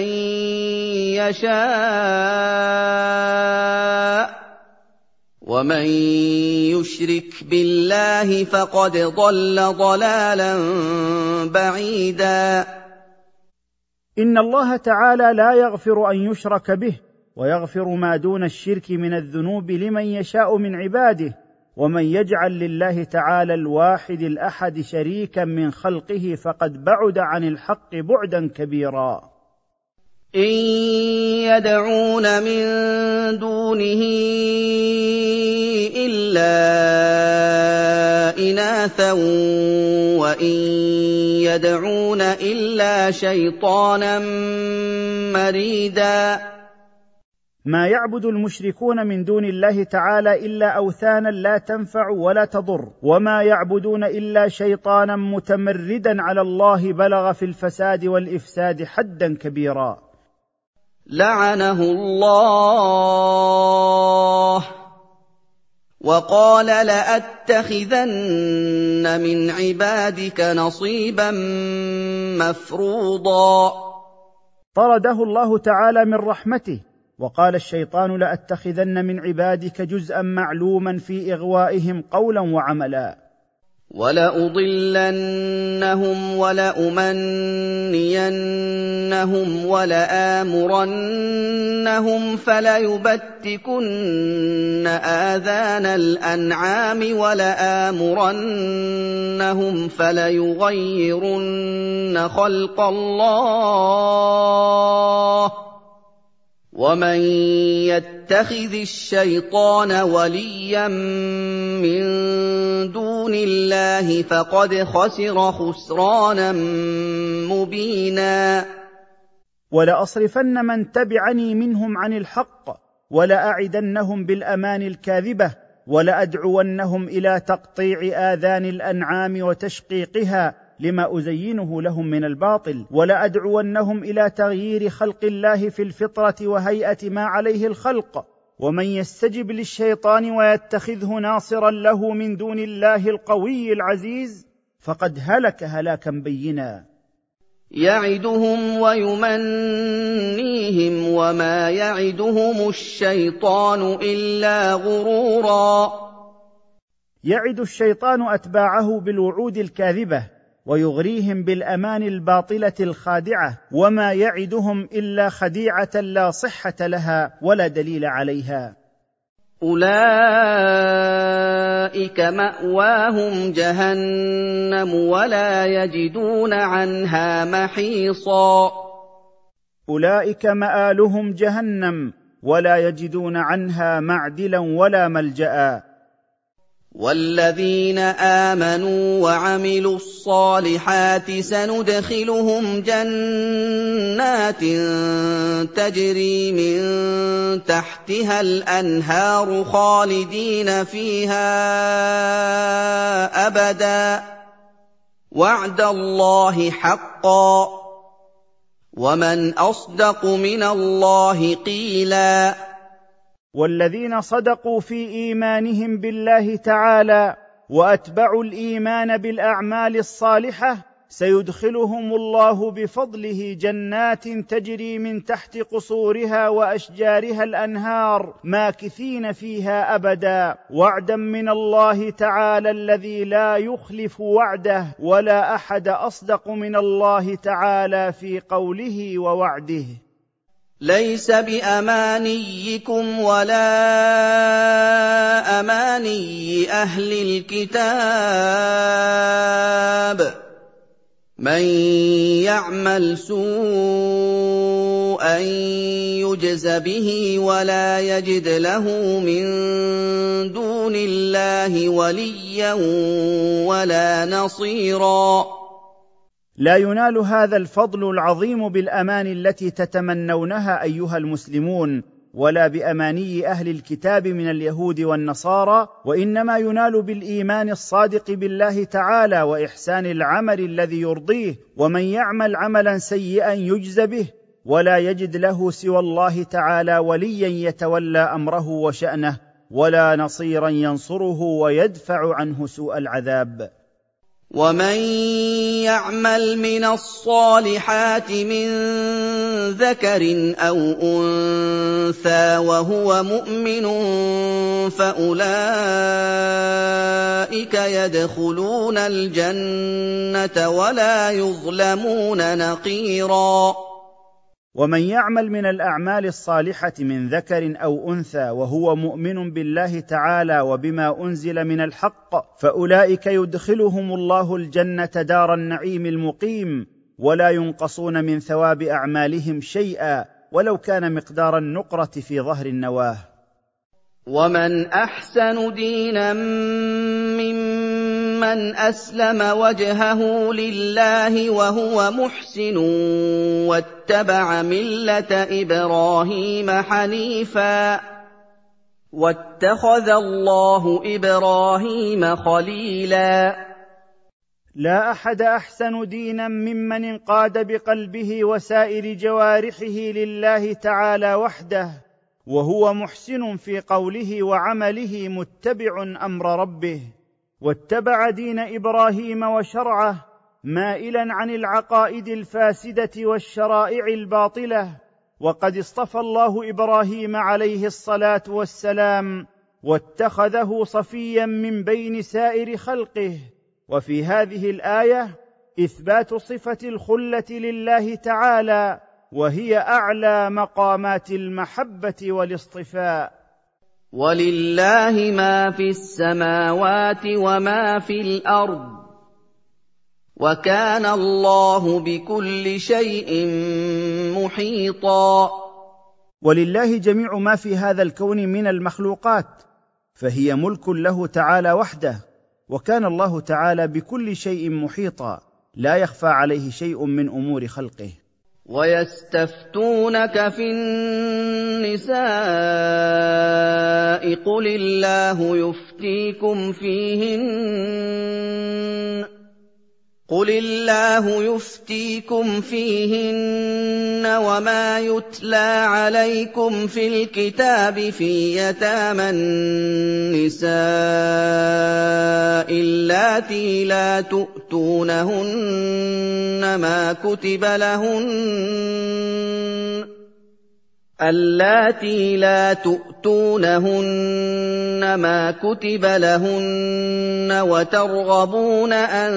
يشاء، ومن يشرك بالله فقد ضل ضلالا بعيدا. إن الله تعالى لا يغفر أن يشرك به، ويغفر ما دون الشرك من الذنوب لمن يشاء من عباده، ومن يجعل لله تعالى الواحد الأحد شريكا من خلقه فقد بعد عن الحق بعدا كبيرا. إن يدعون من دونه إلا إناثا وإن يدعون إلا شيطانا مريدا. ما يعبد المشركون من دون الله تعالى إلا أوثانا لا تنفع ولا تضر، وما يعبدون إلا شيطانا متمردا على الله بلغ في الفساد والإفساد حدا كبيرا. لعنه الله وَقَالَ لَأَتَّخِذَنَّ مِنْ عِبَادِكَ نَصِيبًا مَّفْرُوضًا. طرده الله تعالى من رحمته، وقال الشيطان لأتخذن من عبادك جزءا معلوما في إغوائهم قولا وعملا. وَلَأُضِلَّنَّهُمْ وَلَأُمَنِّيَنَّهُمْ وَلَآمُرَنَّهُمْ فَلَيُبَتِّكُنَّ آذَانَ الْأَنْعَامِ وَلَآمُرَنَّهُمْ فَلَيُغَيِّرُنَّ خَلْقَ اللَّهِ ۚ وَمَن يَتَّخِذِ الشَّيْطَانَ وَلِيًّا مِّن دُونِ اللَّهِ فَقَدْ خَسِرَ خُسْرَانًا مُّبِينًا. ولأصرفن من تبعني منهم عن الحق، ولأعدنهم بالأماني الكاذبة، ولأدعونهم إلى تقطيع آذان الأنعام وتشقيقها لما أزينه لهم من الباطل، ولأدعونهم إلى تغيير خلق الله في الفطرة وهيئة ما عليه الخلق. ومن يستجب للشيطان ويتخذه ناصرا له من دون الله القوي العزيز فقد هلك هلاكا بينا. يعدهم ويمنيهم وما يعدهم الشيطان إلا غرورا. يعد الشيطان أتباعه بالوعود الكاذبة ويغريهم بالأمان الباطلة الخادعة، وما يعدهم إلا خديعة لا صحة لها ولا دليل عليها. أولئك مأواهم جهنم ولا يجدون عنها محيصا. أولئك مآلهم جهنم ولا يجدون عنها معدلا ولا ملجأ. وَالَّذِينَ آمَنُوا وَعَمِلُوا الصَّالِحَاتِ سَنُدْخِلُهُمْ جَنَّاتٍ تَجْرِي مِن تَحْتِهَا الْأَنْهَارُ خَالِدِينَ فِيهَا أَبَدًا ۖ وَعْدَ اللَّهِ حَقًّا ۚ وَمَنْ أَصْدَقُ مِنَ اللَّهِ قِيلًا. والذين صدقوا في إيمانهم بالله تعالى وأتبعوا الإيمان بالأعمال الصالحة سيدخلهم الله بفضله جنات تجري من تحت قصورها وأشجارها الأنهار ماكثين فيها أبدا، وعدا من الله تعالى الذي لا يخلف وعده، ولا أحد أصدق من الله تعالى في قوله ووعده. ليس بأمانيكم ولا أماني أهل الكتاب، من يعمل سوءا يجز به ولا يجد له من دون الله وليا ولا نصيرا. لا ينال هذا الفضل العظيم بالأمان التي تتمنونها أيها المسلمون، ولا بأماني أهل الكتاب من اليهود والنصارى، وإنما ينال بالإيمان الصادق بالله تعالى وإحسان العمل الذي يرضيه. ومن يعمل عملا سيئا يجز به ولا يجد له سوى الله تعالى وليا يتولى أمره وشأنه، ولا نصيرا ينصره ويدفع عنه سوء العذاب. ومن يعمل من الصالحات من ذكر أو أنثى وهو مؤمن فأولئك يدخلون الجنة ولا يظلمون نقيرا. ومن يعمل من الأعمال الصالحة من ذكر أو أنثى وهو مؤمن بالله تعالى وبما أنزل من الحق فأولئك يدخلهم الله الجنة دار النعيم المقيم، ولا ينقصون من ثواب أعمالهم شيئا ولو كان مقدار النقرة في ظهر النواه. ومن أحسن دينا ممن أسلم وجهه لله وهو محسن واتبع ملة إبراهيم حنيفا واتخذ الله إبراهيم خليلا. لا أحد أحسن دينا ممن انقاد بقلبه وسائر جوارحه لله تعالى وحده، وهو محسن في قوله وعمله متبع امر ربه، واتبع دين ابراهيم وشرعه مائلا عن العقائد الفاسده والشرائع الباطله. وقد اصطفى الله ابراهيم عليه الصلاه والسلام واتخذه صفيا من بين سائر خلقه. وفي هذه الايه اثبات صفه الخله لله تعالى، وهي اعلى مقامات المحبه والاصطفاء. ولله ما في السماوات وما في الارض، وكان الله بكل شيء محيطا. ولله جميع ما في هذا الكون من المخلوقات، فهي ملك له تعالى وحده، وكان الله تعالى بكل شيء محيطا، لا يخفى عليه شيء من امور خلقه. ويستفتونك في النساء قل الله يفتيكم فيهن وما يتلى عليكم في الكتاب في يتامى النساء اللاتي لا تؤتونهن ما كتب لهن وترغبون أن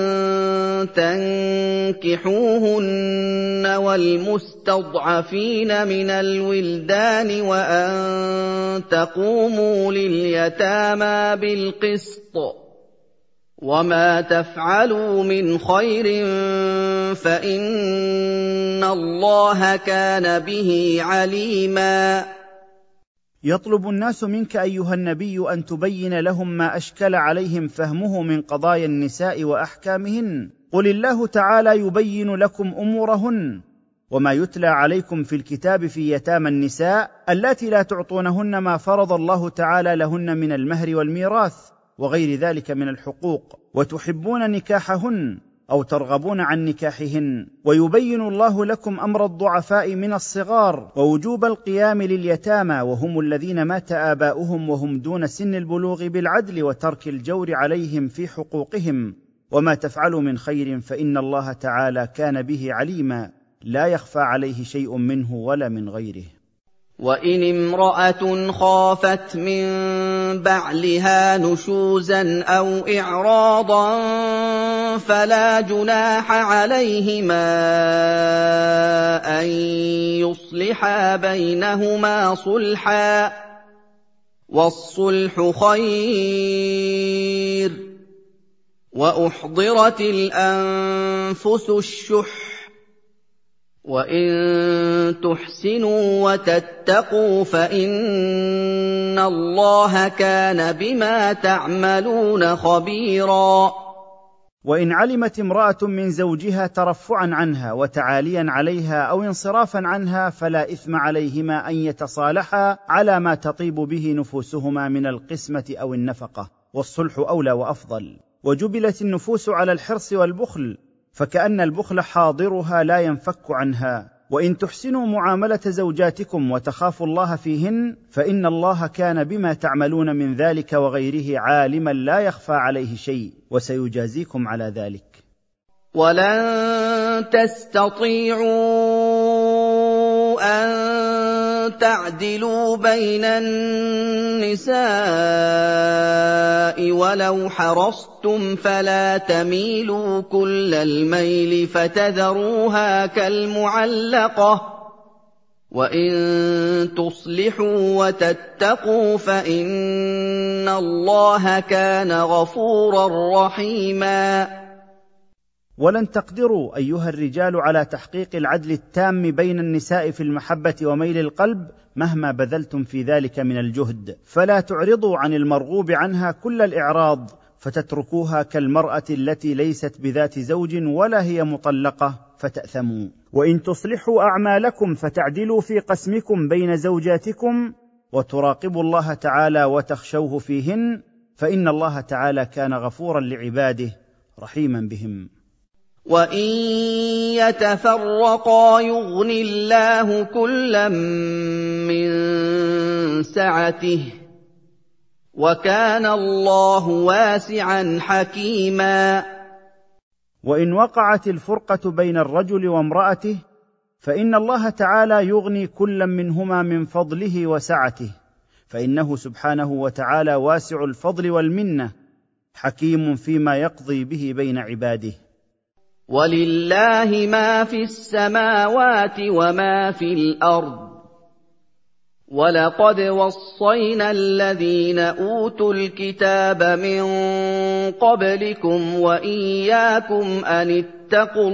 تنكحوهن والمستضعفين من الولدان وأن تقوموا لليتامى بالقسط وما تفعلوا من خير فإن الله كان به عليما. يطلب الناس منك ايها النبي ان تبين لهم ما اشكل عليهم فهمه من قضايا النساء واحكامهن. قل الله تعالى يبين لكم امورهن وما يتلى عليكم في الكتاب في يتامى النساء اللاتي لا تعطونهن ما فرض الله تعالى لهن من المهر والميراث وغير ذلك من الحقوق، وتحبون نكاحهن او ترغبون عن نكاحهن. ويبين الله لكم امر الضعفاء من الصغار ووجوب القيام لليتامى، وهم الذين مات آباؤهم وهم دون سن البلوغ، بالعدل وترك الجور عليهم في حقوقهم. وما تفعلوا من خير فإن الله تعالى كان به عليما، لا يخفى عليه شيء منه ولا من غيره. وإن امرأة خافت من بعلها نشوزا أو إعراضا فلا جناح عليهما أن يصلحا بينهما صلحا، والصلح خير. وأحضرت الأنفس الشح، وإن تحسنوا وتتقوا فإن الله كان بما تعملون خبيرا. وإن علمت امرأة من زوجها ترفعا عنها وتعاليا عليها أو انصرافا عنها فلا إثم عليهما أن يتصالحا على ما تطيب به نفوسهما من القسمة أو النفقة، والصلح أولى وأفضل. وجبلت النفوس على الحرص والبخل، فكأن البخل حاضرها لا ينفك عنها. وإن تحسنوا معاملة زوجاتكم وتخافوا الله فيهن فإن الله كان بما تعملون من ذلك وغيره عالما لا يخفى عليه شيء، وسيجازيكم على ذلك. ولن تستطيعوا أن تعدلوا بين النساء ولو حرصتم فلا تميلوا كل الميل فتذروها كالمعلقة، وإن تصلحوا وتتقوا فإن الله كان غفورا رحيما. ولن تقدروا أيها الرجال على تحقيق العدل التام بين النساء في المحبة وميل القلب مهما بذلتم في ذلك من الجهد، فلا تعرضوا عن المرغوب عنها كل الإعراض فتتركوها كالمرأة التي ليست بذات زوج ولا هي مطلقة فتأثموا. وإن تصلحوا أعمالكم فتعدلوا في قسمكم بين زوجاتكم وتراقبوا الله تعالى وتخشوه فيهن فإن الله تعالى كان غفورا لعباده رحيما بهم. وإن يتفرقا يغن الله كلا من سعته وكان الله واسعا حكيما. وإن وقعت الفرقة بين الرجل وامرأته فإن الله تعالى يغني كلا منهما من فضله وسعته، فإنه سبحانه وتعالى واسع الفضل والمنة، حكيم فيما يقضي به بين عباده. ولله ما في السماوات وما في الأرض، ولقد وصينا الذين أوتوا الكتاب من قبلكم وإياكم أن اتقوا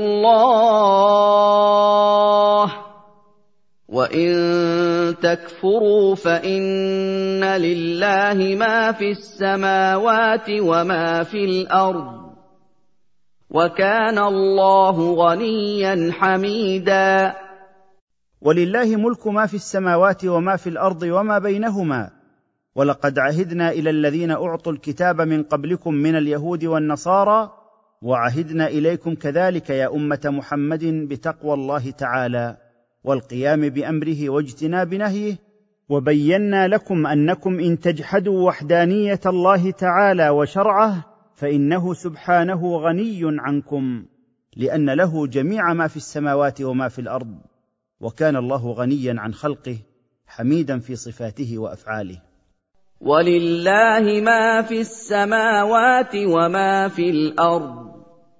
الله، وإن تكفروا فإن لله ما في السماوات وما في الأرض، وكان الله غنيا حميدا. ولله ملك ما في السماوات وما في الأرض وما بينهما، ولقد عهدنا إلى الذين أعطوا الكتاب من قبلكم من اليهود والنصارى، وعهدنا إليكم كذلك يا أمة محمد بتقوى الله تعالى والقيام بأمره واجتناب نهيه، وبينا لكم أنكم إن تجحدوا وحدانية الله تعالى وشرعه فإنه سبحانه غني عنكم، لأن له جميع ما في السماوات وما في الأرض، وكان الله غنيا عن خلقه حميدا في صفاته وأفعاله. ولله ما في السماوات وما في الأرض،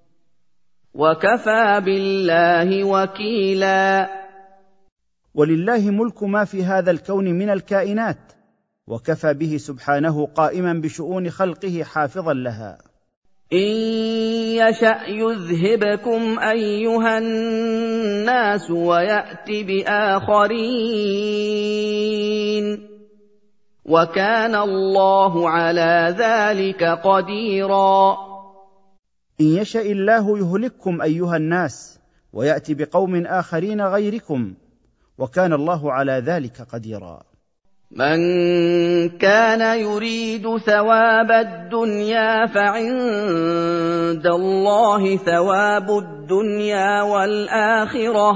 وكفى بالله وكيلا. ولله ملك ما في هذا الكون من الكائنات، وكفى به سبحانه قائما بشؤون خلقه حافظا لها. إن يشأ يذهبكم أيها الناس ويأت بآخرين، وكان الله على ذلك قديرا. إن يشأ الله يهلككم أيها الناس ويأتي بقوم آخرين غيركم، وكان الله على ذلك قديرا. من كان يريد ثواب الدنيا فعند الله ثواب الدنيا والآخرة،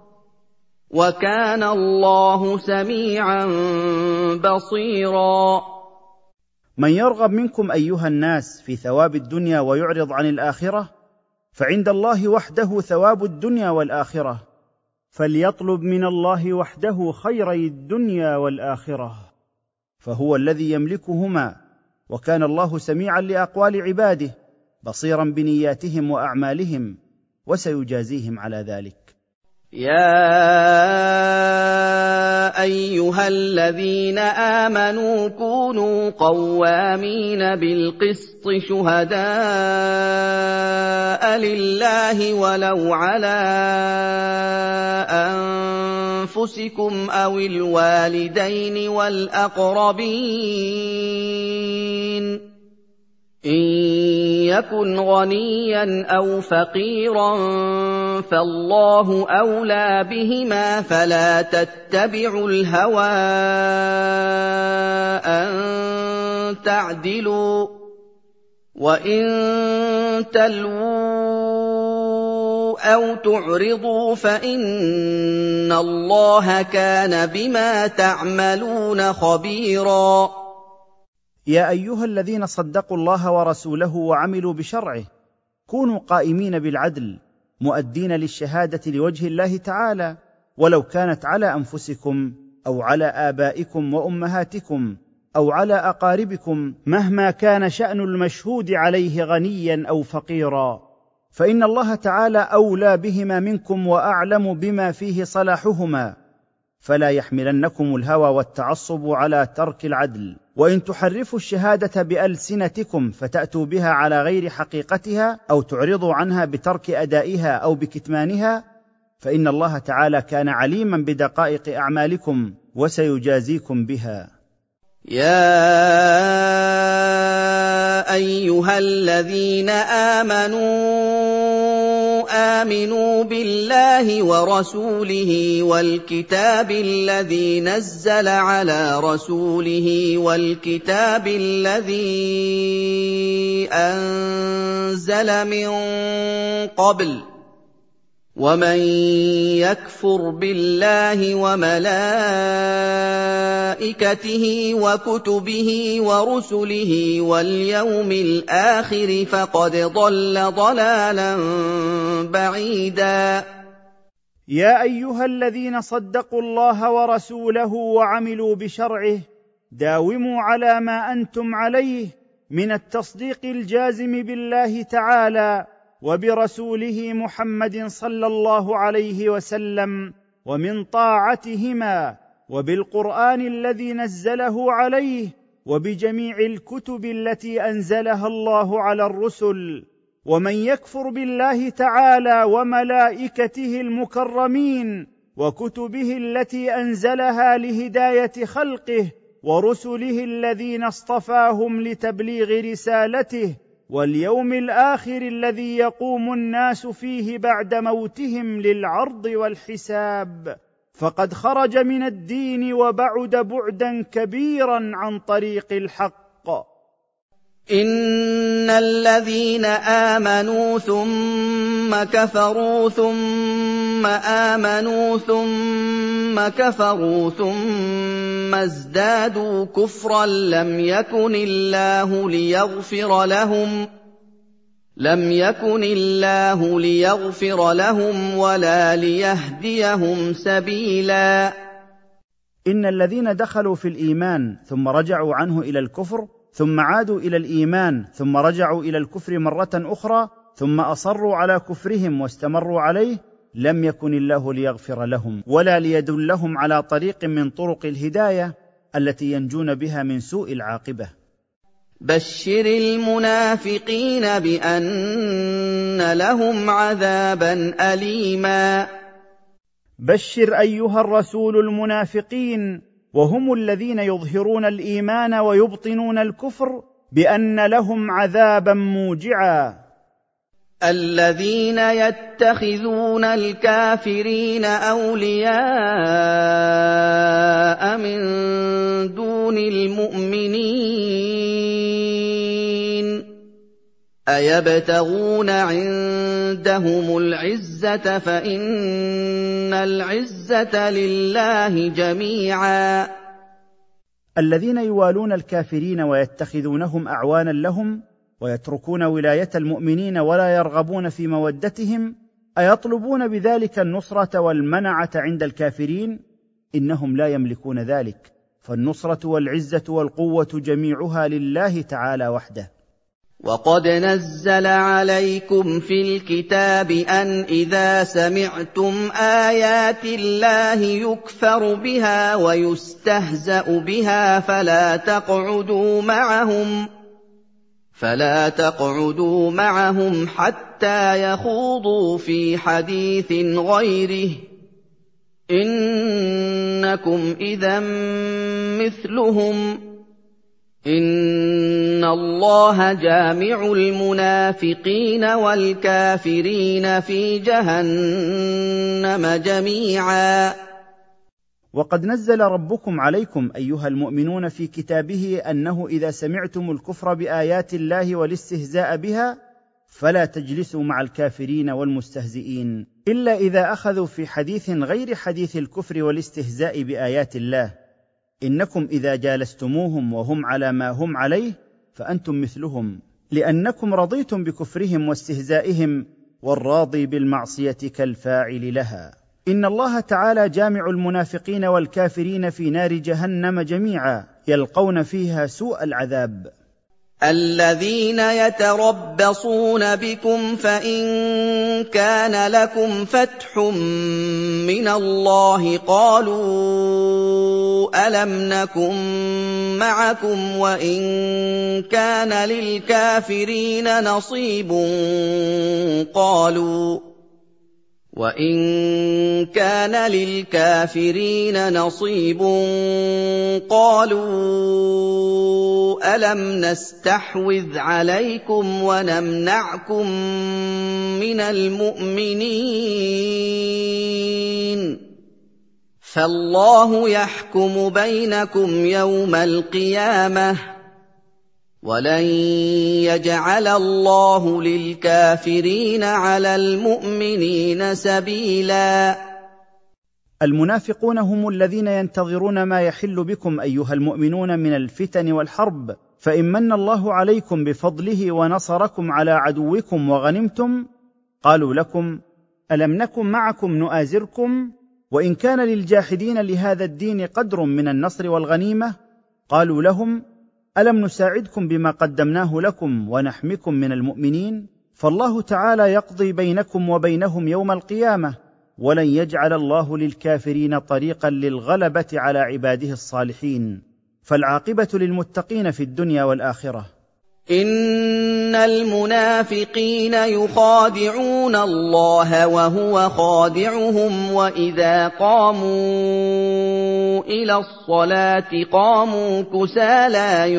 وكان الله سميعا بصيرا. من يرغب منكم أيها الناس في ثواب الدنيا ويعرض عن الآخرة، فعند الله وحده ثواب الدنيا والآخرة، فليطلب من الله وحده خيري الدنيا والآخرة، فهو الذي يملكهما، وكان الله سميعا لأقوال عباده بصيرا بنياتهم وأعمالهم، وسيجازيهم على ذلك. يا أيها الذين آمنوا كونوا قوامين بالقسط شهداء لله ولو على أنفسكم أو الوالدين والأقربين، إن يكن غنيا أو فقيرا فالله أولى بهما، فلا تتبعوا الهوى أن تعدلوا، وإن تلووا أو تعرضوا فإن الله كان بما تعملون خبيرا. يا أيها الذين صدقوا الله ورسوله وعملوا بشرعه، كونوا قائمين بالعدل مؤدين للشهادة لوجه الله تعالى، ولو كانت على أنفسكم أو على آبائكم وأمهاتكم أو على أقاربكم، مهما كان شأن المشهود عليه غنيا أو فقيرا، فإن الله تعالى أولى بهما منكم وأعلم بما فيه صلاحهما، فلا يحملنكم الهوى والتعصب على ترك العدل. وإن تحرفوا الشهادة بألسنتكم فتأتوا بها على غير حقيقتها، أو تعرضوا عنها بترك أدائها أو بكتمانها، فإن الله تعالى كان عليما بدقائق أعمالكم وسيجازيكم بها. يا أيها الذين آمنوا بالله ورسوله والكتاب الذي نزل على رسوله والكتاب الذي أنزل من قبل، وَمَن يَكْفُرْ بِاللَّهِ وَمَلَائِكَتِهِ وَكُتُبِهِ وَرُسُلِهِ وَالْيَوْمِ الْآخِرِ فَقَدْ ضَلَّ ضَلَالًا بَعِيدًا. يا أيها الذين صدقوا الله ورسوله وعملوا بشرعه، داوموا على ما أنتم عليه من التصديق الجازم بالله تعالى وبرسوله محمد صلى الله عليه وسلم، ومن طاعتهما، وبالقرآن الذي نزله عليه، وبجميع الكتب التي أنزلها الله على الرسل. ومن يكفر بالله تعالى وملائكته المكرمين وكتبه التي أنزلها لهداية خلقه ورسله الذين اصطفاهم لتبليغ رسالته واليوم الآخر الذي يقوم الناس فيه بعد موتهم للعرض والحساب، فقد خرج من الدين وبعد بعدا كبيرا عن طريق الحق. إِنَّ الَّذِينَ آمَنُوا ثُمَّ كَفَرُوا ثُمَّ آمَنُوا ثُمَّ كَفَرُوا ثُمَّ ازْدَادُوا كُفْرًا لَّمْ يَكُنِ اللَّهُ لِيَغْفِرَ لَهُمْ وَلَا لِيَهْدِيَهُمْ سَبِيلًا. إن الذين دخلوا في الإيمان ثم رجعوا عنه إلى الكفر، ثم عادوا إلى الإيمان، ثم رجعوا إلى الكفر مرة أخرى، ثم أصروا على كفرهم واستمروا عليه، لم يكن الله ليغفر لهم ولا ليدلهم على طريق من طرق الهداية التي ينجون بها من سوء العاقبة. بشر المنافقين بأن لهم عذابا أليما. بشر أيها الرسول المنافقين، وهم الذين يظهرون الإيمان ويبطنون الكفر، بأن لهم عذابا موجعا. الذين يتخذون الكافرين أولياء من دون المؤمنين، أيبتغون عندهم العزة فإن العزة لله جميعا. الذين يوالون الكافرين ويتخذونهم أعوانا لهم، ويتركون ولاية المؤمنين ولا يرغبون في مودتهم، أيطلبون بذلك النصرة والمنعة عند الكافرين؟ إنهم لا يملكون ذلك، فالنصرة والعزة والقوة جميعها لله تعالى وحده. وقد نزل عليكم في الكتاب أن إذا سمعتم آيات الله يكفر بها ويستهزأ بها فلا تقعدوا معهم حتى يخوضوا في حديث غيره، إنكم إذا مثلهم، إن الله جامع المنافقين والكافرين في جهنم جميعا. وقد نزل ربكم عليكم أيها المؤمنون في كتابه أنه إذا سمعتم الكفر بآيات الله والاستهزاء بها فلا تجلسوا مع الكافرين والمستهزئين إلا إذا أخذوا في حديث غير حديث الكفر والاستهزاء بآيات الله، إنكم إذا جالستموهم وهم على ما هم عليه فأنتم مثلهم، لأنكم رضيتم بكفرهم واستهزائهم، والراضي بالمعصية كالفاعل لها. إن الله تعالى جامع المنافقين والكافرين في نار جهنم جميعا، يلقون فيها سوء العذاب. الذين يتربصون بكم فإن كان لكم فتح من الله قالوا ألم نكن معكم وإن كان للكافرين نصيب قالوا ألم نستحوذ عليكم ونمنعكم من المؤمنين، فالله يحكم بينكم يوم القيامة، وَلَن يَجْعَلَ اللَّهُ لِلْكَافِرِينَ عَلَى الْمُؤْمِنِينَ سَبِيلًا. المنافقون هم الذين ينتظرون ما يحل بكم أيها المؤمنون من الفتن والحرب، فإن من الله عليكم بفضله ونصركم على عدوكم وغنمتم قالوا لكم: ألم نكن معكم نؤازركم؟ وإن كان للجاحدين لهذا الدين قدر من النصر والغنيمة قالوا لهم: ألم نساعدكم بما قدمناه لكم ونحمكم من المؤمنين؟ فالله تعالى يقضي بينكم وبينهم يوم القيامة، ولن يجعل الله للكافرين طريقا للغلبة على عباده الصالحين، فالعاقبة للمتقين في الدنيا والآخرة. إِنَّ الْمُنَافِقِينَ يُخَادِعُونَ اللَّهَ وَهُوَ خَادِعُهُمْ وَإِذَا قَامُوا إِلَى الصَّلَاةِ قَامُوا كُسَالَىٰ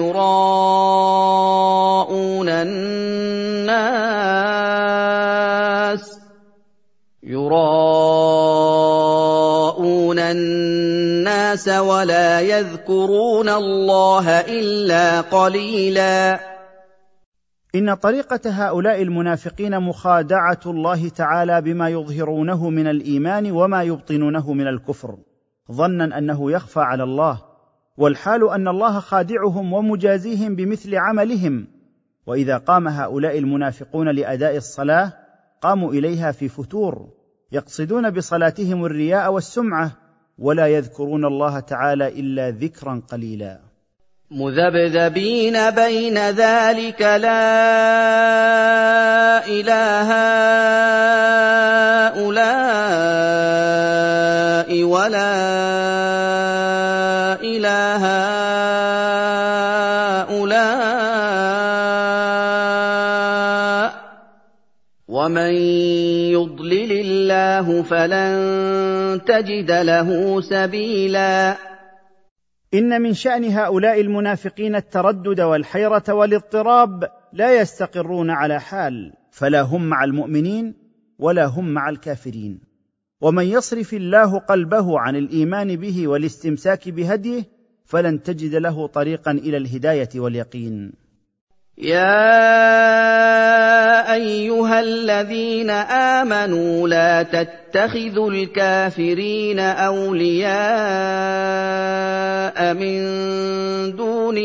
يُرَاءُونَ النَّاسَ وَلَا يَذْكُرُونَ اللَّهَ إِلَّا قَلِيلًا. إن طريقة هؤلاء المنافقين مخادعة الله تعالى بما يظهرونه من الإيمان وما يبطنونه من الكفر، ظنا أنه يخفى على الله، والحال أن الله خادعهم ومجازيهم بمثل عملهم. وإذا قام هؤلاء المنافقون لأداء الصلاة قاموا إليها في فتور، يقصدون بصلاتهم الرياء والسمعة، ولا يذكرون الله تعالى إلا ذكرا قليلا. مذبذبين بين ذلك لا إله هؤلاء ولا إله هؤلاء ومن يضلل الله فلن تجد له سبيلا. إن من شأن هؤلاء المنافقين التردد والحيرة والاضطراب، لا يستقرون على حال، فلا هم مع المؤمنين ولا هم مع الكافرين. ومن يصرف الله قلبه عن الإيمان به والاستمساك بهديه فلن تجد له طريقا إلى الهداية واليقين. يا أيها الذين آمنوا لا تتخذوا الكافرين أولياء من دون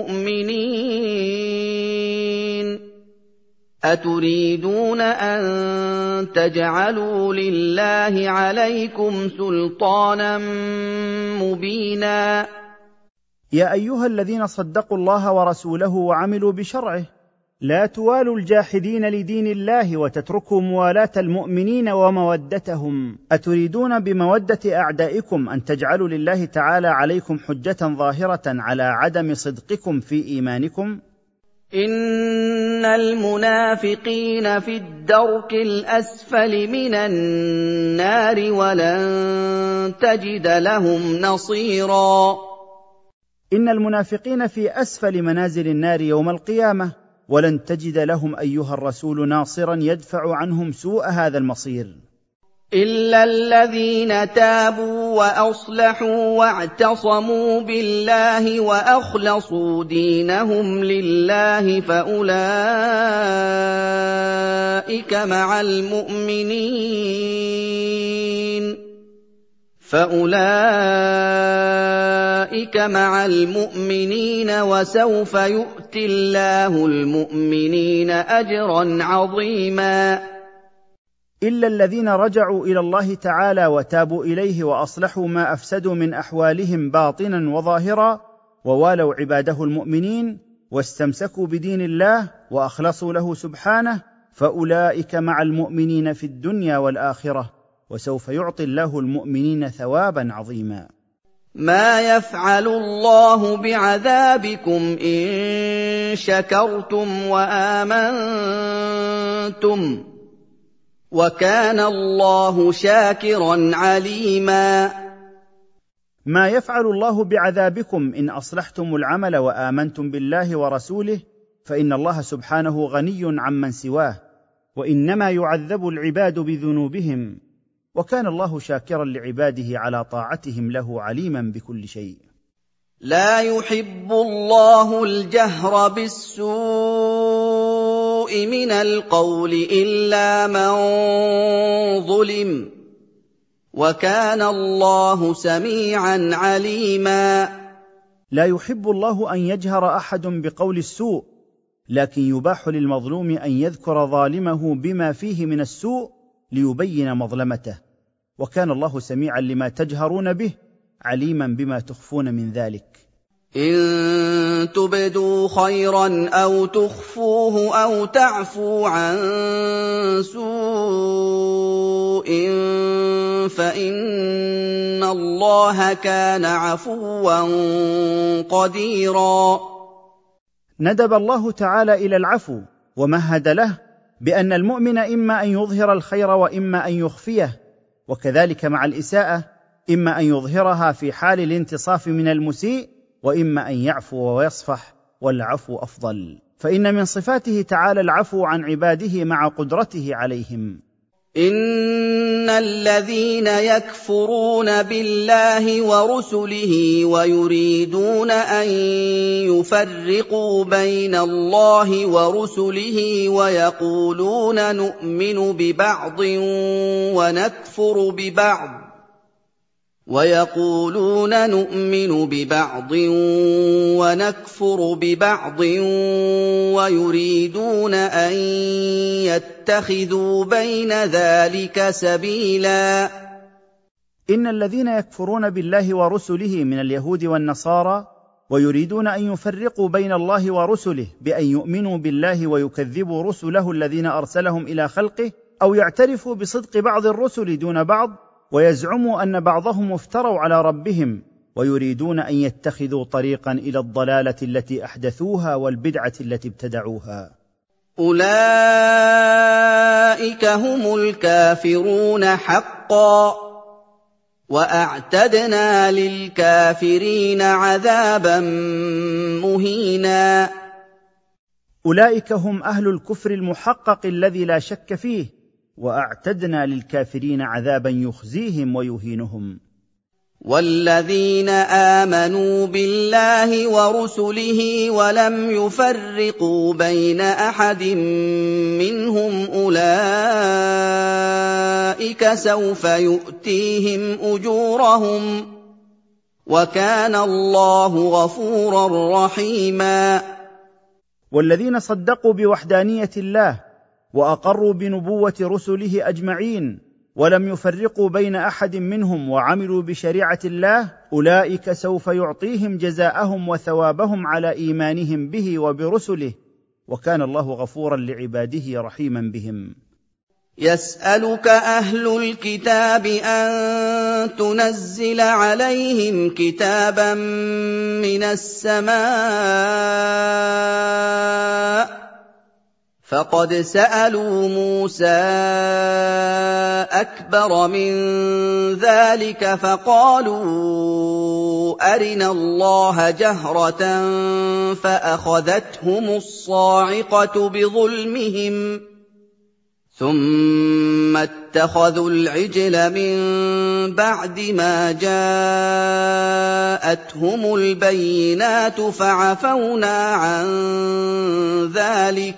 المؤمنين أتريدون أن تجعلوا لله عليكم سلطانا مبينا. يا أيها الذين صدقوا الله ورسوله وعملوا بشرعه، لا توالوا الجاحدين لدين الله وتتركوا موالاة المؤمنين ومودتهم. أتريدون بمودة أعدائكم أن تجعلوا لله تعالى عليكم حجة ظاهرة على عدم صدقكم في إيمانكم؟ إن المنافقين في الدرك الأسفل من النار ولن تجد لهم نصيرا. إن المنافقين في أسفل منازل النار يوم القيامة، ولن تجد لهم أيها الرسول ناصرا يدفع عنهم سوء هذا المصير. إلا الذين تابوا وأصلحوا واعتصموا بالله وأخلصوا دينهم لله فأولئك مع المؤمنين وسوف يؤتي الله المؤمنين أجرا عظيما. إلا الذين رجعوا إلى الله تعالى وتابوا إليه وأصلحوا ما أفسدوا من أحوالهم باطنا وظاهرا، ووالوا عباده المؤمنين واستمسكوا بدين الله وأخلصوا له سبحانه، فأولئك مع المؤمنين في الدنيا والآخرة، وسوف يعطي الله المؤمنين ثوابا عظيما. ما يفعل الله بعذابكم إن شكرتم وآمنتم وكان الله شاكرا عليما. ما يفعل الله بعذابكم إن أصلحتم العمل وآمنتم بالله ورسوله، فإن الله سبحانه غني عمن سواه، وإنما يعذب العباد بذنوبهم، وكان الله شاكرا لعباده على طاعتهم له عليما بكل شيء. لَا يُحِبُّ اللَّهُ الْجَهْرَ بِالسُّوءِ مِنَ الْقَوْلِ إِلَّا مَن ظُلِمَ ۚ وَكَانَ اللَّهُ سَمِيعًا عَلِيمًا. لا يحب الله أن يجهر أحد بقول السوء، لكن يباح للمظلوم أن يذكر ظالمه بما فيه من السوء ليبين مظلمته، وكان الله سميعا لما تجهرون به عليما بما تخفون من ذلك. إن تبدوا خيرا أو تخفوه أو تعفوا عن سوء فإن الله كان عفوا قديرا. ندب الله تعالى إلى العفو ومهد له بأن المؤمن إما أن يظهر الخير وإما أن يخفيه، وكذلك مع الإساءة إما أن يظهرها في حال الانتصاف من المسيء وإما أن يعفو ويصفح، والعفو أفضل، فإن من صفاته تعالى العفو عن عباده مع قدرته عليهم. إن الذين يكفرون بالله ورسله ويريدون أن يفرقوا بين الله ورسله ويقولون نؤمن ببعض ونكفر ببعض ويريدون أن يتخذوا بين ذلك سبيلا. إن الذين يكفرون بالله ورسله من اليهود والنصارى ويريدون أن يفرقوا بين الله ورسله بأن يؤمنوا بالله ويكذبوا رسله الذين أرسلهم إلى خلقه، أو يعترفوا بصدق بعض الرسل دون بعض، ويزعموا أن بعضهم افتروا على ربهم، ويريدون أن يتخذوا طريقا إلى الضلالة التي أحدثوها والبدعة التي ابتدعوها. أولئك هم الكافرون حقا، وأعتدنا للكافرين عذابا مهينا. أولئك هم أهل الكفر المحقق الذي لا شك فيه، وأعتدنا للكافرين عذابا يخزيهم ويهينهم. والذين آمنوا بالله ورسله ولم يفرقوا بين أحد منهم أولئك سوف يؤتيهم أجورهم، وكان الله غفورا رحيما. والذين صدقوا بوحدانية الله وأقروا بنبوة رسله أجمعين ولم يفرقوا بين أحد منهم وعملوا بشريعة الله، أولئك سوف يعطيهم جزاءهم وثوابهم على إيمانهم به وبرسله، وكان الله غفورا لعباده رحيما بهم. يسألك أهل الكتاب أن تنزل عليهم كتابا من السماء، فقد سألوا موسى أكبر من ذلك فقالوا أرنا الله جهرة فأخذتهم الصاعقة بظلمهم ثم اتخذوا العجل من بعد ما جاءتهم البينات فعفونا عن ذلك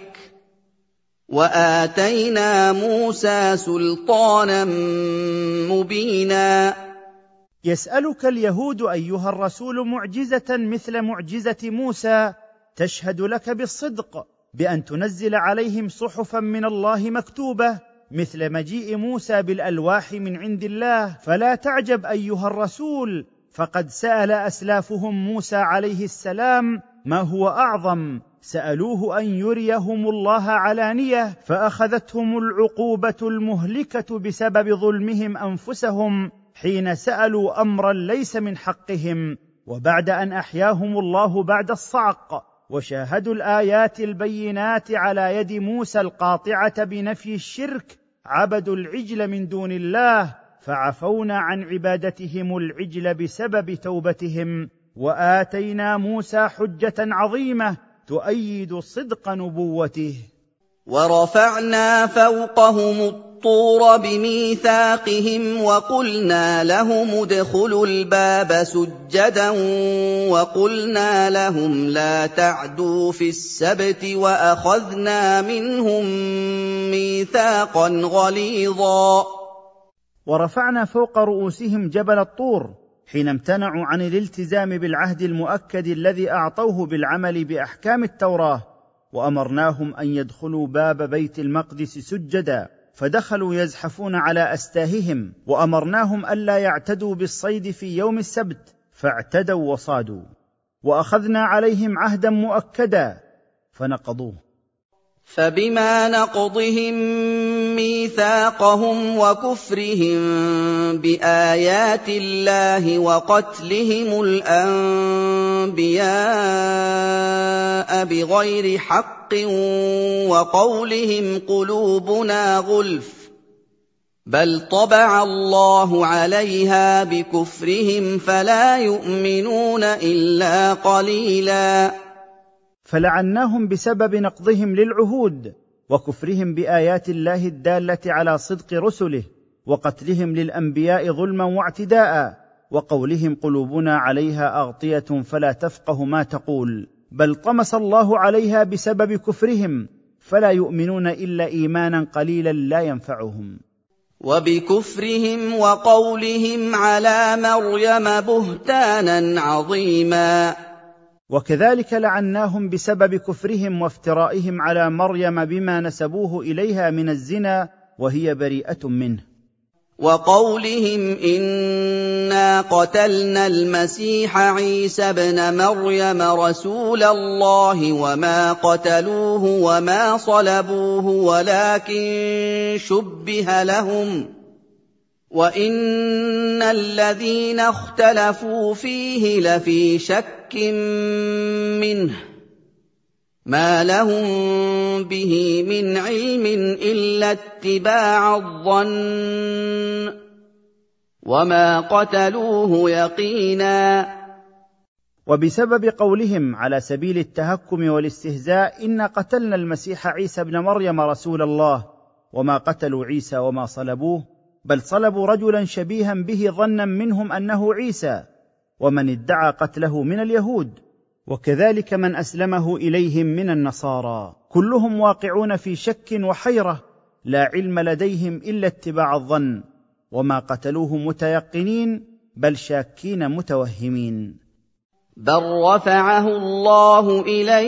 وآتينا موسى سلطانا مبينا. يسألك اليهود أيها الرسول معجزة مثل معجزة موسى تشهد لك بالصدق بأن تنزل عليهم صحفا من الله مكتوبة مثل مجيء موسى بالألواح من عند الله، فلا تعجب أيها الرسول، فقد سأل أسلافهم موسى عليه السلام ما هو أعظم، سألوه أن يريهم الله علانية فأخذتهم العقوبة المهلكة بسبب ظلمهم أنفسهم حين سألوا أمرا ليس من حقهم، وبعد أن أحياهم الله بعد الصعق وشاهدوا الآيات البينات على يد موسى القاطعة بنفي الشرك عبدوا العجل من دون الله، فعفونا عن عبادتهم العجل بسبب توبتهم، وآتينا موسى حجة عظيمة تؤيد صدق نبوته. ورفعنا فوقهم الطُّورَ بِمِيثَاقِهِمْ وَقُلْنَا لَهُمُ ادْخُلُوا الْبَابَ سُجَّدًا وَقُلْنَا لَهُمْ لَا تَعْدُوا فِي السَّبْتِ وَأَخَذْنَا مِنْهُم مِّيثَاقًا غَلِيظًا. ورفعنا فوق رؤوسهم جبل الطور حين امتنعوا عن الالتزام بالعهد المؤكد الذي أعطوه بالعمل بأحكام التوراة، وأمرناهم أن يدخلوا باب بيت المقدس سجدا، فدخلوا يزحفون على أستاههم، وأمرناهم ألا يعتدوا بالصيد في يوم السبت فاعتدوا وصادوا، وأخذنا عليهم عهدا مؤكدا فنقضوه. فبما نقضهم ميثاقهم وكفرهم بآيات الله وقتلهم الأنبياء بغير حق وقولهم قلوبنا غلف بل طبع الله عليها بكفرهم فلا يؤمنون إلا قليلا. فلعناهم بسبب نقضهم للعهود وكفرهم بآيات الله الدالة على صدق رسله وقتلهم للأنبياء ظلما واعتداء، وقولهم قلوبنا عليها أغطية فلا تفقه ما تقول، بل طمس الله عليها بسبب كفرهم فلا يؤمنون إلا إيمانا قليلا لا ينفعهم. وبكفرهم وقولهم على مريم بهتانا عظيما. وكذلك لعناهم بسبب كفرهم وافترائهم على مريم بما نسبوه إليها من الزنا وهي بريئة منه. وقولهم إنا قتلنا المسيح عيسى ابن مريم رسول الله وما قتلوه وما صلبوه ولكن شبه لهم وإن الذين اختلفوا فيه لفي شك منه ما لهم به من علم إلا اتباع الظن وما قتلوه يقينا. وبسبب قولهم على سبيل التهكم والاستهزاء إنا قتلنا المسيح عيسى ابن مريم رسول الله وما قتلوا عيسى وما صلبوه بل صلبوا رجلا شبيها به ظنا منهم أنه عيسى، ومن ادعى قتله من اليهود، وكذلك من أسلمه إليهم من النصارى، كلهم واقعون في شك وحيرة لا علم لديهم إلا اتباع الظن، وما قتلوه متيقنين بل شاكين متوهمين. بل رفعه الله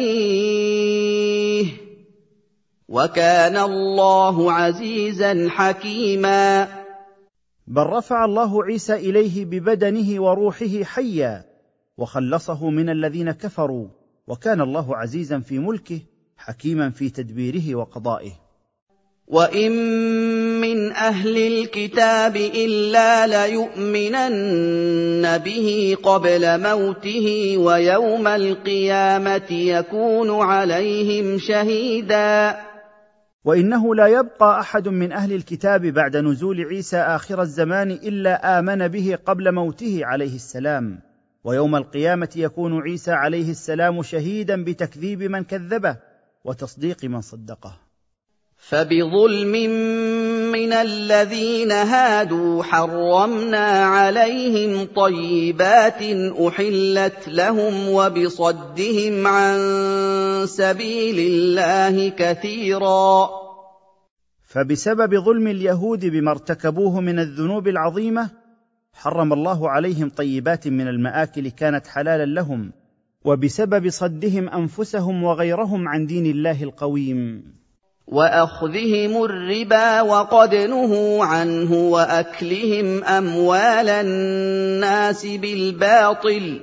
إليه وكان الله عزيزا حكيما. بل رفع الله عيسى إليه ببدنه وروحه حيا وخلصه من الذين كفروا، وكان الله عزيزا في ملكه حكيما في تدبيره وقضائه. وإن من أهل الكتاب إلا ليؤمنن به قبل موته ويوم القيامة يكون عليهم شهيدا. وإنه لا يبقى أحد من أهل الكتاب بعد نزول عيسى آخر الزمان إلا آمن به قبل موته عليه السلام، ويوم القيامة يكون عيسى عليه السلام شهيدا بتكذيب من كذبه وتصديق من صدقه. فبظلم من الذين هادوا حرمنا عليهم طيبات أحلت لهم وبصدهم عن سبيل الله كثيرا. فبسبب ظلم اليهود بما ارتكبوه من الذنوب العظيمة حرم الله عليهم طيبات من المآكل كانت حلالا لهم، وبسبب صدهم أنفسهم وغيرهم عن دين الله القويم، وأخذهم الربا وقد نهوا عنه وأكلهم أموال الناس بالباطل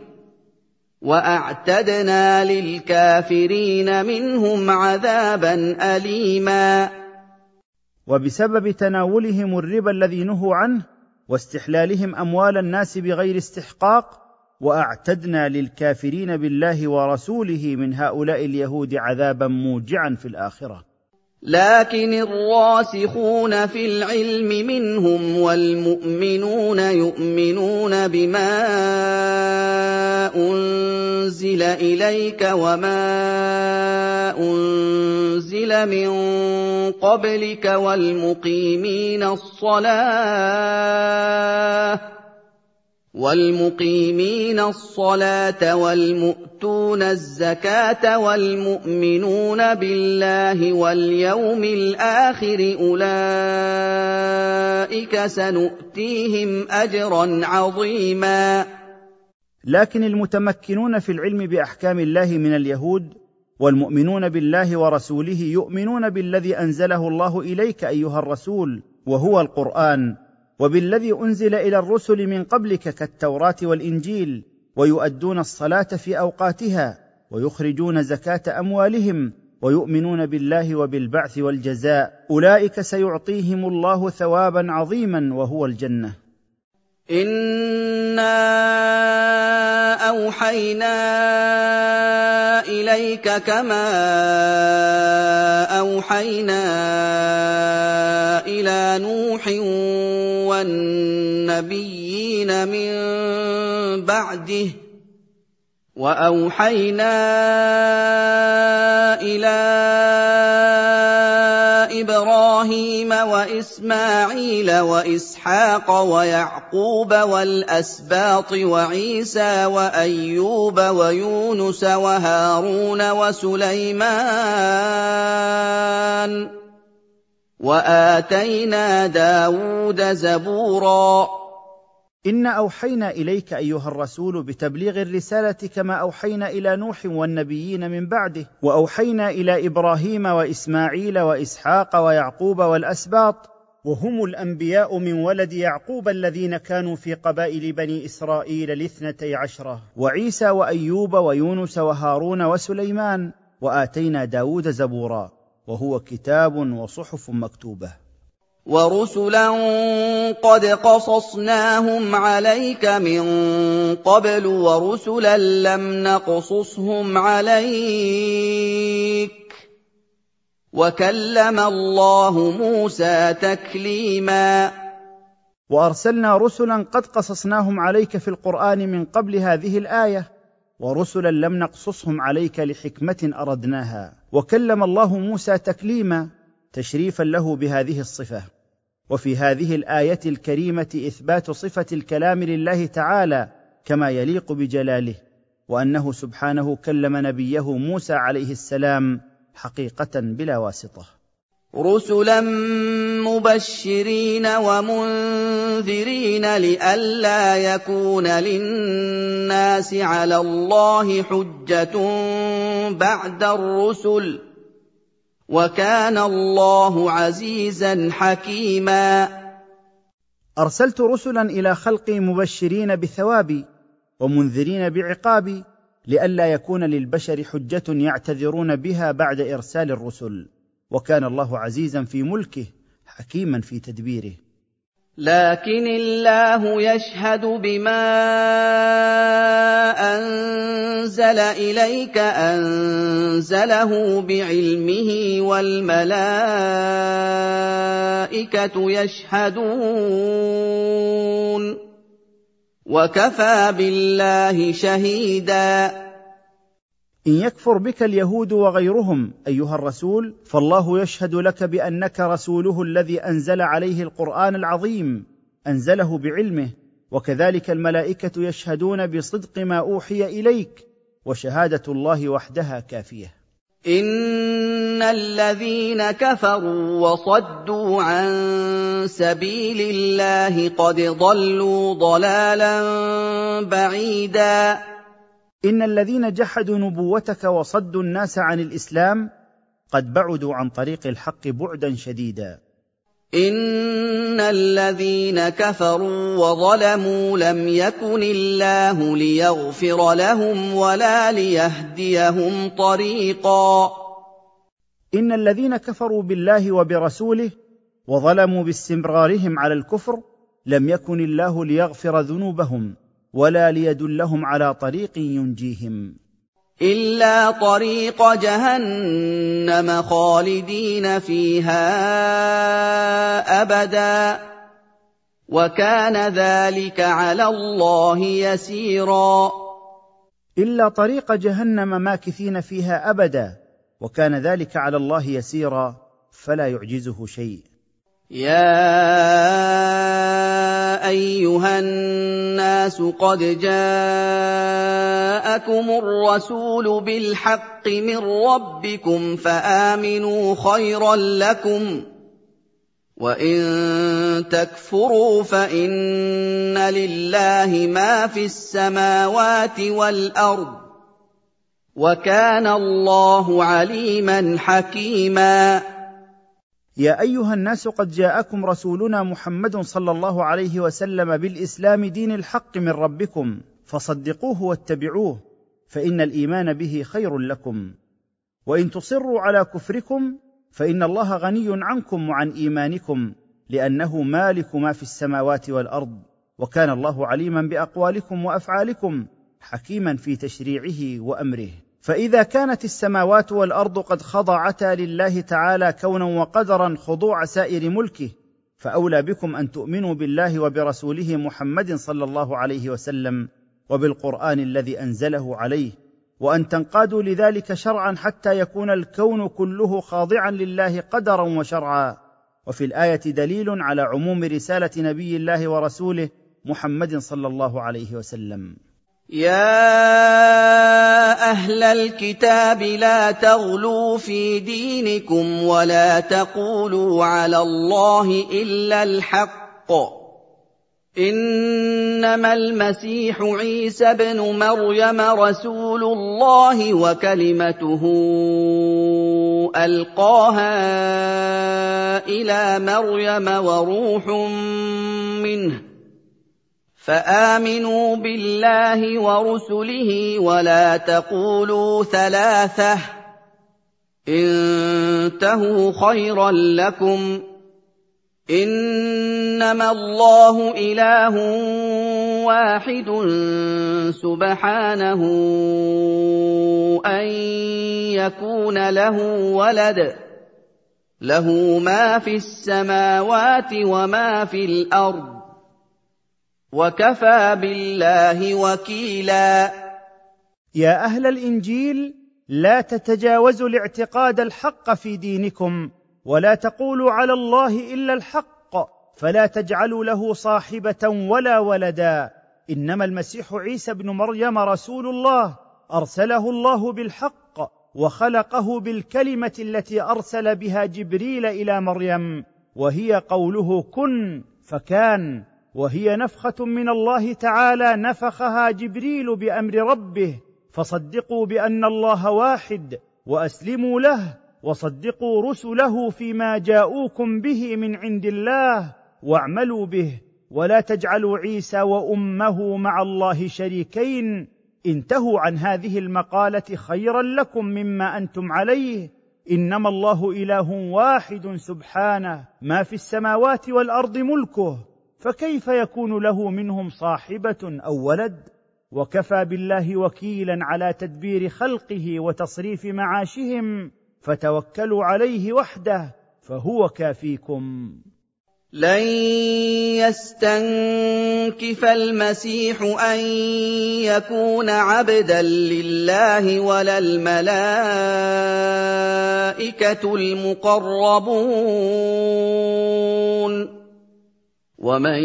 وأعتدنا للكافرين منهم عذابا أليما. وبسبب تناولهم الربا الذي نهوا عنه واستحلالهم أموال الناس بغير استحقاق، وأعتدنا للكافرين بالله ورسوله من هؤلاء اليهود عذابا موجعا في الآخرة. لكن الراسخون في العلم منهم والمؤمنون يؤمنون بما أنزل إليك وما أنزل من قبلك والمقيمين الصلاة والمؤتون الزكاة والمؤمنون بالله واليوم الآخر أولئك سنؤتيهم أجرا عظيما. لكن المتمكنون في العلم بأحكام الله من اليهود والمؤمنون بالله ورسوله يؤمنون بالذي أنزله الله إليك أيها الرسول وهو القرآن، وبالذي أنزل إلى الرسل من قبلك كالتوراة والإنجيل، ويؤدون الصلاة في أوقاتها ويخرجون زكاة أموالهم ويؤمنون بالله وبالبعث والجزاء، أولئك سيعطيهم الله ثوابا عظيما وهو الجنة. إنا أوحينا إليك كما أوحينا إلى نوح والنبيين من بعده وأوحينا إلى إبراهيم وإسماعيل وإسحاق ويعقوب والأسباط وعيسى وأيوب ويونس وهارون وسليمان وآتينا داود زبورا. إنا أوحينا إليك أيها الرسول بتبليغ الرسالة كما أوحينا إلى نوح والنبيين من بعده، وأوحينا إلى إبراهيم وإسماعيل وإسحاق ويعقوب والأسباط، وهم الأنبياء من ولد يعقوب الذين كانوا في قبائل بني إسرائيل 12، وعيسى وأيوب ويونس وهارون وسليمان، وآتينا داود زبورا، وهو كتاب وصحف مكتوبة. ورسلا قد قصصناهم عليك من قبل ورسلا لم نقصصهم عليك وكلم الله موسى تكليما. وأرسلنا رسلا قد قصصناهم عليك في القرآن من قبل هذه الآية، ورسلا لم نقصصهم عليك لحكمة أردناها، وكلم الله موسى تكليما تشريفا له بهذه الصفة. وفي هذه الآية الكريمة إثبات صفة الكلام لله تعالى كما يليق بجلاله، وأنه سبحانه كلم نبيه موسى عليه السلام حقيقة بلا واسطة. رسلا مبشرين ومنذرين لئلا يكون للناس على الله حجة بعد الرسل، وكان الله عزيزا حكيما. أرسلت رسلا إلى خلقي مبشرين بثوابي ومنذرين بعقابي، لئلا يكون للبشر حجة يعتذرون بها بعد إرسال الرسل، وكان الله عزيزا في ملكه حكيما في تدبيره. لكن الله يشهد بما أنزل إليك أنزله بعلمه والملائكة يشهدون وكفى بالله شهيدا. إن يكفر بك اليهود وغيرهم أيها الرسول، فالله يشهد لك بأنك رسوله الذي أنزل عليه القرآن العظيم، أنزله بعلمه، وكذلك الملائكة يشهدون بصدق ما أوحي إليك، وشهادة الله وحدها كافية. إن الذين كفروا وصدوا عن سبيل الله قد ضلوا ضلالا بعيدا. إن الذين جحدوا نبوتك وصدوا الناس عن الإسلام قد بعدوا عن طريق الحق بعدا شديدا. إن الذين كفروا وظلموا لم يكن الله ليغفر لهم ولا ليهديهم طريقا. إن الذين كفروا بالله وبرسوله وظلموا باستمرارهم على الكفر لم يكن الله ليغفر ذنوبهم ولا ليدلهم على طريق ينجيهم. إِلَّا طَرِيقَ جَهَنَّمَ خَالِدِينَ فِيهَا أَبَدًا ۚ وَكَانَ ذَٰلِكَ عَلَى اللَّهِ يَسِيرًا. إلا طريق جهنم ماكثين فيها أبدا، وكان ذلك على الله يسيرا، فلا يعجزه شيء. يَا أَيُّهَا النَّاسُ قَدْ جَاءَكُمُ الرَّسُولُ بِالْحَقِّ مِن رَّبِّكُمْ فَآمِنُوا خَيْرًا لَّكُمْ ۚ وَإِن تَكْفُرُوا فَإِنَّ لِلَّهِ مَا فِي السَّمَاوَاتِ وَالْأَرْضِ ۚ وَكَانَ اللَّهُ عَلِيمًا حَكِيمًا. يا أيها الناس قد جاءكم رسولنا محمد صلى الله عليه وسلم بالإسلام دين الحق من ربكم، فصدقوه واتبعوه، فإن الإيمان به خير لكم. وإن تصروا على كفركم فإن الله غني عنكم وعن إيمانكم، لأنه مالك ما في السماوات والأرض، وكان الله عليما بأقوالكم وأفعالكم، حكيما في تشريعه وأمره. فإذا كانت السماوات والأرض قد خضعتا لله تعالى كونا وقدرا خضوع سائر ملكه، فأولى بكم أن تؤمنوا بالله وبرسوله محمد صلى الله عليه وسلم وبالقرآن الذي أنزله عليه، وأن تنقادوا لذلك شرعا حتى يكون الكون كله خاضعا لله قدرا وشرعا. وفي الآية دليل على عموم رسالة نبي الله ورسوله محمد صلى الله عليه وسلم. يَا أَهْلَ الْكِتَابِ لَا تَغْلُوا فِي دِينِكُمْ وَلَا تَقُولُوا عَلَى اللَّهِ إِلَّا الْحَقَّ ۚ إِنَّمَا الْمَسِيحُ عِيسَى ابْنُ مَرْيَمَ رَسُولُ اللَّهِ وَكَلِمَتُهُ أَلْقَاهَا إِلَىٰ مَرْيَمَ وَرُوحٌ مِّنْهُ ۖ فآمنوا بالله ورسله ولا تقولوا ثلاثة، انتهوا خيرا لكم، إنما الله إله واحد سبحانه أن يكون له ولد، له ما في السماوات وما في الأرض، وكفى بالله وكيلا. يا أهل الإنجيل لا تتجاوزوا الاعتقاد الحق في دينكم، ولا تقولوا على الله إلا الحق، فلا تجعلوا له صاحبة ولا ولدا، إنما المسيح عيسى ابن مريم رسول الله، أرسله الله بالحق، وخلقه بالكلمة التي أرسل بها جبريل إلى مريم، وهي قوله كن فكان، وهي نفخة من الله تعالى نفخها جبريل بأمر ربه. فصدقوا بأن الله واحد، وأسلموا له، وصدقوا رسله فيما جاءوكم به من عند الله، واعملوا به، ولا تجعلوا عيسى وأمه مع الله شريكين. انتهوا عن هذه المقالة خيرا لكم مما أنتم عليه، إنما الله إله واحد سبحانه، ما في السماوات والأرض ملكه، فكيف يكون له منهم صاحبة أو ولد؟ وكفى بالله وكيلا على تدبير خلقه وتصريف معاشهم، فتوكلوا عليه وحده، فهو كافيكم. لن يستنكف المسيح أن يكون عبدا لله ولا الملائكة المقربون، ومن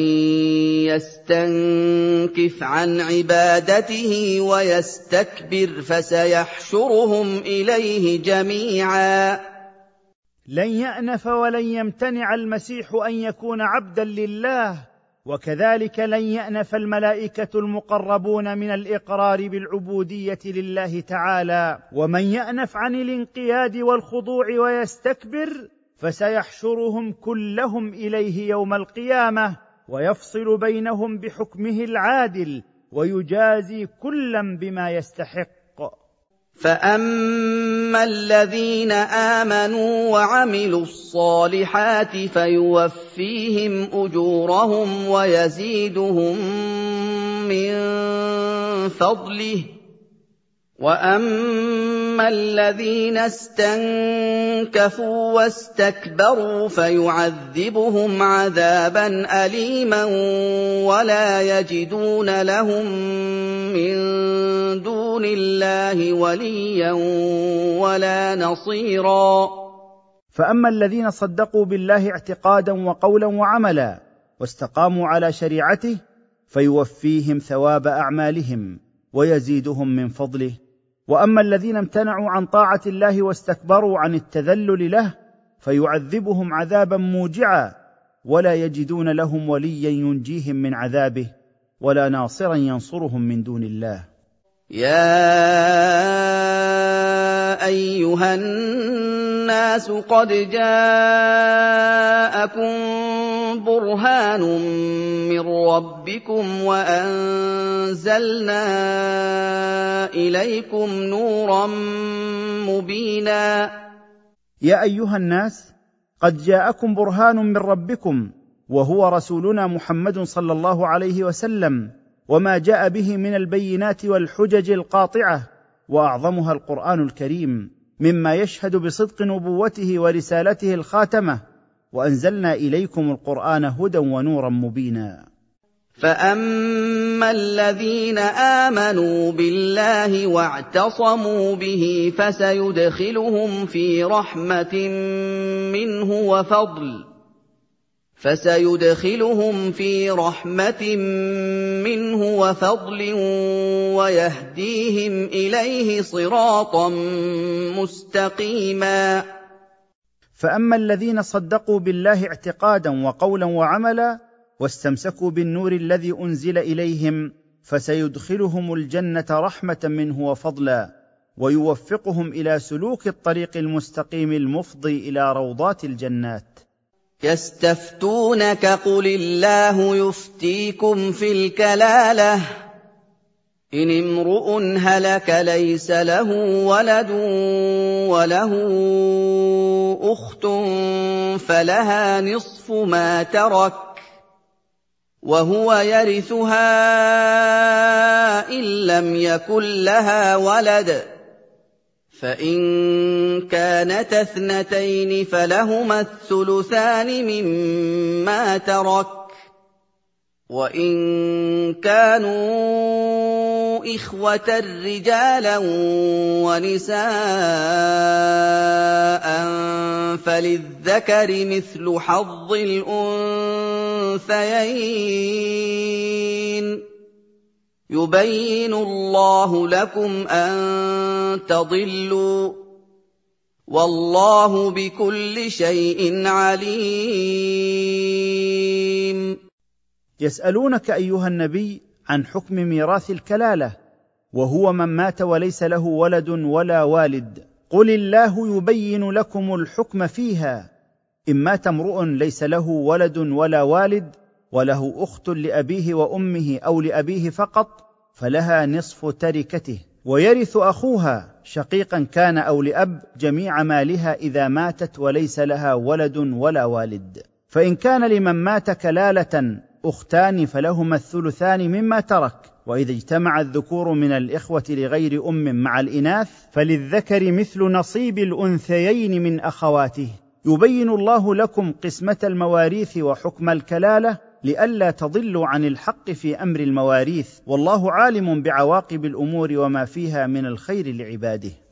يستنكف عن عبادته ويستكبر فسيحشرهم إليه جميعا. لن يأنف ولن يمتنع المسيح أن يكون عبدا لله، وكذلك لن يأنف الملائكة المقربون من الإقرار بالعبودية لله تعالى. ومن يأنف عن الانقياد والخضوع ويستكبر فسيحشرهم كلهم إليه يوم القيامة، ويفصل بينهم بحكمه العادل، ويجازي كلا بما يستحق. فأما الذين آمنوا وعملوا الصالحات فيوفيهم أجورهم ويزيدهم من فضله، وَأَمَّا الَّذِينَ اسْتَنكَفُوا وَاسْتَكْبَرُوا فَيُعَذِّبُهُمْ عَذَابًا أَلِيمًا وَلَا يَجِدُونَ لَهُم مِّن دُونِ اللَّهِ وَلِيًّا وَلَا نَصِيرًا. فأما الذين صدقوا بالله اعتقادا وقولا وعملا واستقاموا على شريعته فيوفيهم ثواب أعمالهم ويزيدهم من فضله. وأما الذين امتنعوا عن طاعة الله واستكبروا عن التذلل له فيعذبهم عذابا موجعا ولا يجدون لهم وليا ينجيهم من عذابه ولا ناصرا ينصرهم من دون الله. يا أيها الناس قد جاءكم برهان من ربكم وأنزلنا إليكم نورا مبينا. يا أيها الناس قد جاءكم برهان من ربكم وهو رسولنا محمد صلى الله عليه وسلم وما جاء به من البينات والحجج القاطعة وأعظمها القرآن الكريم مما يشهد بصدق نبوته ورسالته الخاتمة وأنزلنا إليكم القرآن هدى ونورا مبينا. فأما الذين آمنوا بالله واعتصموا به فسيدخلهم في رحمة منه وفضل ويهديهم إليه صراطا مستقيما. فأما الذين صدقوا بالله اعتقادا وقولا وعملا واستمسكوا بالنور الذي أنزل إليهم فسيدخلهم الجنة رحمة منه وفضلا ويوفقهم إلى سلوك الطريق المستقيم المفضي إلى روضات الجنات. يستفتونك قل الله يفتيكم في الكلالة إن امرؤ هلك ليس له ولد وله أخت فلها نصف ما ترك وهو يرثها إن لم يكن لها ولد فإن كانتا اثنتين فلهما الثلثان مما ترك وإن كانوا إخوة رجالا ونساء فللذكر مثل حظ الأنثيين يبين الله لكم أن تضلوا والله بكل شيء عليم. يسألونك أيها النبي عن حكم ميراث الكلالة وهو من مات وليس له ولد ولا والد. قل الله يبين لكم الحكم فيها. إن مات امرؤ ليس له ولد ولا والد وله أخت لأبيه وأمه أو لأبيه فقط فلها نصف تركته ويرث أخوها شقيقا كان أو لأب جميع مالها إذا ماتت وليس لها ولد ولا والد. فإن كان لمن مات كلالة أختان فلهما الثلثان مما ترك وإذا اجتمع الذكور من الإخوة لغير أم مع الإناث فللذكر مثل نصيب الأنثيين من أخواته. يبين الله لكم قسمة المواريث وحكم الكلالة لئلا تضلوا عن الحق في أمر المواريث والله عالم بعواقب الأمور وما فيها من الخير لعباده.